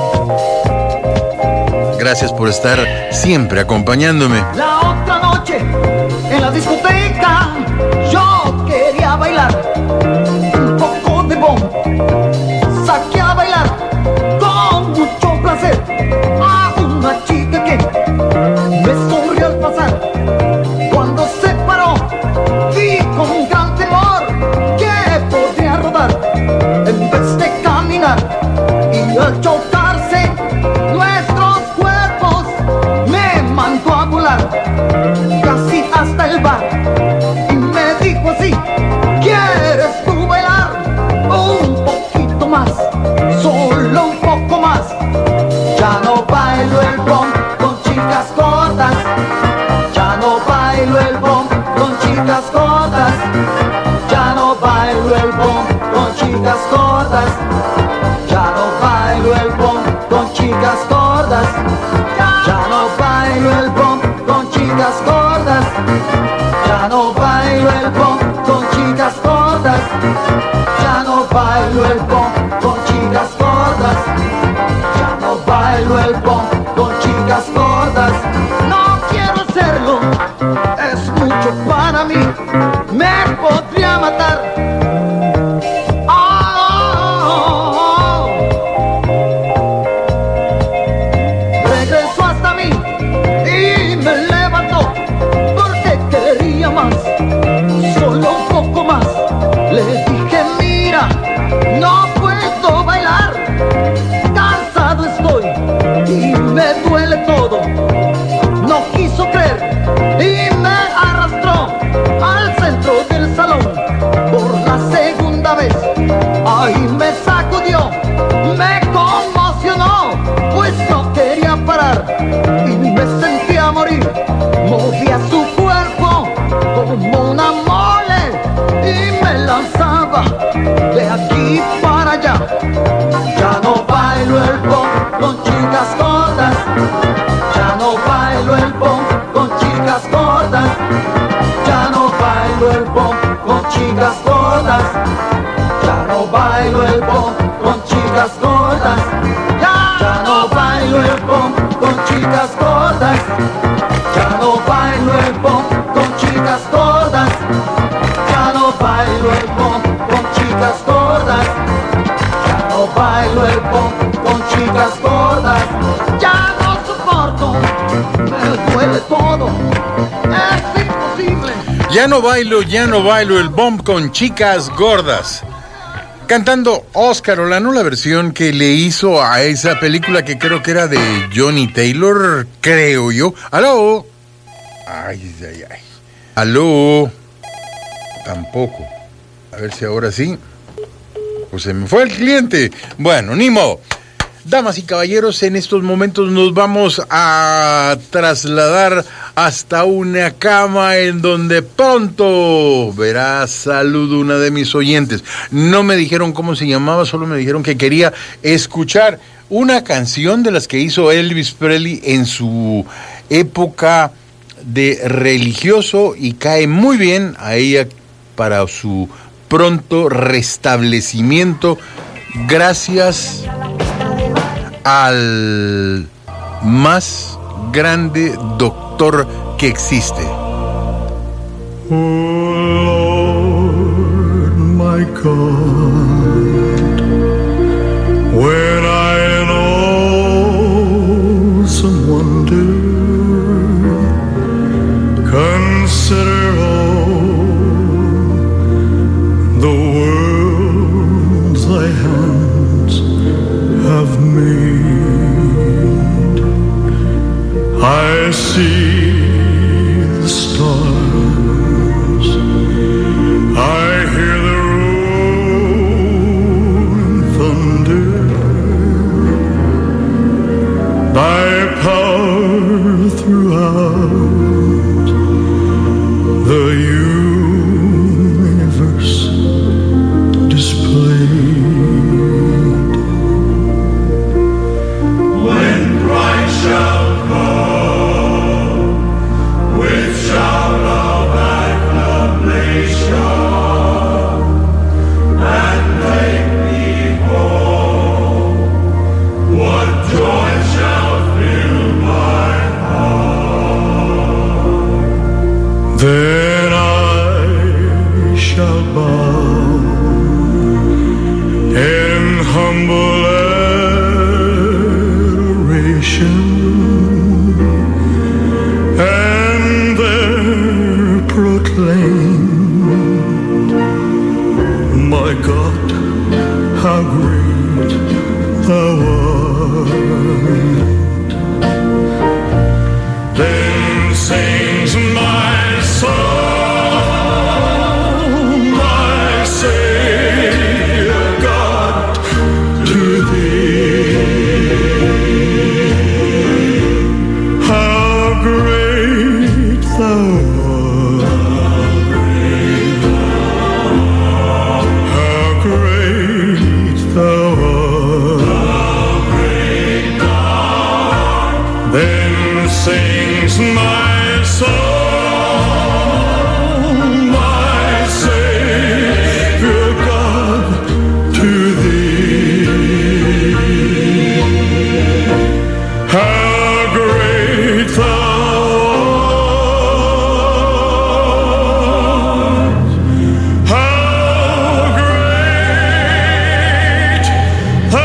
Gracias por estar siempre acompañándome. La otra noche en la discoteca yo quería bailar un poco de bomb. Saqué a bailar con mucho placer a una chica que me sonrió al pasar. Cuando se paró vi con un gran temor que podría rodar en vez de caminar, y al chocarse nuestros cuerpos me mandó a volar casi hasta el bar y me dijo así: ¿quieres tú bailar un poquito más? Solo un poco más. Ya no bailo el bomb con chicas cortas, ya no bailo el bomb con chicas cortas, ya no bailo el bomb con chicas cortas, ya no bailo el bomb con chicas cortas, ya no bailo el bomb con chicas de todo es imposible. Ya no bailo, ya no bailo el bomb con chicas gordas. Cantando Oscar Olano, la versión que le hizo a esa película que creo que era de Johnny Taylor, creo yo. ¡Aló! Ay, ay, ay. ¡Aló! Tampoco. A ver si ahora sí. Pues se me fue el cliente. Bueno, ni modo. Damas y caballeros, en estos momentos nos vamos a trasladar hasta una cama en donde pronto verá salud una de mis oyentes. No me dijeron cómo se llamaba, solo me dijeron que quería escuchar una canción de las que hizo Elvis Presley en su época de religioso y cae muy bien a ella para su pronto restablecimiento gracias al más grande doctor que existe. Oh Lord, my God, when I in awesome wonder consider all the worlds thy hands have made, I see the stars, I hear the rolling thunder, thy power throughout the universe displayed. When Christ shall come with shout of acclamation and make me whole, what joy shall fill my heart. Then I shall bow in humble adoration and there proclaim, my God, how great thou art. Then sings my soul, my Savior God, to thee. How great thou art, how great thou art. Then sings my soul, my Savior God, to thee. How great thou art, how great thou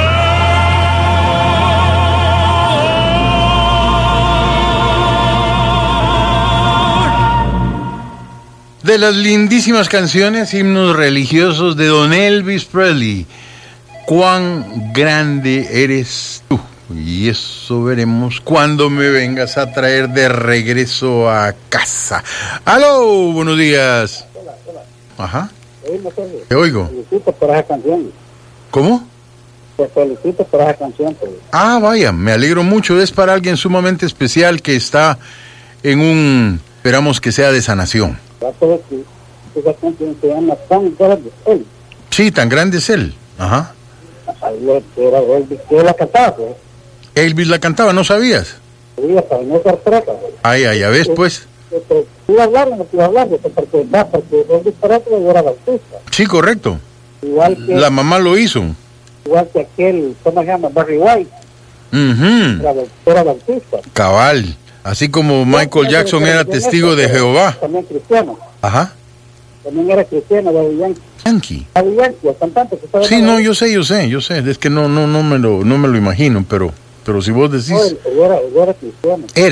De las lindísimas canciones, himnos religiosos de don Elvis Presley. Cuán grande eres tú. Y eso veremos cuando me vengas a traer de regreso a casa. ¡Aló! Buenos días. Hola, hola. Ajá. Oíme, Sergio. Te oigo. Te felicito por esa canción. ¿Cómo? Te felicito por esa canción. Pues. Ah, vaya, me alegro mucho. Es para alguien sumamente especial que está en un... Esperamos que sea de sanación. Ya sabes que esa canción se llama Tan Grande Él. Sí, tan grande es él. Ajá. Ayer era Elvis, que él la cantaba, pues. Elvis la cantaba, ¿no sabías? Sí, hasta en esa trata. Ay, ay, ya ves, pues. Pero iba a hablar, no iba a hablar, porque, va, porque Elvis Presley era bautista. Sí, correcto. Igual que, la mamá lo hizo. Igual que aquel, ¿cómo se llama? Barry White. Uh-huh. Era, era bautista. Cabal. Así como Michael Jackson era testigo de Jehová. También cristiano. Ajá. También era cristiano, Daddy Yankee. Yankee. Daddy Yankee, el cantante que estaba. Sí, no, yo sé, yo sé, yo sé. Es que no, no, no me lo, no me lo imagino, pero, pero si vos decís. No, él, él era, él era cristiano. Era.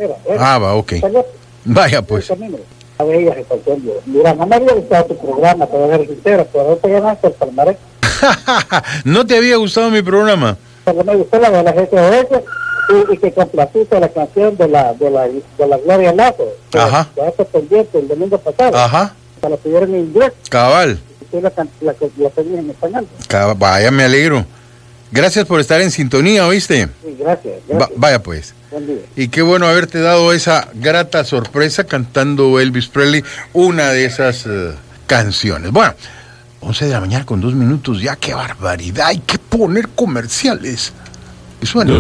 carretera. Ah, va, ok. Vaya, pues. A ver, ella se confundió. Mira, no me había gustado tu programa, te voy a ser sincero, pero no te ganaste el palmarés. ¿No te había gustado mi programa? Pero me gustó la de la G S S y, y que complaciste la canción de la de la, de la Gloria Lazo. Que, Ajá. que hace pendiente el domingo pasado. Ajá. Que la pidieron en inglés. Cabal. Y tú la, la, la, la pedí en español. Cabal. Vaya, me alegro. Gracias por estar en sintonía, ¿oíste? Sí, gracias. gracias. Va, vaya, pues. Buen día. Y qué bueno haberte dado esa grata sorpresa cantando Elvis Presley, una de esas uh, canciones. Bueno, once de la mañana con dos minutos, ya qué barbaridad, hay que poner comerciales. ¿Qué suena?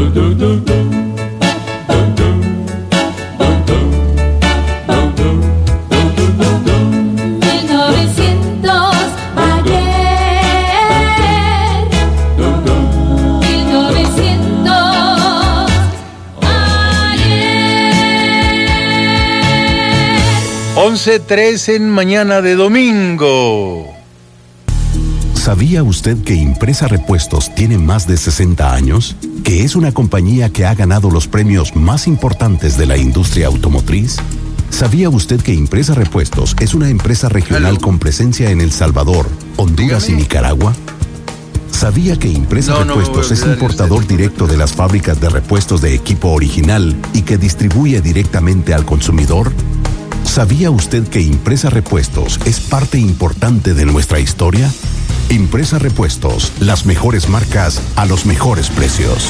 once tres en mañana de domingo. ¿Sabía usted que Impresa Repuestos tiene más de sesenta años? ¿Que es una compañía que ha ganado los premios más importantes de la industria automotriz? ¿Sabía usted que Impresa Repuestos es una empresa regional con presencia en El Salvador, Honduras y Nicaragua? ¿Sabía que Impresa No, no me Repuestos voy a es olvidar importador directo de las fábricas de repuestos de equipo original y que distribuye directamente al consumidor? ¿Sabía usted que Impresa Repuestos es parte importante de nuestra historia? Impresa Repuestos, las mejores marcas a los mejores precios.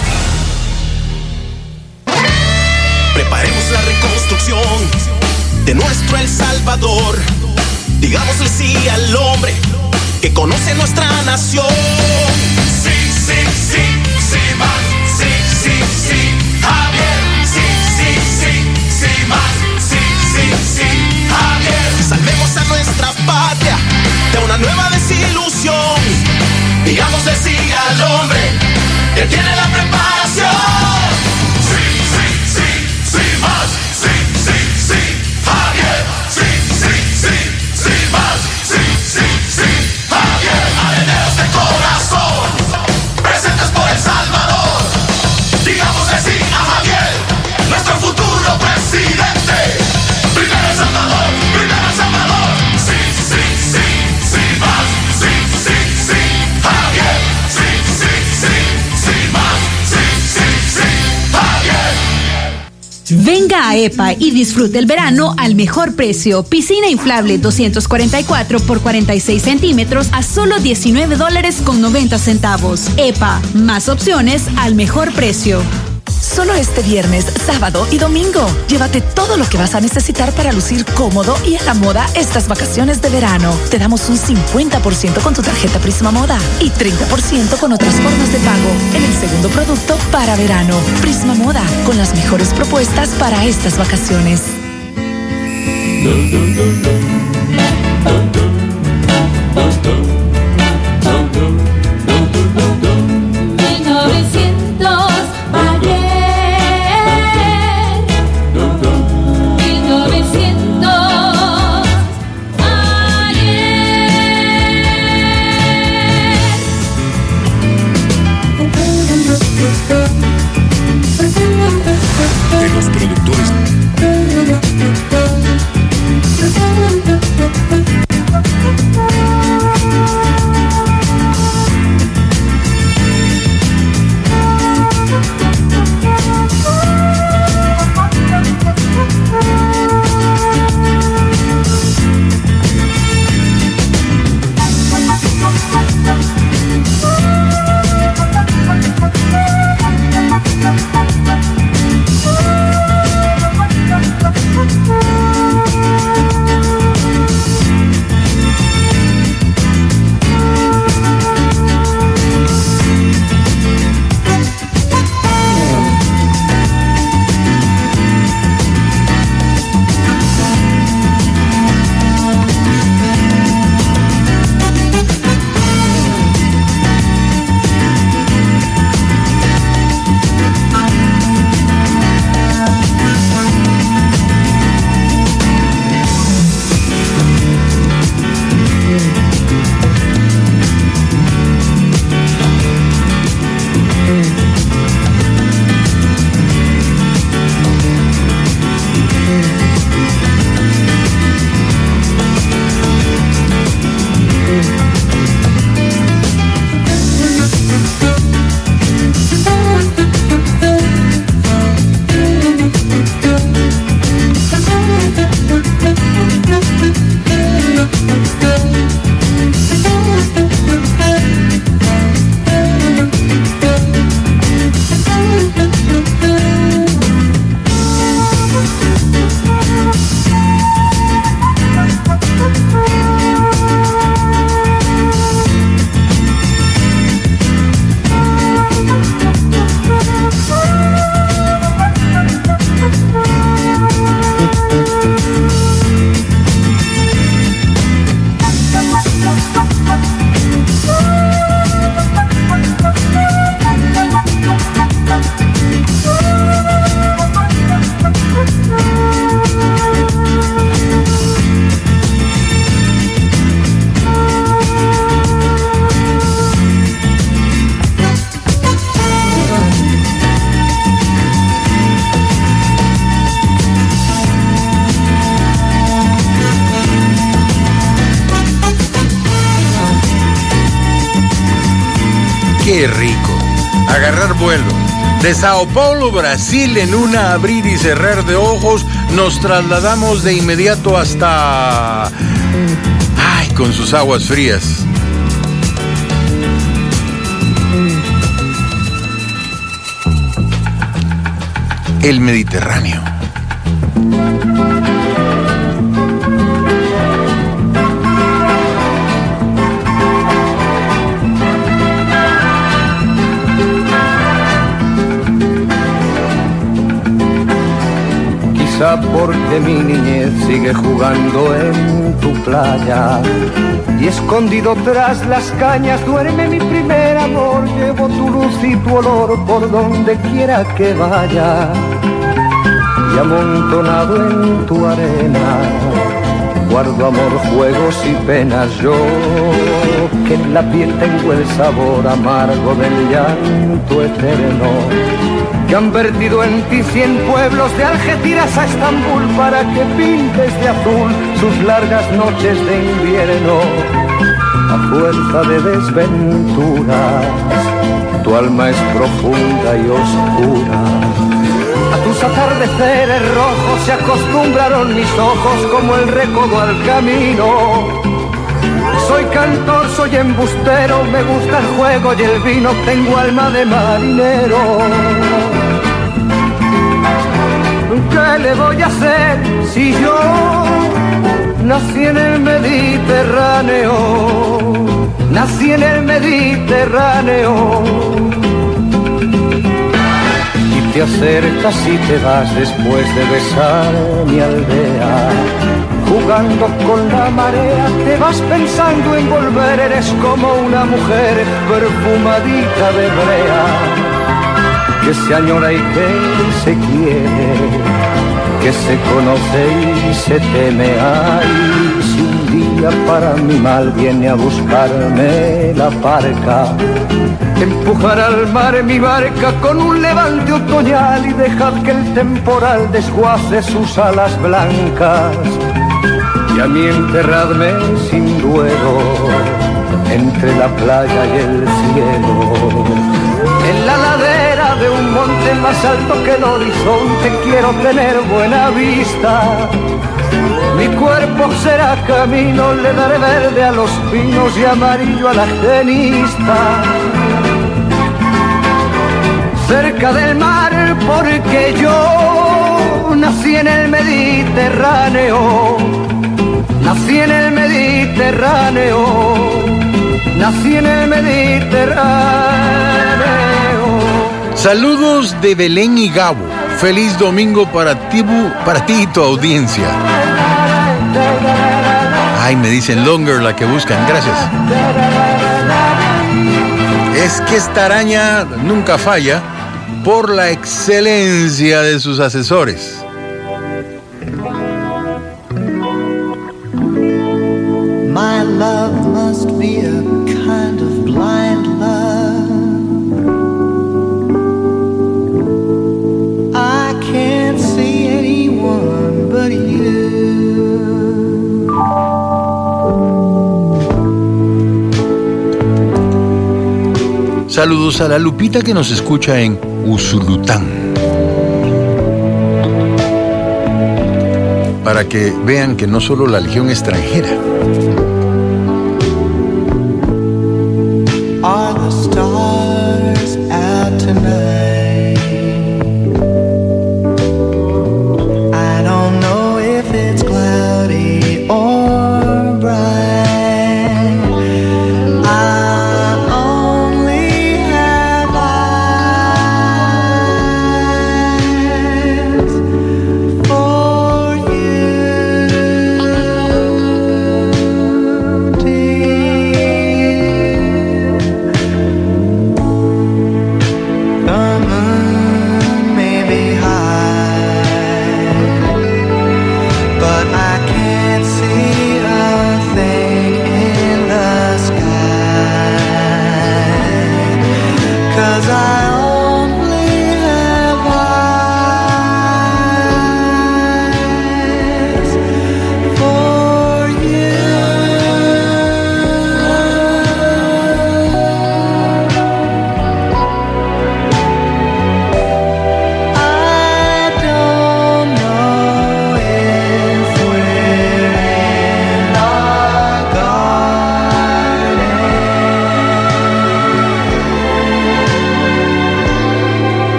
Preparemos la reconstrucción de nuestro El Salvador. Digámosle sí al hombre que conoce nuestra nación. Sí, sí, sí, sí más. Sí, sí, sí, Javier. Sí, sí, sí, sí más. Sí, sí, sí, Javier. Salvemos a nuestra patria de una nueva desilusión. Digámosle sí al hombre que tiene la preparación. Sí, sí, sí, sí más. Sí, sí, sí, Javier. Sí, sí, sí, sí más. Sí, sí, sí, Javier. Areneros de corazón, presentes por El Salvador. Digámosle sí a Javier, nuestro futuro presidente. Primero El Salvador, primero El Salvador. Sí, sí, sí, sí más. Sí, sí, sí, Javier. Sí, sí, sí, sí más. Sí, sí, sí, Javier. Venga a EPA y disfrute el verano al mejor precio. Piscina inflable doscientos cuarenta y cuatro por cuarenta y seis centímetros a solo diecinueve dólares con noventa centavos. EPA, más opciones al mejor precio. Solo este viernes, sábado y domingo. Llévate todo lo que vas a necesitar para lucir cómodo y a la moda estas vacaciones de verano. Te damos un cincuenta por ciento con tu tarjeta Prisma Moda y treinta por ciento con otras formas de pago en el segundo producto para verano. Prisma Moda, con las mejores propuestas para estas vacaciones. De los productores. Qué rico. Agarrar vuelo. De Sao Paulo, Brasil, en una abrir y cerrar de ojos, nos trasladamos de inmediato hasta... Ay, con sus aguas frías. El Mediterráneo. Quizá porque mi niñez sigue jugando en tu playa y escondido tras las cañas duerme mi primer amor. Llevo tu luz y tu olor por donde quiera que vaya y amontonado en tu arena guardo amor, juegos y penas. Yo que en la piel tengo el sabor amargo del llanto eterno, que han vertido en ti cien pueblos de Algeciras a Estambul para que pintes de azul sus largas noches de invierno. A fuerza de desventuras, tu alma es profunda y oscura. A tus atardeceres rojos se acostumbraron mis ojos como el recodo al camino. Soy cantor, soy embustero, me gusta el juego y el vino, tengo alma de marinero. ¿Qué le voy a hacer si yo nací en el Mediterráneo? Nací en el Mediterráneo. Y te acercas y te vas después de besar mi aldea. Jugando con la marea, te vas pensando en volver. Eres como una mujer perfumadita de brea, que se añora y que se quiere, que se conoce y se teme. Ay, si un día para mi mal viene a buscarme la parca, empujar al mar mi barca con un levante otoñal y dejad que el temporal desguace sus alas blancas. Y a mí enterradme sin duelo entre la playa y el cielo. En la ladera de un monte más alto que el horizonte quiero tener buena vista. Mi cuerpo será camino, le daré verde a los pinos y amarillo a la genista. Cerca del mar porque yo nací en el Mediterráneo. Nací en el Mediterráneo, nací en el Mediterráneo. Saludos de Belén y Gabo. Feliz domingo para ti, para ti y tu audiencia. Ay, me dicen Longer, la que buscan. Gracias. Es que esta araña nunca falla por la excelencia de sus asesores. My love must be a kind of blind love. I can't see anyone but you. Saludos a la Lupita que nos escucha en Usulután. Para que vean que no solo la legión extranjera. Are the stars out tonight? I don't know if it's cloudy or bright. I only have eyes for you.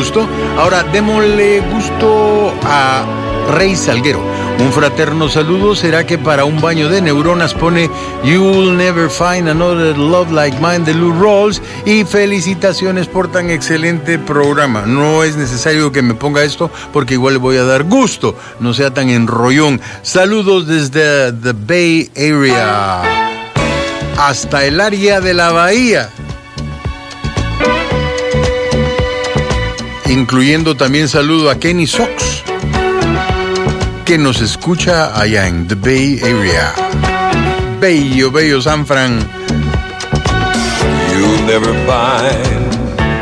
gusto. Ahora démosle gusto a Rey Salguero. Un fraterno saludo. ¿Será que para un baño de neuronas pone You'll Never Find Another Love Like Mine de Lou Rawls? Y felicitaciones por tan excelente programa. No es necesario que me ponga esto porque igual le voy a dar gusto. No sea tan enrollón. Saludos desde the Bay Area hasta el área de la bahía, incluyendo también saludo a Kenny Sox, que nos escucha allá en the Bay Area. Bello, bello San Fran. You'll never find,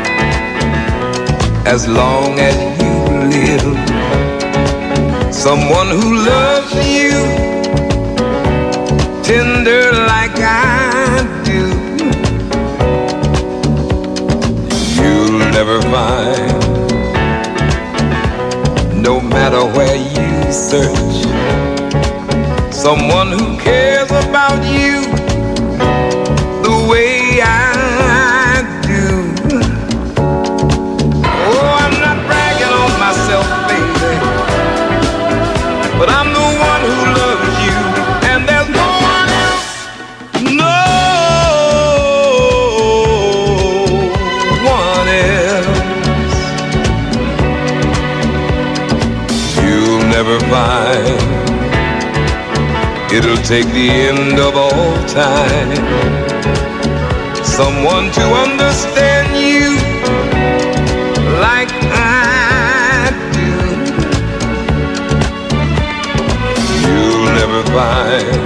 as long as you live, someone who loves you tender like I do. You'll never find, no matter where you search, someone who cares about you the way I do. Oh, I'm not bragging on myself, baby, but I'm the one who loves you, and there's no one else, no one else. You'll never find, it'll take the end of all time, someone to understand you like I do. You'll never find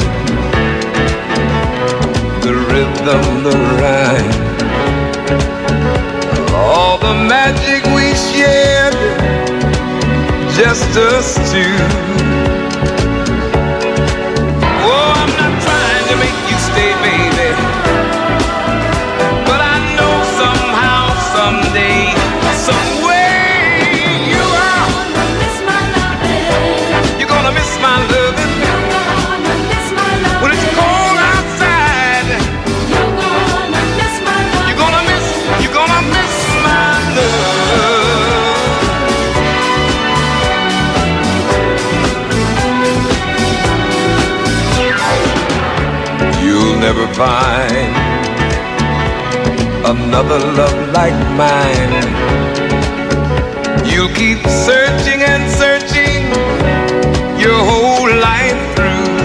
the rhythm, the rhyme, all the magic we shared, just us two. Never find another love like mine. You'll keep searching and searching your whole life through.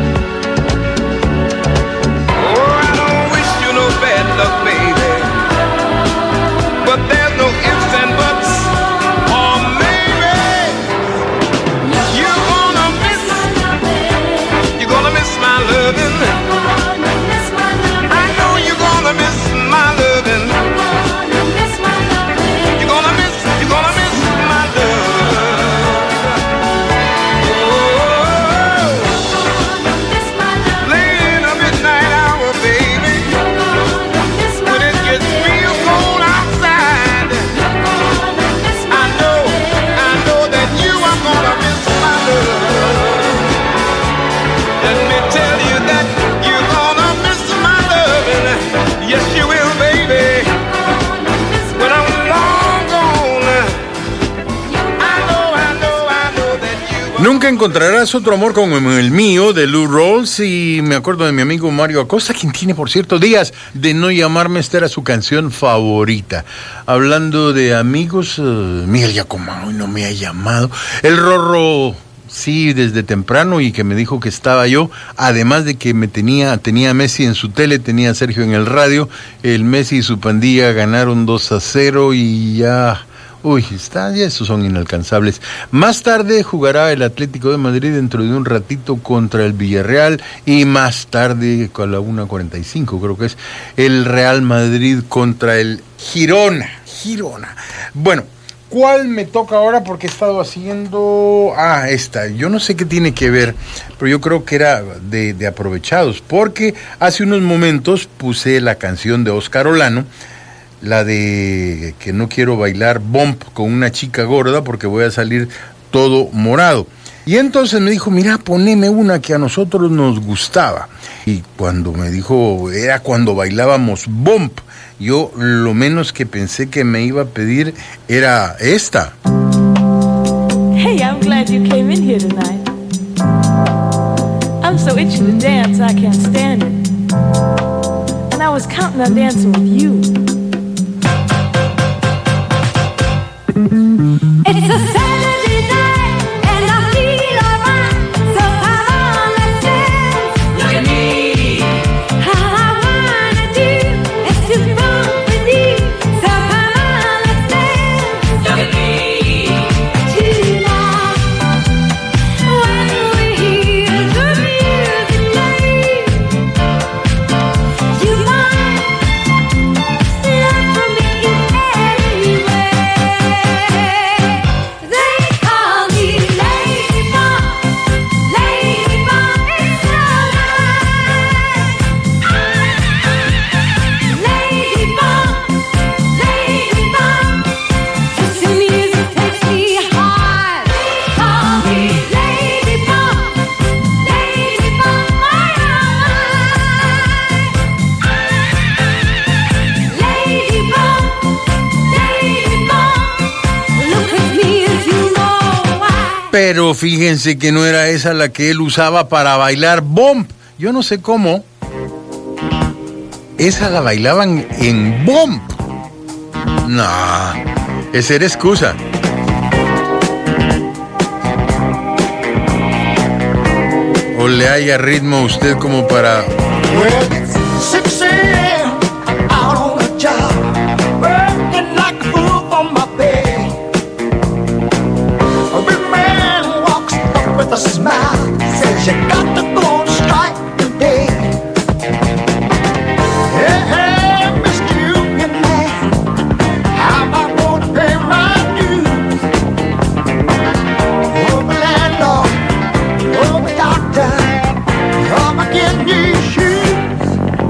Oh, I don't wish you no bad luck, baby, but there's no ifs and buts, or maybe you're gonna miss, you're gonna miss my loving. Nunca encontrarás otro amor como el mío, de Lou Rawls, y me acuerdo de mi amigo Mario Acosta, quien tiene, por cierto, días de no llamarme. Esta era su canción favorita. Hablando de amigos, uh, Miguel Giacomano no me ha llamado. El Rorro, sí, desde temprano, y que me dijo que estaba yo, además de que me tenía, tenía a Messi en su tele, tenía a Sergio en el radio. El Messi y su pandilla ganaron dos a cero y ya... Uy, está, ya esos son inalcanzables. Más tarde jugará el Atlético de Madrid dentro de un ratito contra el Villarreal, y más tarde, a la una cuarenta y cinco creo que es, el Real Madrid contra el Girona. Girona. Bueno, ¿cuál me toca ahora? Porque he estado haciendo... Ah, esta. Yo no sé qué tiene que ver, pero yo creo que era de, de aprovechados, porque hace unos momentos puse la canción de Oscar Olano, la de que no quiero bailar bump con una chica gorda porque voy a salir todo morado. Y entonces me dijo, mira, poneme una que a nosotros nos gustaba. Y cuando me dijo, era cuando bailábamos bump. yo lo menos que pensé que me iba a pedir era esta. Hey, I'm glad you came in here tonight. I'm so itchy to dance, I can't stand it. And I was counting on dancing with you. It's a Saturday night and I feel alright. So come on, let's dance. Look at me. All I wanna do is to bump with you. So come on, let's dance. Look at me. Tonight, when we hear the music play, you might love for me anyway. They call me Lady Bump, Lady Bump, it's alright. Lady Bump, Lady Bump, just the music takes me high. They call me Lady Bump, Lady Bump, my Lady Bump, Lady Bump, look at me if you know why. Pero fíjense que no era esa la que él usaba para bailar bump. Yo no sé cómo. Esa la bailaban en bump. No, esa era excusa. O le haya ritmo a usted como para... six a.m. out on a job, working like a fool on my bed. A big man walks up with a smile, says you got to go on strike today. Hey, hey, Mister Union Man, how am I going to pay my dues? Oh, my landlord, oh, my doctor, oh, my kidney shoes.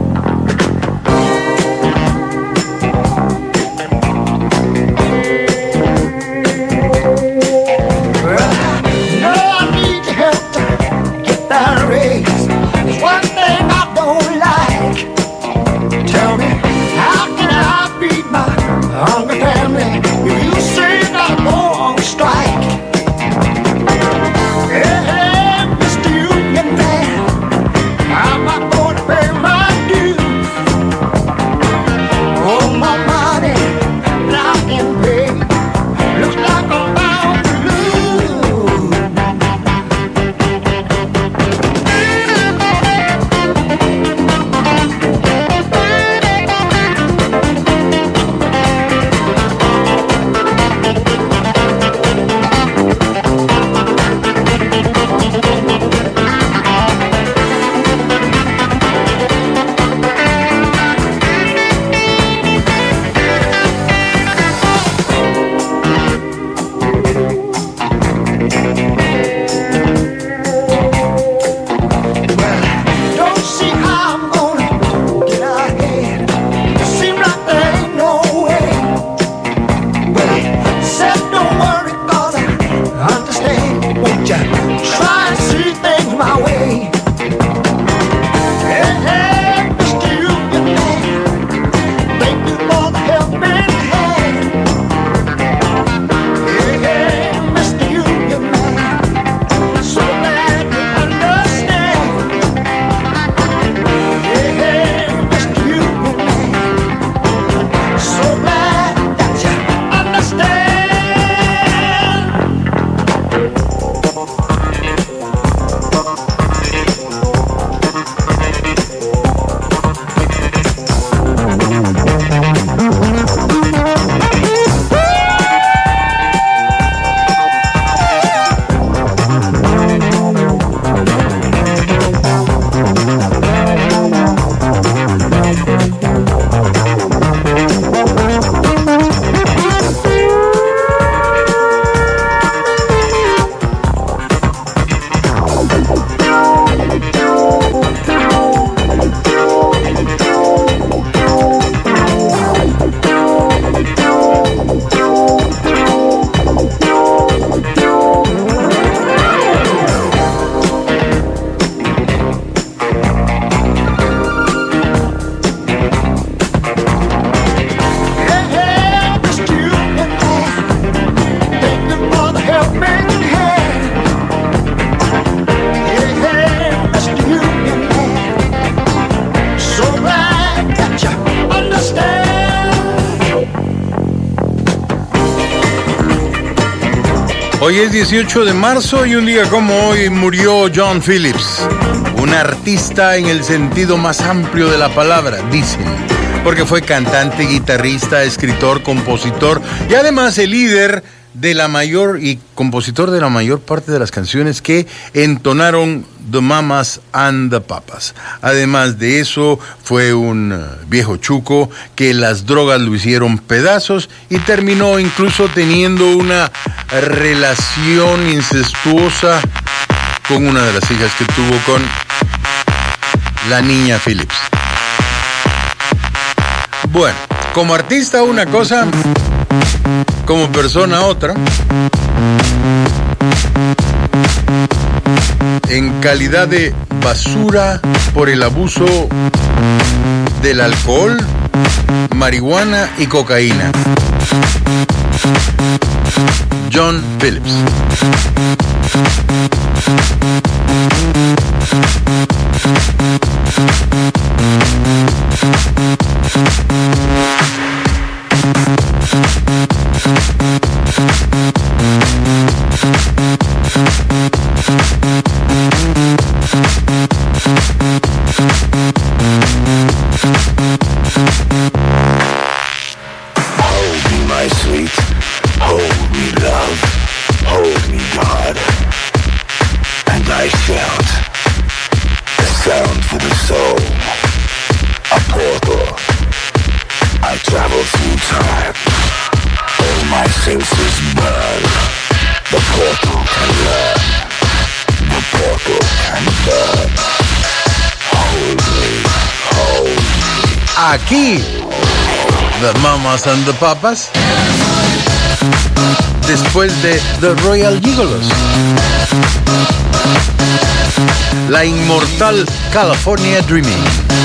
Hoy es dieciocho de marzo y un día como hoy murió John Phillips, un artista en el sentido más amplio de la palabra, dicen, porque fue cantante, guitarrista, escritor, compositor y además el líder de la mayor y compositor de la mayor parte de las canciones que entonaron The Mamas and the Papas. Además de eso, fue un viejo chuco que las drogas lo hicieron pedazos y terminó incluso teniendo una relación incestuosa con una de las hijas que tuvo con la niña Phillips. Bueno, como artista una cosa, como persona otra. En calidad de basura por el abuso del alcohol, marihuana y cocaína. John Phillips. Aquí, The Mamas and the Papas, después de The Royal Gigolos, la inmortal California Dreaming.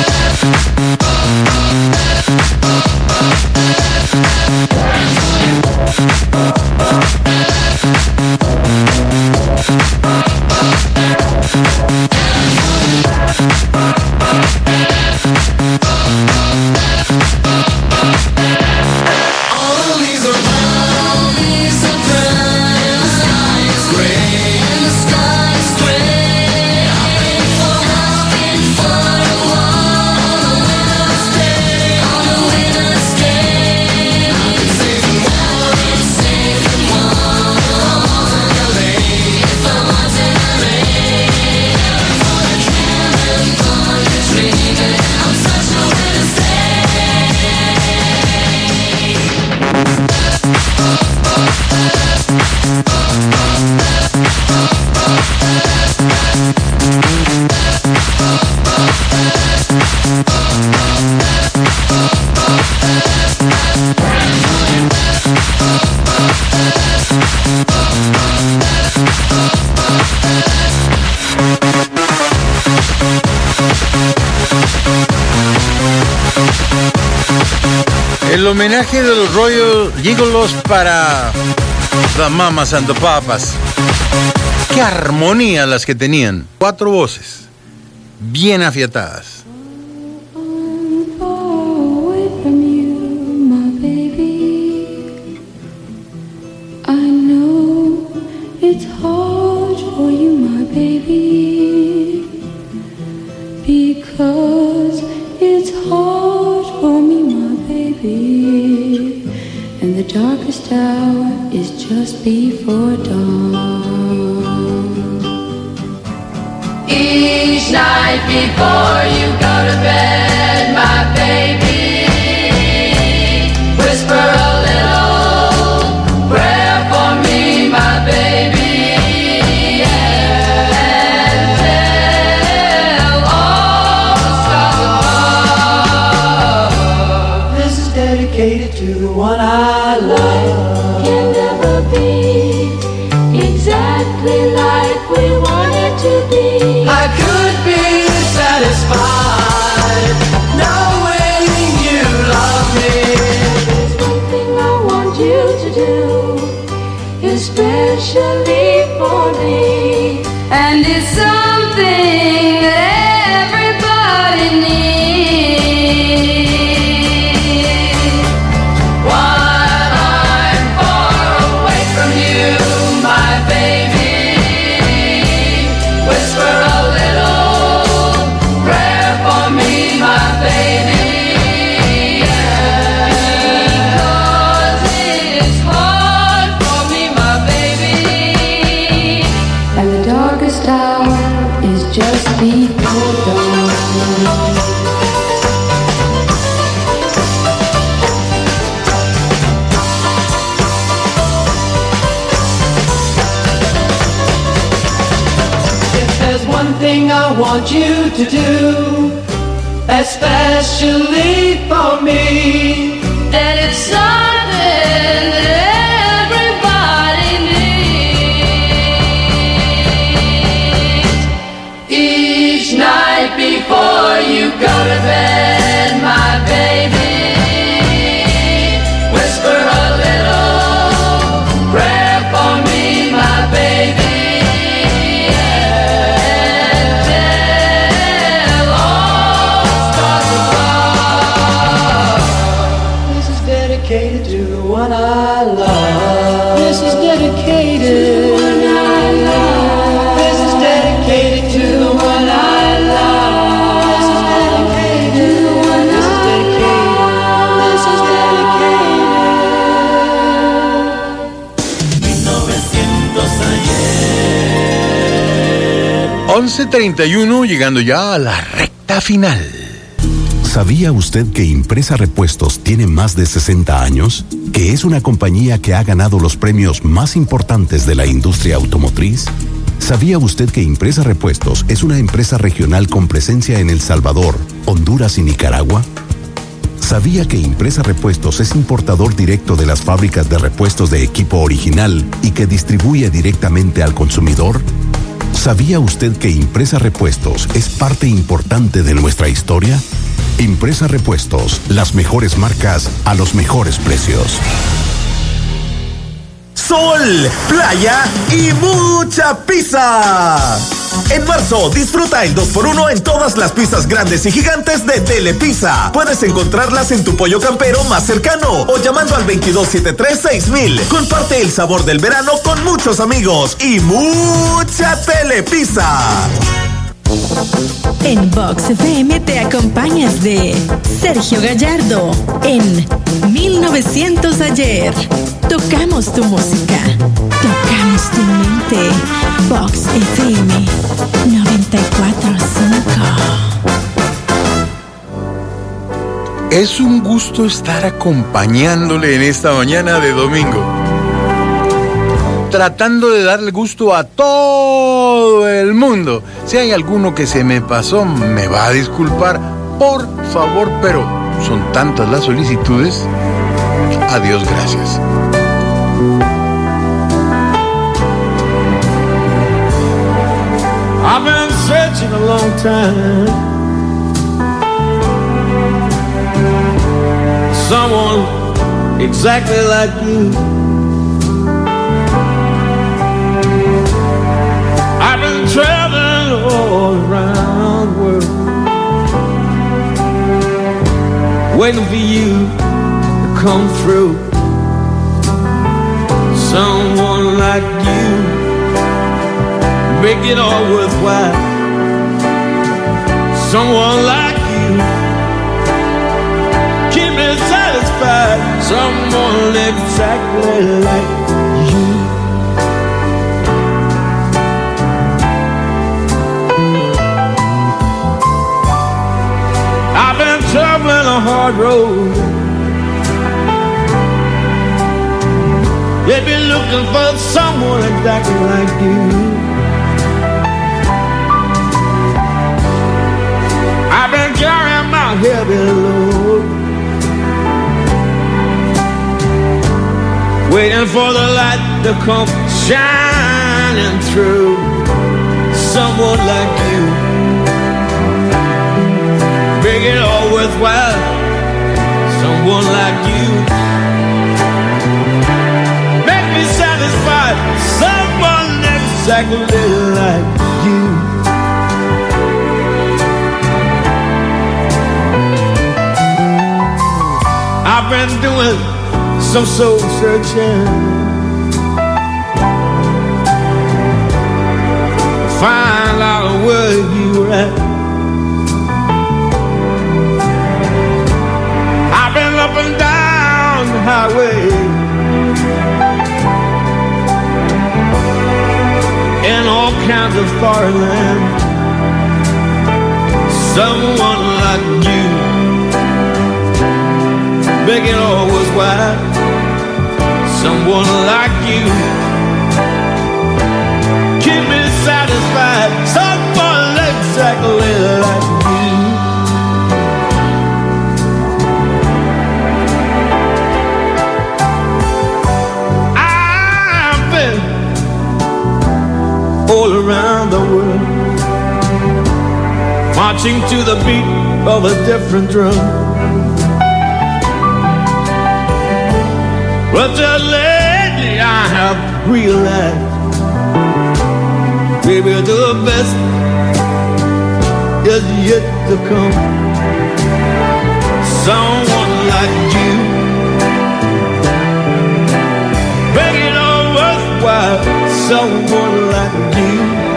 El homenaje de los Royal Gigolos para The Mamas and the Papas. Qué armonía las que tenían. Cuatro voces, bien afiatadas. It's hard for you, my baby, because it's hard for me, my baby, and the darkest hour is just before dawn. Each night before you go to bed, my baby, whisper a little prayer for me, my baby. To the one I love can never be exactly like we want it to be. I could be satisfied knowing you love me. There's one thing I want you to do, especially for me, and it's something that everybody needs. What baby. Because it's hard for me, my baby. And the darkest hour is just before dawn. One thing I want you to do, especially for me, and it's something that everybody needs. Each night before you go to bed, my baby, whisper a little prayer for me, my baby. Dedicated to the one I love. This is dedicated to the one I love. This is dedicated to the one I love. This is dedicated to the one I love. This is dedicated. mil novecientos ayer. once treinta y uno, llegando ya a la recta final. ¿Sabía usted que Impresa Repuestos tiene más de sesenta años? ¿Que es una compañía que ha ganado los premios más importantes de la industria automotriz? ¿Sabía usted que Impresa Repuestos es una empresa regional con presencia en El Salvador, Honduras y Nicaragua? ¿Sabía que Impresa Repuestos es importador directo de las fábricas de repuestos de equipo original y que distribuye directamente al consumidor? ¿Sabía usted que Impresa Repuestos es parte importante de nuestra historia? Impresa Repuestos, las mejores marcas a los mejores precios. Sol, playa y mucha pizza. En marzo, disfruta el dos por uno en todas las pizzas grandes y gigantes de Telepizza. Puedes encontrarlas en tu pollo campero más cercano o llamando al veintidós setenta y tres seis mil. Comparte el sabor del verano con muchos amigos y mucha Telepizza. En Vox F M te acompañas de Sergio Gallardo en mil novecientos ayer. Tocamos tu música, tocamos tu mente. Vox F M noventa y cuatro punto cinco. Es un gusto estar acompañándole en esta mañana de domingo, tratando de darle gusto a todo el mundo. Si hay alguno que se me pasó, me va a disculpar, por favor, pero son tantas las solicitudes. Adiós, gracias. I've been searching a long time, someone exactly like you. I've been traveling all around the world, waiting for you to come through. Someone like you, make it all worthwhile. Someone like you, keep me satisfied. Someone exactly like you. I've been traveling a hard road, they've been looking for someone exactly like you. I've been carrying my heavy load, waiting for the light to come shining through. Someone like you, make it all worthwhile. Someone like you, make me satisfied. Someone exactly like you. I've been doing some soul searching, find out where you were at. kinds of foreign land. Someone like you, begging all was wide. Someone like you, keep me satisfied. Someone exactly like you. I've been all around the world, marching to the beat of a different drum. But just lately I have realized, baby, the best is yet to come. Someone like you, make it all worthwhile. Someone like you,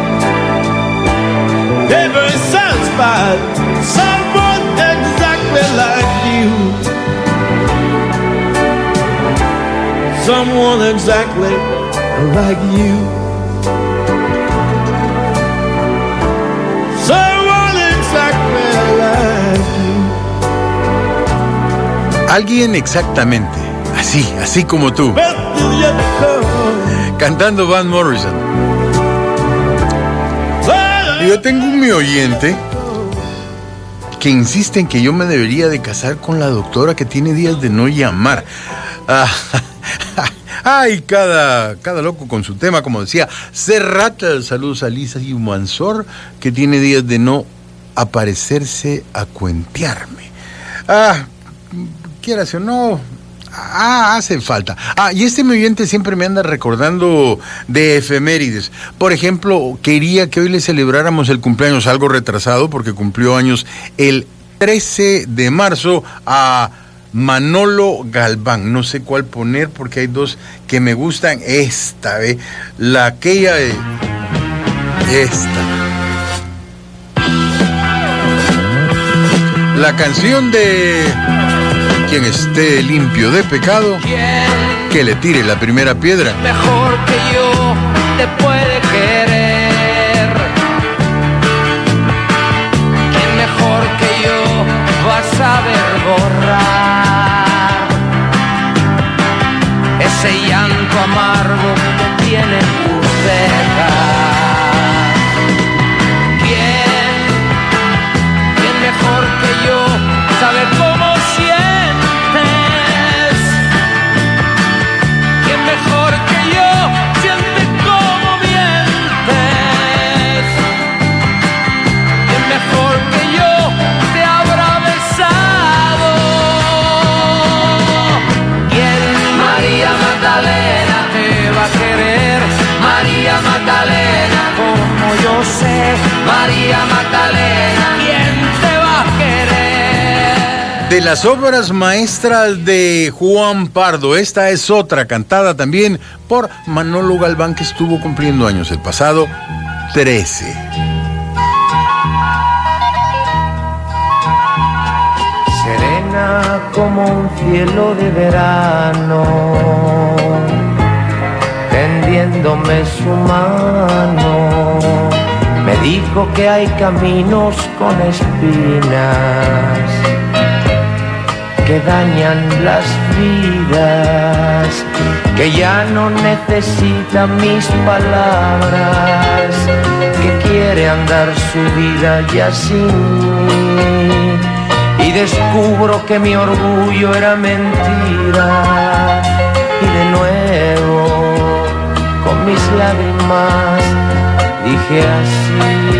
never satisfied. Someone exactly like you. Someone exactly like you. Someone exactly like you. Alguien exactamente, así, así como tú. Cantando Van Morrison. Y yo tengo un mi oyente que insiste en que yo me debería de casar con la doctora que tiene días de no llamar. Ah, ay, cada, cada loco con su tema, como decía Serrat. Saludos a Lisa y Mansor, que tiene días de no aparecerse a cuentearme. Ah, quieras o no, ah, hace falta. Ah, y este mi oyente siempre me anda recordando de efemérides. Por ejemplo, quería que hoy le celebráramos el cumpleaños, algo retrasado, porque cumplió años el trece de marzo a Manolo Galván. No sé cuál poner porque hay dos que me gustan. Esta, ¿eh? La aquella de... Esta. La canción de... Quien esté limpio de pecado, que le tire la primera piedra. Mejor que yo te puede querer. ¿Quién mejor que yo va a saber borrar ese llanto amargo que tiene tus cejas? ¿Quién, quién mejor que yo sabe cómo sientes? ¿Quién mejor que yo siente cómo mientes? ¿Quién mejor que yo te habrá besado? ¿Quién, María Magdalena, te va a querer? María Magdalena, como yo sé. María Magdalena, ¿quién te va a querer? De las obras maestras de Juan Pardo, esta es otra cantada también por Manolo Galván, que estuvo cumpliendo años el pasado trece. Serena como un cielo de verano, tendiéndome su mano, me dijo que hay caminos con espinas que dañan las vidas, que ya no necesita mis palabras, que quiere andar su vida ya sin mí. Y descubro que mi orgullo era mentira, y de nuevo con mis lágrimas dije así: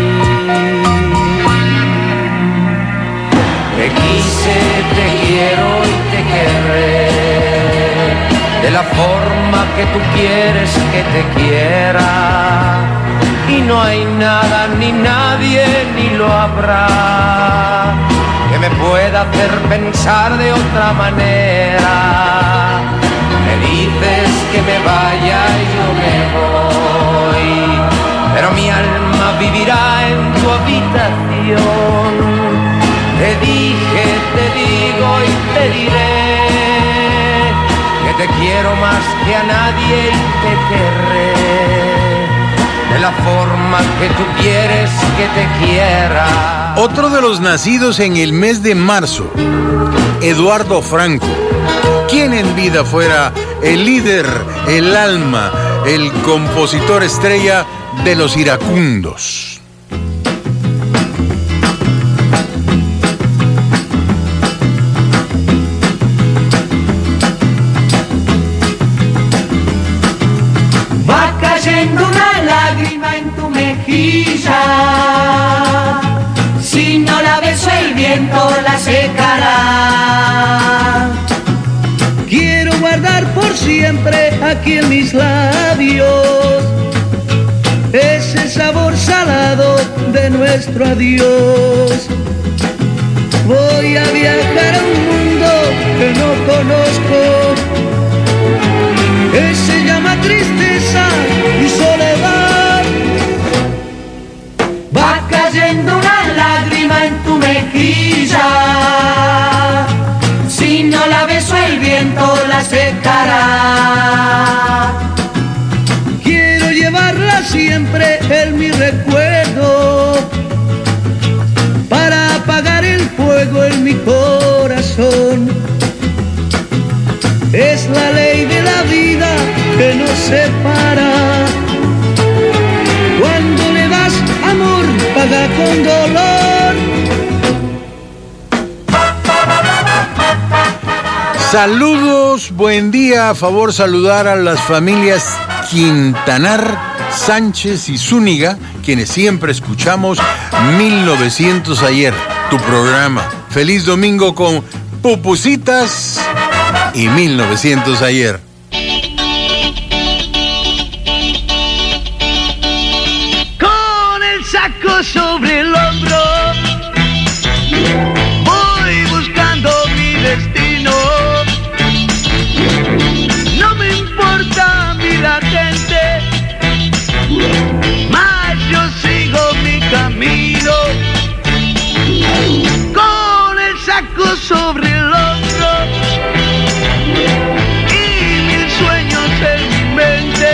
te quise, te quiero y te querré, de la forma que tú quieres que te quiera. Y no hay nada, ni nadie, ni lo habrá, que me pueda hacer pensar de otra manera. Me dices que me vaya y yo me voy, pero mi alma vivirá en tu habitación. Te dije, te digo y te diré que te quiero más que a nadie y te querré, de la forma que tú quieres que te quiera. Otro de los nacidos en el mes de marzo, Eduardo Franco, quien en vida fuera el líder, el alma, el compositor estrella de los iracundos. Va cayendo una lágrima en tu mejilla, si no la beso el viento la secará. Quiero guardar por siempre aquí en mis labios ese sabor salado de nuestro adiós. Voy a viajar a un mundo que no conozco, que se llama tristeza y soledad. Va cayendo una lágrima en tu mejilla, si no la beso el viento la secará. Quiero llevarla siempre en mi recuerdo para apagar el fuego en mi corazón. Es la ley de la vida que nos separa. Cuando le das amor, paga con dolor. Saludos, buen día. A favor saludar a las familias Quintanar, Sánchez y Zúñiga, quienes siempre escuchamos mil novecientos ayer, tu programa. Feliz domingo con pupusitas y mil novecientos ayer. Con el saco sobre el hombro voy buscando mi destino. No me importa a mí la gente, mas yo sigo mi camino. Con el saco sobre el hombro y mil sueños en mi mente,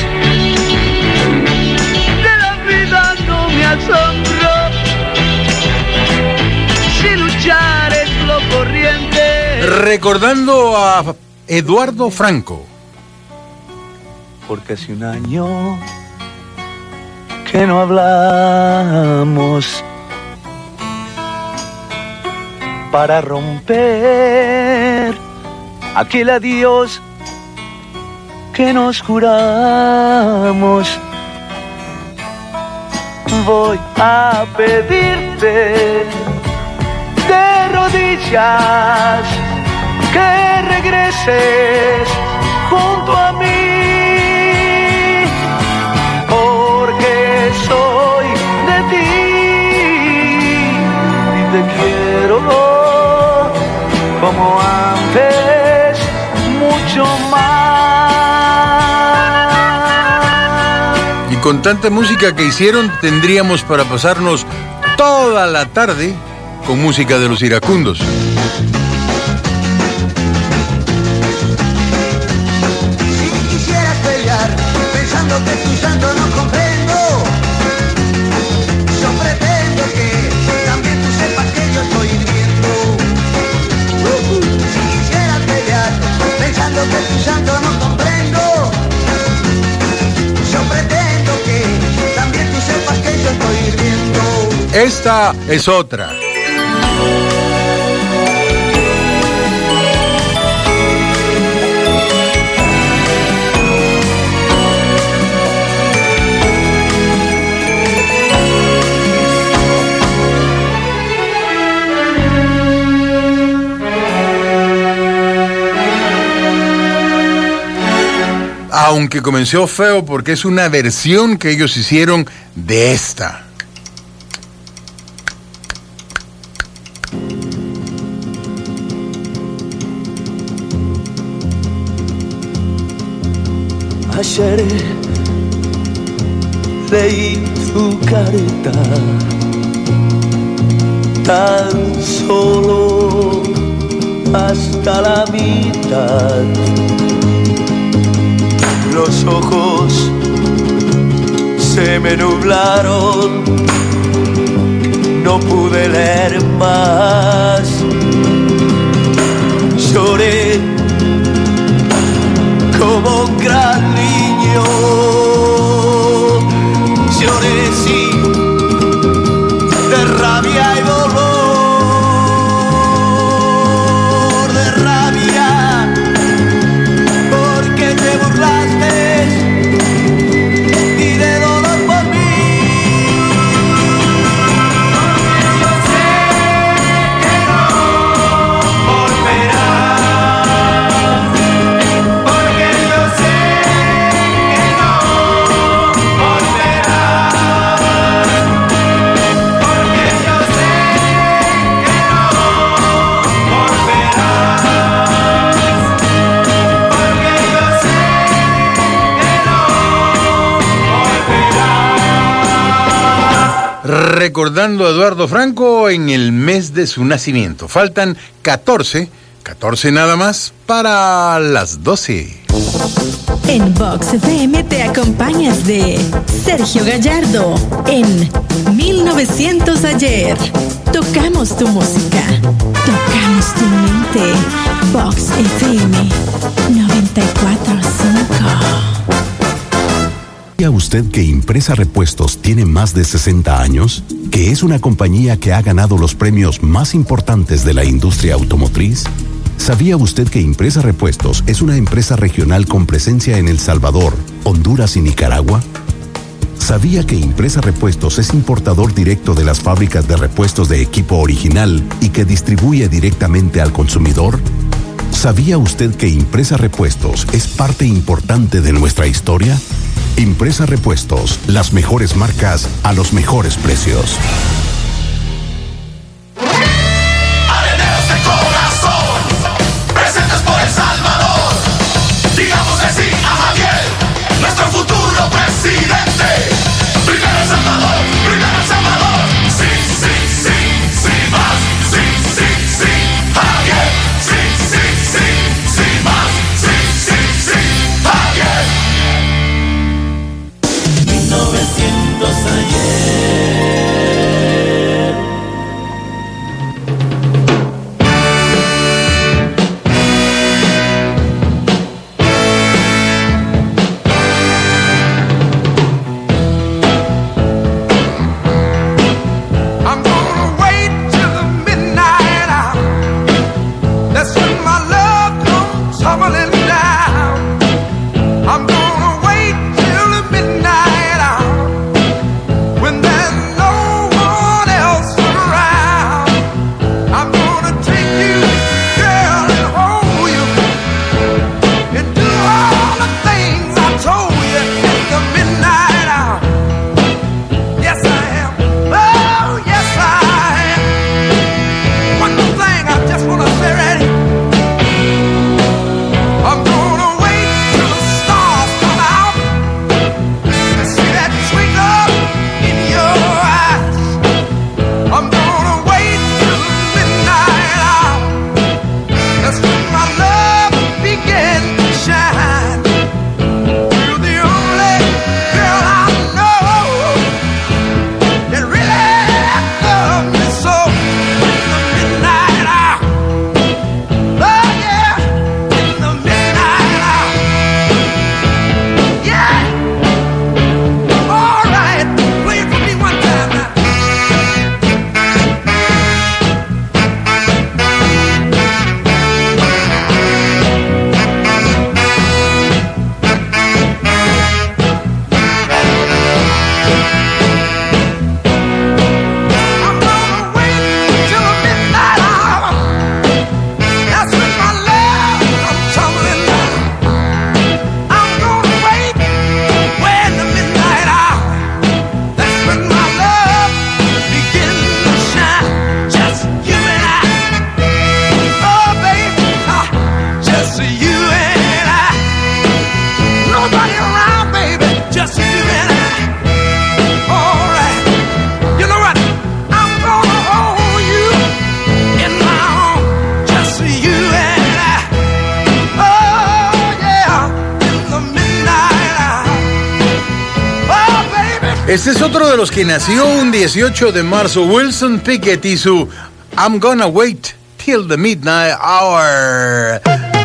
de la vida no me asombro, si luchar es lo corriente. Recordando a Eduardo Franco. Porque hace un año que no hablamos, para romper aquel adiós que nos juramos. Voy a pedirte de rodillas que regreses junto a mí, porque soy de ti y te quiero como antes, mucho más. Y con tanta música que hicieron, tendríamos para pasarnos toda la tarde con música de los iracundos. Pensando que tu santo no comprendo, yo pretendo que también tú sepas que yo estoy hirviendo. Uh-huh. Si quisieras pelear, pensando que tu santo no comprendo, yo pretendo que también tú sepas que yo estoy hirviendo. Esta es otra. Aunque comenzó feo porque es una versión que ellos hicieron de esta. Ayer leí tu carta, tan solo hasta la mitad. Los ojos se me nublaron, no pude leer más. Lloré como un gran niño, lloré sí, de rabia y dolor, de rabia, porque te burlaste y de dolor por mí. Yo sé que no volverás, porque yo sé que no volverás, porque yo sé que no volverás, porque yo sé que no volverás. Recordando a Eduardo Franco en el mes de su nacimiento. Faltan catorce, catorce nada más para las doce. En Vox F M te acompañas de Sergio Gallardo en mil novecientos ayer. Tocamos tu música, tocamos tu mente. Vox F M noventa y cuatro punto cinco. ¿Sabía usted que Impresa Repuestos tiene más de sesenta años? ¿Que es una compañía que ha ganado los premios más importantes de la industria automotriz? ¿Sabía usted que Impresa Repuestos es una empresa regional con presencia en El Salvador, Honduras y Nicaragua? ¿Sabía que Impresa Repuestos es importador directo de las fábricas de repuestos de equipo original y que distribuye directamente al consumidor? ¿Sabía usted que Impresa Repuestos es parte importante de nuestra historia? Impresa Repuestos, las mejores marcas a los mejores precios. Areneros de corazón, presentes por El Salvador. Digamos que sí a Javier, nuestro futuro presidente. Primero El Salvador, primero El Salvador. Sí, sí, sí, sí más. Sí, sí, sí, Javier. Sí, sí, sí, sí más. Sí, sí, sí, Javier. mil novecientos ayer. Este es otro de los que nació un dieciocho de marzo, Wilson Pickett y su I'm Gonna Wait Till the Midnight Hour.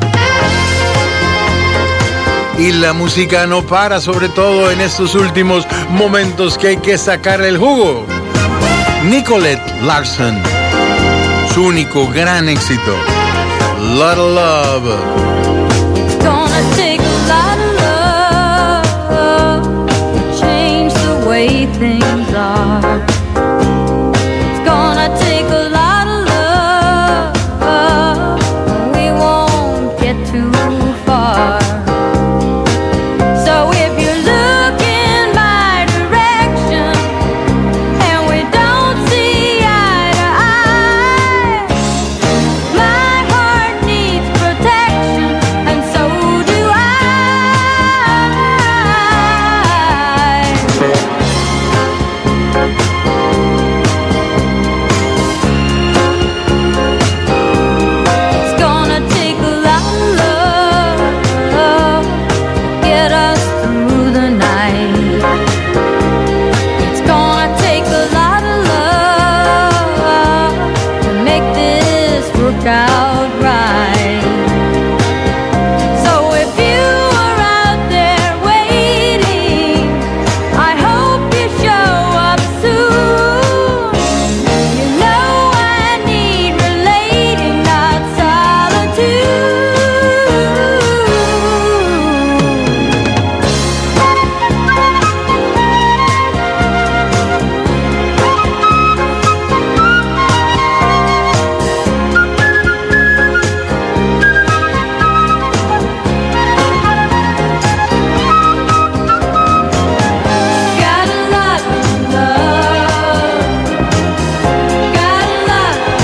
Y la música no para, sobre todo en estos últimos momentos que hay que sacar el jugo. Nicolette Larson, su único gran éxito, Lot of Love. It's gonna take a lot of love to change the way things are. It's gonna take a lot of love, we won't get too far. So if you look in my direction and we don't see eye to eye, my heart needs protection and so do I. It's gonna take a lot of love to get us through the night. It's gonna take a lot of love to make this work out right. So if you are out there waiting, I hope you show up soon. You know I need relating, not solitude. Got a lot of love. Got a lot of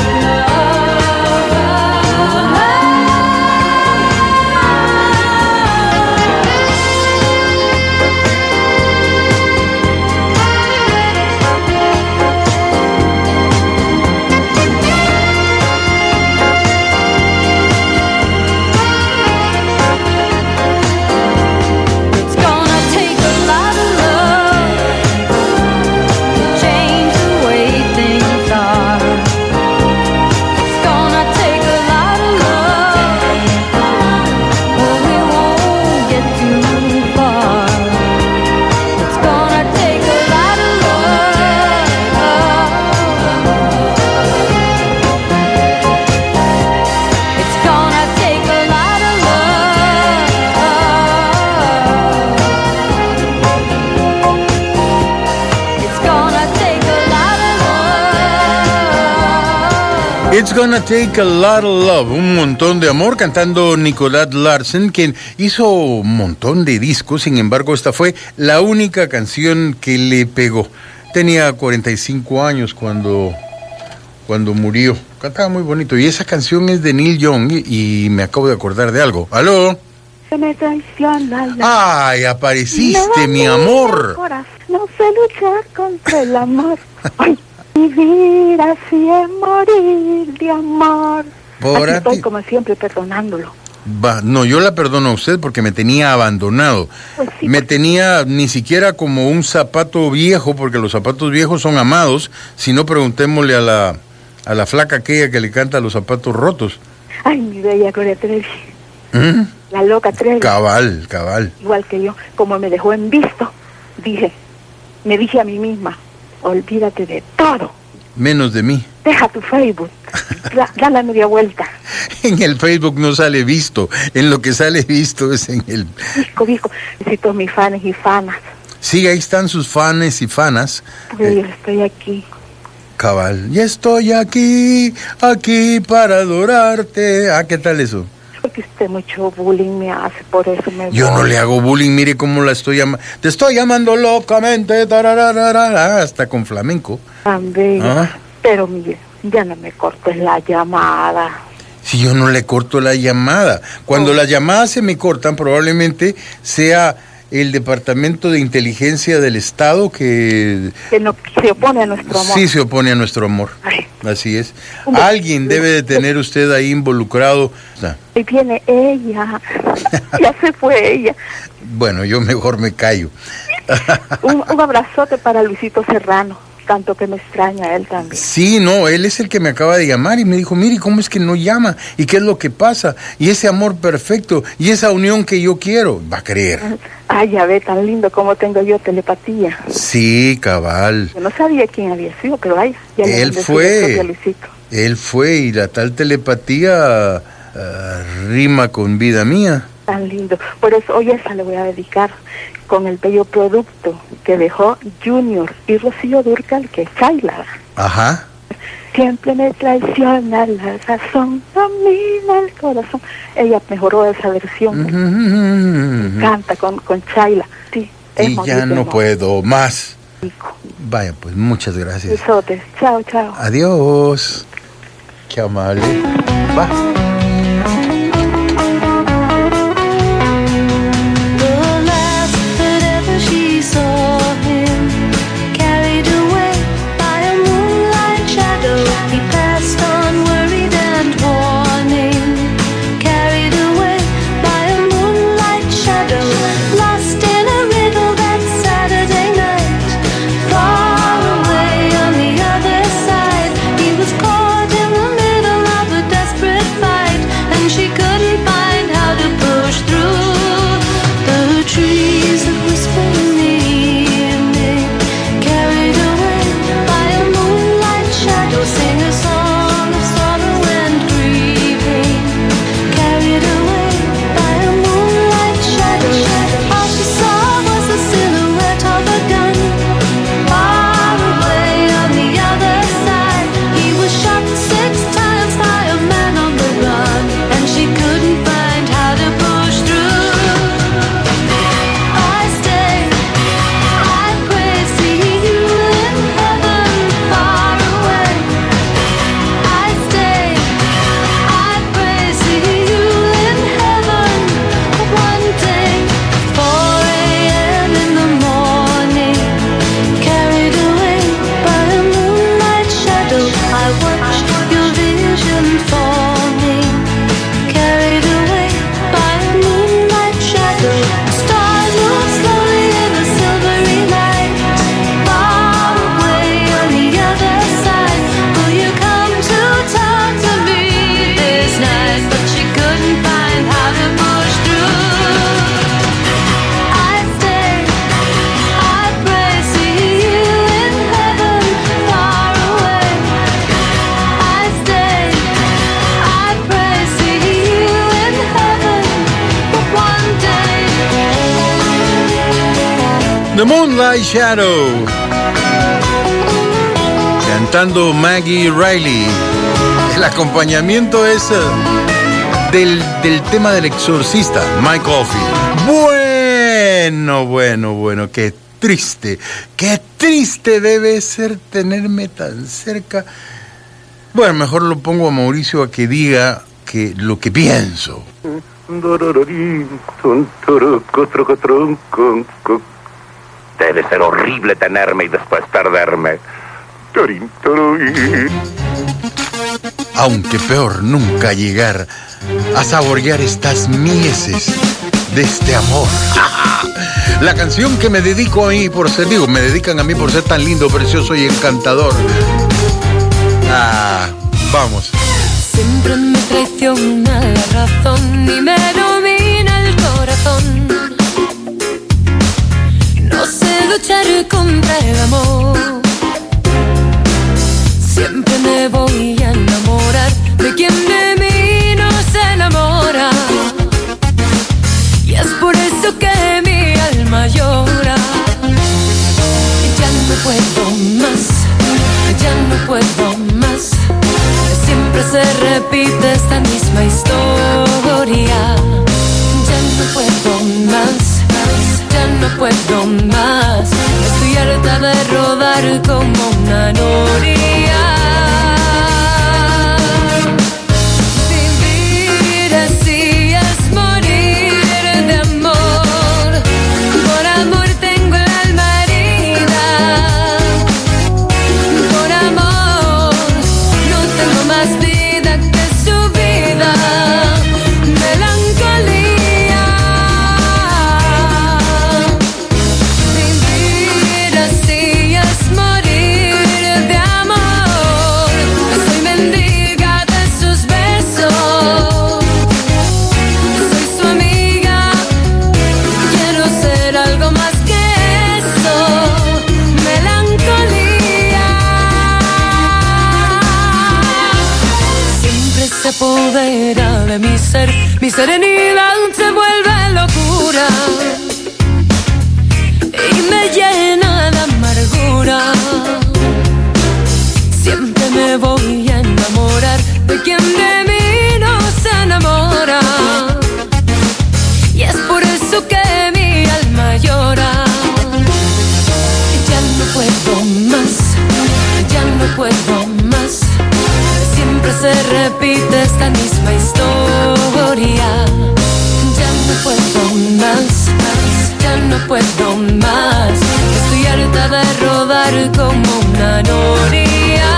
It's gonna take a lot of love to change the way things are. It's gonna take a lot of love, or we won't get too far. It's gonna take a lot of love. It's gonna take a lot of love. It's gonna take a lot of love. It's Gonna Take a Lot of Love, un montón de amor, cantando Nicolette Larson, quien hizo un montón de discos. Sin embargo, esta fue la única canción que le pegó. Tenía cuarenta y cinco años cuando, cuando murió. Cantaba muy bonito. Y esa canción es de Neil Young y, y me acabo de acordar de algo. ¿Aló? Se me traiciona la... ¡Ay, apareciste, mi amor! No sé luchar contra el amor. Ay, vivir así es morir de amor. Por Aquí estoy ti. como siempre perdonándolo. Va, no, yo la perdono a usted porque me tenía abandonado. Pues sí, me tenía ni siquiera como un zapato viejo, porque los zapatos viejos son amados. Si no, preguntémosle a la, a la flaca aquella que le canta los zapatos rotos. Ay, mi bella Gloria Trevi. ¿Mm? La loca Trevi. Cabal, cabal. Igual que yo, como me dejó en visto, dije, me dije a mí misma, olvídate de todo. Menos de mí. Deja tu Facebook, da, da la media vuelta. En el Facebook no sale visto. En lo que sale visto es en el... Disco, disco, necesito mis fans y fanas. Sí, ahí están sus fans y fanas. Porque yo estoy aquí. Cabal. Ya estoy aquí, aquí para adorarte. Ah, ¿qué tal eso? Porque usted mucho bullying me hace, por eso me Yo voy. no le hago bullying, mire cómo la estoy llamando. Te estoy llamando locamente, tarararara, hasta con flamenco. Tan bella. Ah. Pero mire, ya no me cortes la llamada. Si yo no le corto la llamada. Cuando las llamadas se me cortan, probablemente sea el Departamento de Inteligencia del Estado que... Que no se opone a nuestro amor. Sí, se opone a nuestro amor. Ay. Así es. Alguien debe de tener usted ahí involucrado. Ah, Y viene ella. Ya se fue ella. Bueno, yo mejor me callo. un, un abrazote para Luisito Serrano, tanto que me extraña a él también. Sí, no, él es el que me acaba de llamar y me dijo, mire, ¿cómo es que no llama? ¿Y qué es lo que pasa? Y ese amor perfecto, y esa unión que yo quiero, va a creer. Ay, ya ve, tan lindo como tengo yo telepatía. Sí, cabal. Yo no sabía quién había sido, pero ay, ya le Él mandé fue, su copia a Luisito. él fue, y la tal telepatía uh, rima con vida mía. Tan lindo. Por eso hoy esa le voy a dedicar con el bello producto que dejó Junior y Rocío Dúrcal, que es Chayla. Ajá. Siempre me traiciona la razón, domina el corazón. Ella mejoró esa versión. Uh-huh. Canta con, con Chayla. Sí, es Y ya no amor. puedo más. Vaya, pues muchas gracias. Besotes. Chao, chao. Adiós. Qué amable. Va. The last that ever she saw him, carried away by a moonlight shadow, he passed on worried and warning. Carried away by a moonlight shadow, lost in a riddle that Saturday night. Far away on the other side, he was caught in the middle of a desperate fight, and she couldn't find how to push through. The trees that whisper in the evening, carried away by a moonlight shadow, sing a song of sorrow and grieving. Carried away by a moonlight shadow, all she saw was the silhouette of a gun. Far away on the other side, he was shot six times by a man on the run, and she couldn't find how to push through. I stay, I pray, see you in heaven, far away. I stay, I pray, see you in heaven, one day. four a.m. in the morning, carried away by a moonlight shadow, I watched your vision forming. Carried away by a moonlight shadow, stars move slowly in a silvery light. Far away on the other side, will you come to talk to me this night? But she couldn't find how to push through. I stay, I pray, see you in heaven, far away. I stay, I pray, see you in heaven, but one day. The Moonlight Shadow. Cantando Maggie Riley. El acompañamiento es eh, del, del tema del exorcista, Mike Oldfield. Bueno, bueno, bueno, qué triste, qué triste debe ser tenerme tan cerca. Bueno, mejor lo pongo a Mauricio a que diga que lo que pienso. Debe ser horrible tenerme y después perderme. Aunque peor nunca llegar a saborear estas mieses de este amor. La canción que me dedico a mí por ser, digo, me dedican a mí por ser tan lindo, precioso y encantador. Ah, vamos. Siempre me traiciona la razón y me domina el corazón. No sé luchar contra el amor. Siempre me voy a enamorar de quien de mí no se enamora. Y es por eso que mi alma llora. Ya no puedo más, ya no puedo más. Siempre se repite esta misma historia. Ya no puedo más, ya no puedo más. Estoy harta de rodar como una noria. Vivir así es morir de amor. Por amor tengo el alma herida. Por amor no tengo más vida que su vida. Melancolía. Vivir se apodera de mi ser, mi serenidad se vuelve locura y me llena de amargura. Siempre me voy a enamorar de quien de mí no se enamora, y es por eso que mi alma llora. Ya no puedo más, ya no puedo más. Siempre se repite esta misma historia. Ya no puedo más, ya no puedo más. Estoy harta de rodar como una noria.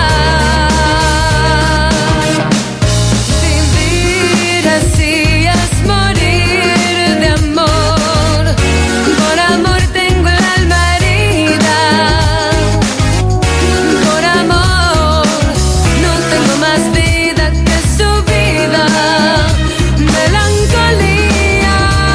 Vivir así es morir de amor. Por amor tengo el alma herida. Por amor no tengo más vida que su vida. Melancolía.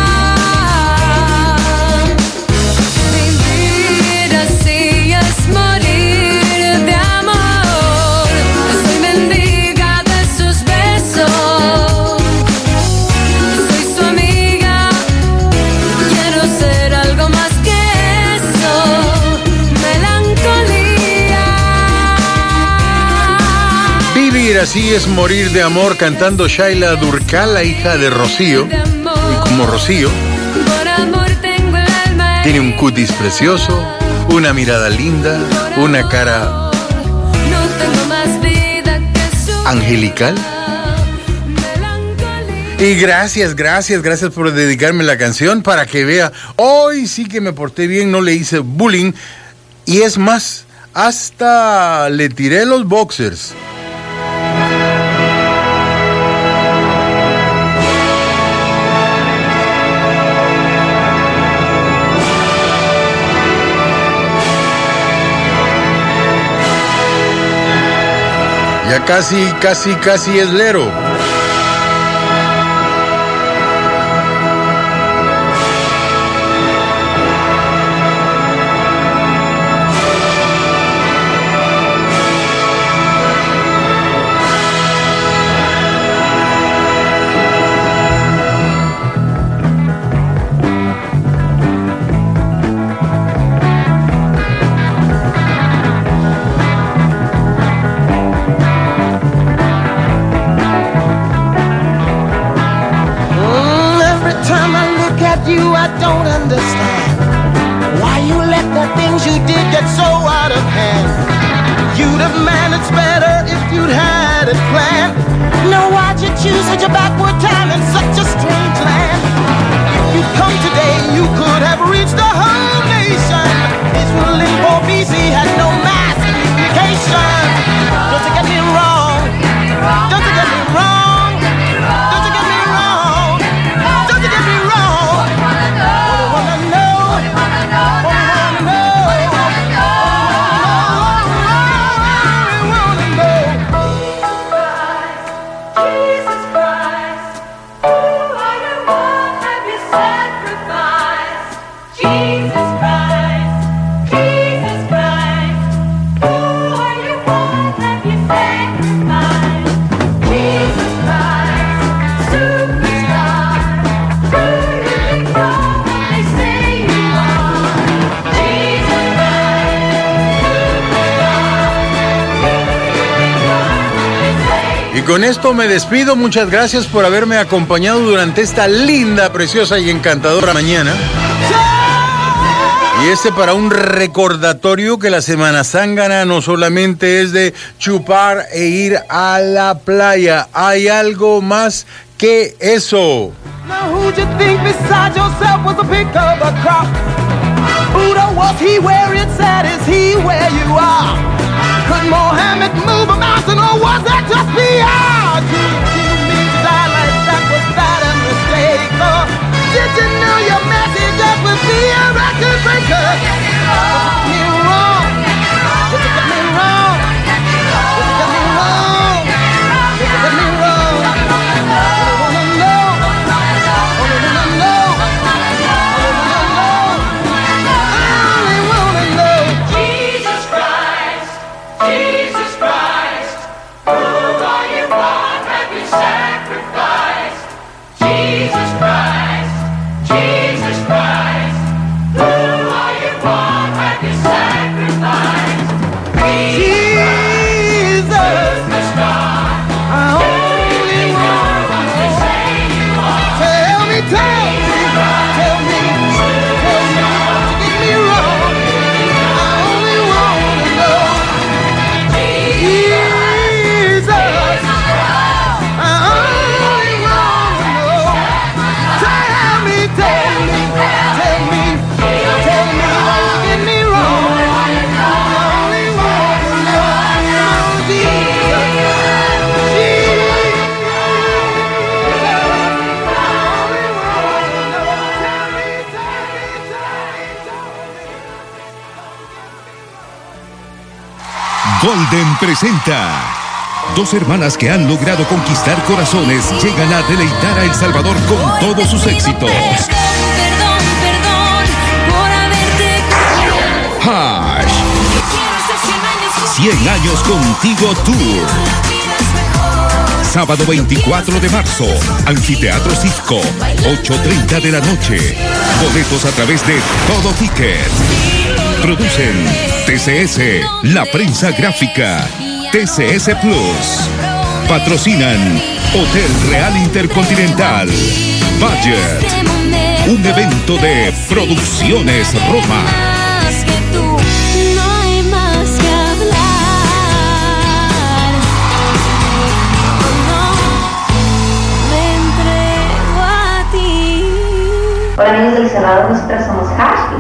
Vivir así es morir de amor. Soy mendiga de sus besos. Soy su amiga. Quiero ser algo más que eso. Melancolía. Vivir así es morir de amor, cantando Shaila Durcal, la hija de Rocío. Y como Rocío, Por amor tengo el alma tiene un cutis precioso, una mirada linda, una cara No tengo más vida que su angelical. Y gracias, gracias, gracias por dedicarme la canción para que vea. Hoy sí que me porté bien, no le hice bullying. Y es más, hasta le tiré los boxers. Ya casi, casi, casi es lero. Mm, every time I look at you, I don't understand why you let the things you did get so out of hand. You'd have managed better if you'd had it planned. Now why'd you choose such a backward time in such a strange land? If you'd come today, you could have reached the whole nation. Israel in four B C had no mass communication. Don't you get me wrong? Don't you get me wrong? Don't you get me wrong? Don't you get me wrong? All I wanna know, all I wanna know, all I wanna know, Jesus Christ, who are you? What have you sacrificed? Jesus Christ, Jesus Christ, who are you? What have you sacrificed? Jesus Christ, superstar, who you become what they say you are. Jesus Y con esto me despido. Muchas gracias por haberme acompañado durante esta linda, preciosa y encantadora mañana. Y este para un recordatorio que la Semana Zángana no solamente es de chupar e ir a la playa. Hay algo más que eso. Now who'd you think besides yourself was a pick of a crop? Buddha, was he where it said, is he where you are? Could Mohammed move a mountain, or was that just the art? Do you mean to die like that? Was that a mistake? Or did you know your message that would be a record breaker? Don't you get me wrong? Don't you get me wrong? Don't you get me wrong? Don't you get me wrong? I wanna know. Jesus Christ, Jesus Christ, who are you? sacrifice. Jesus Christ, Jesus Christ, who are you born have you sacrificed? Jesus, the star, I only want to say you are. Tell me, tell me, tell me, tell me, to get me wrong. I only want to know. Jesus, I only want to know. Tell me, tell me, tell me, tell me, to get me wrong. I only want to know. Jesus, Golden presenta. Dos hermanas que han logrado conquistar corazones llegan a deleitar a El Salvador con todos sus éxitos. Perdón, perdón por haberte Hash. cien años contigo Tour. Sábado veinticuatro de marzo, Anfiteatro Citco, ocho treinta de la noche. Boletos a través de Todo Ticket. Producen T C S, La Prensa Gráfica, T C S Plus. Patrocinan Hotel Real Intercontinental, Budget, un evento de Producciones Roma. más que tú. No hay más que hablar. No, me entrego a ti. Hola amigos del Salvador, nosotras somos Hash.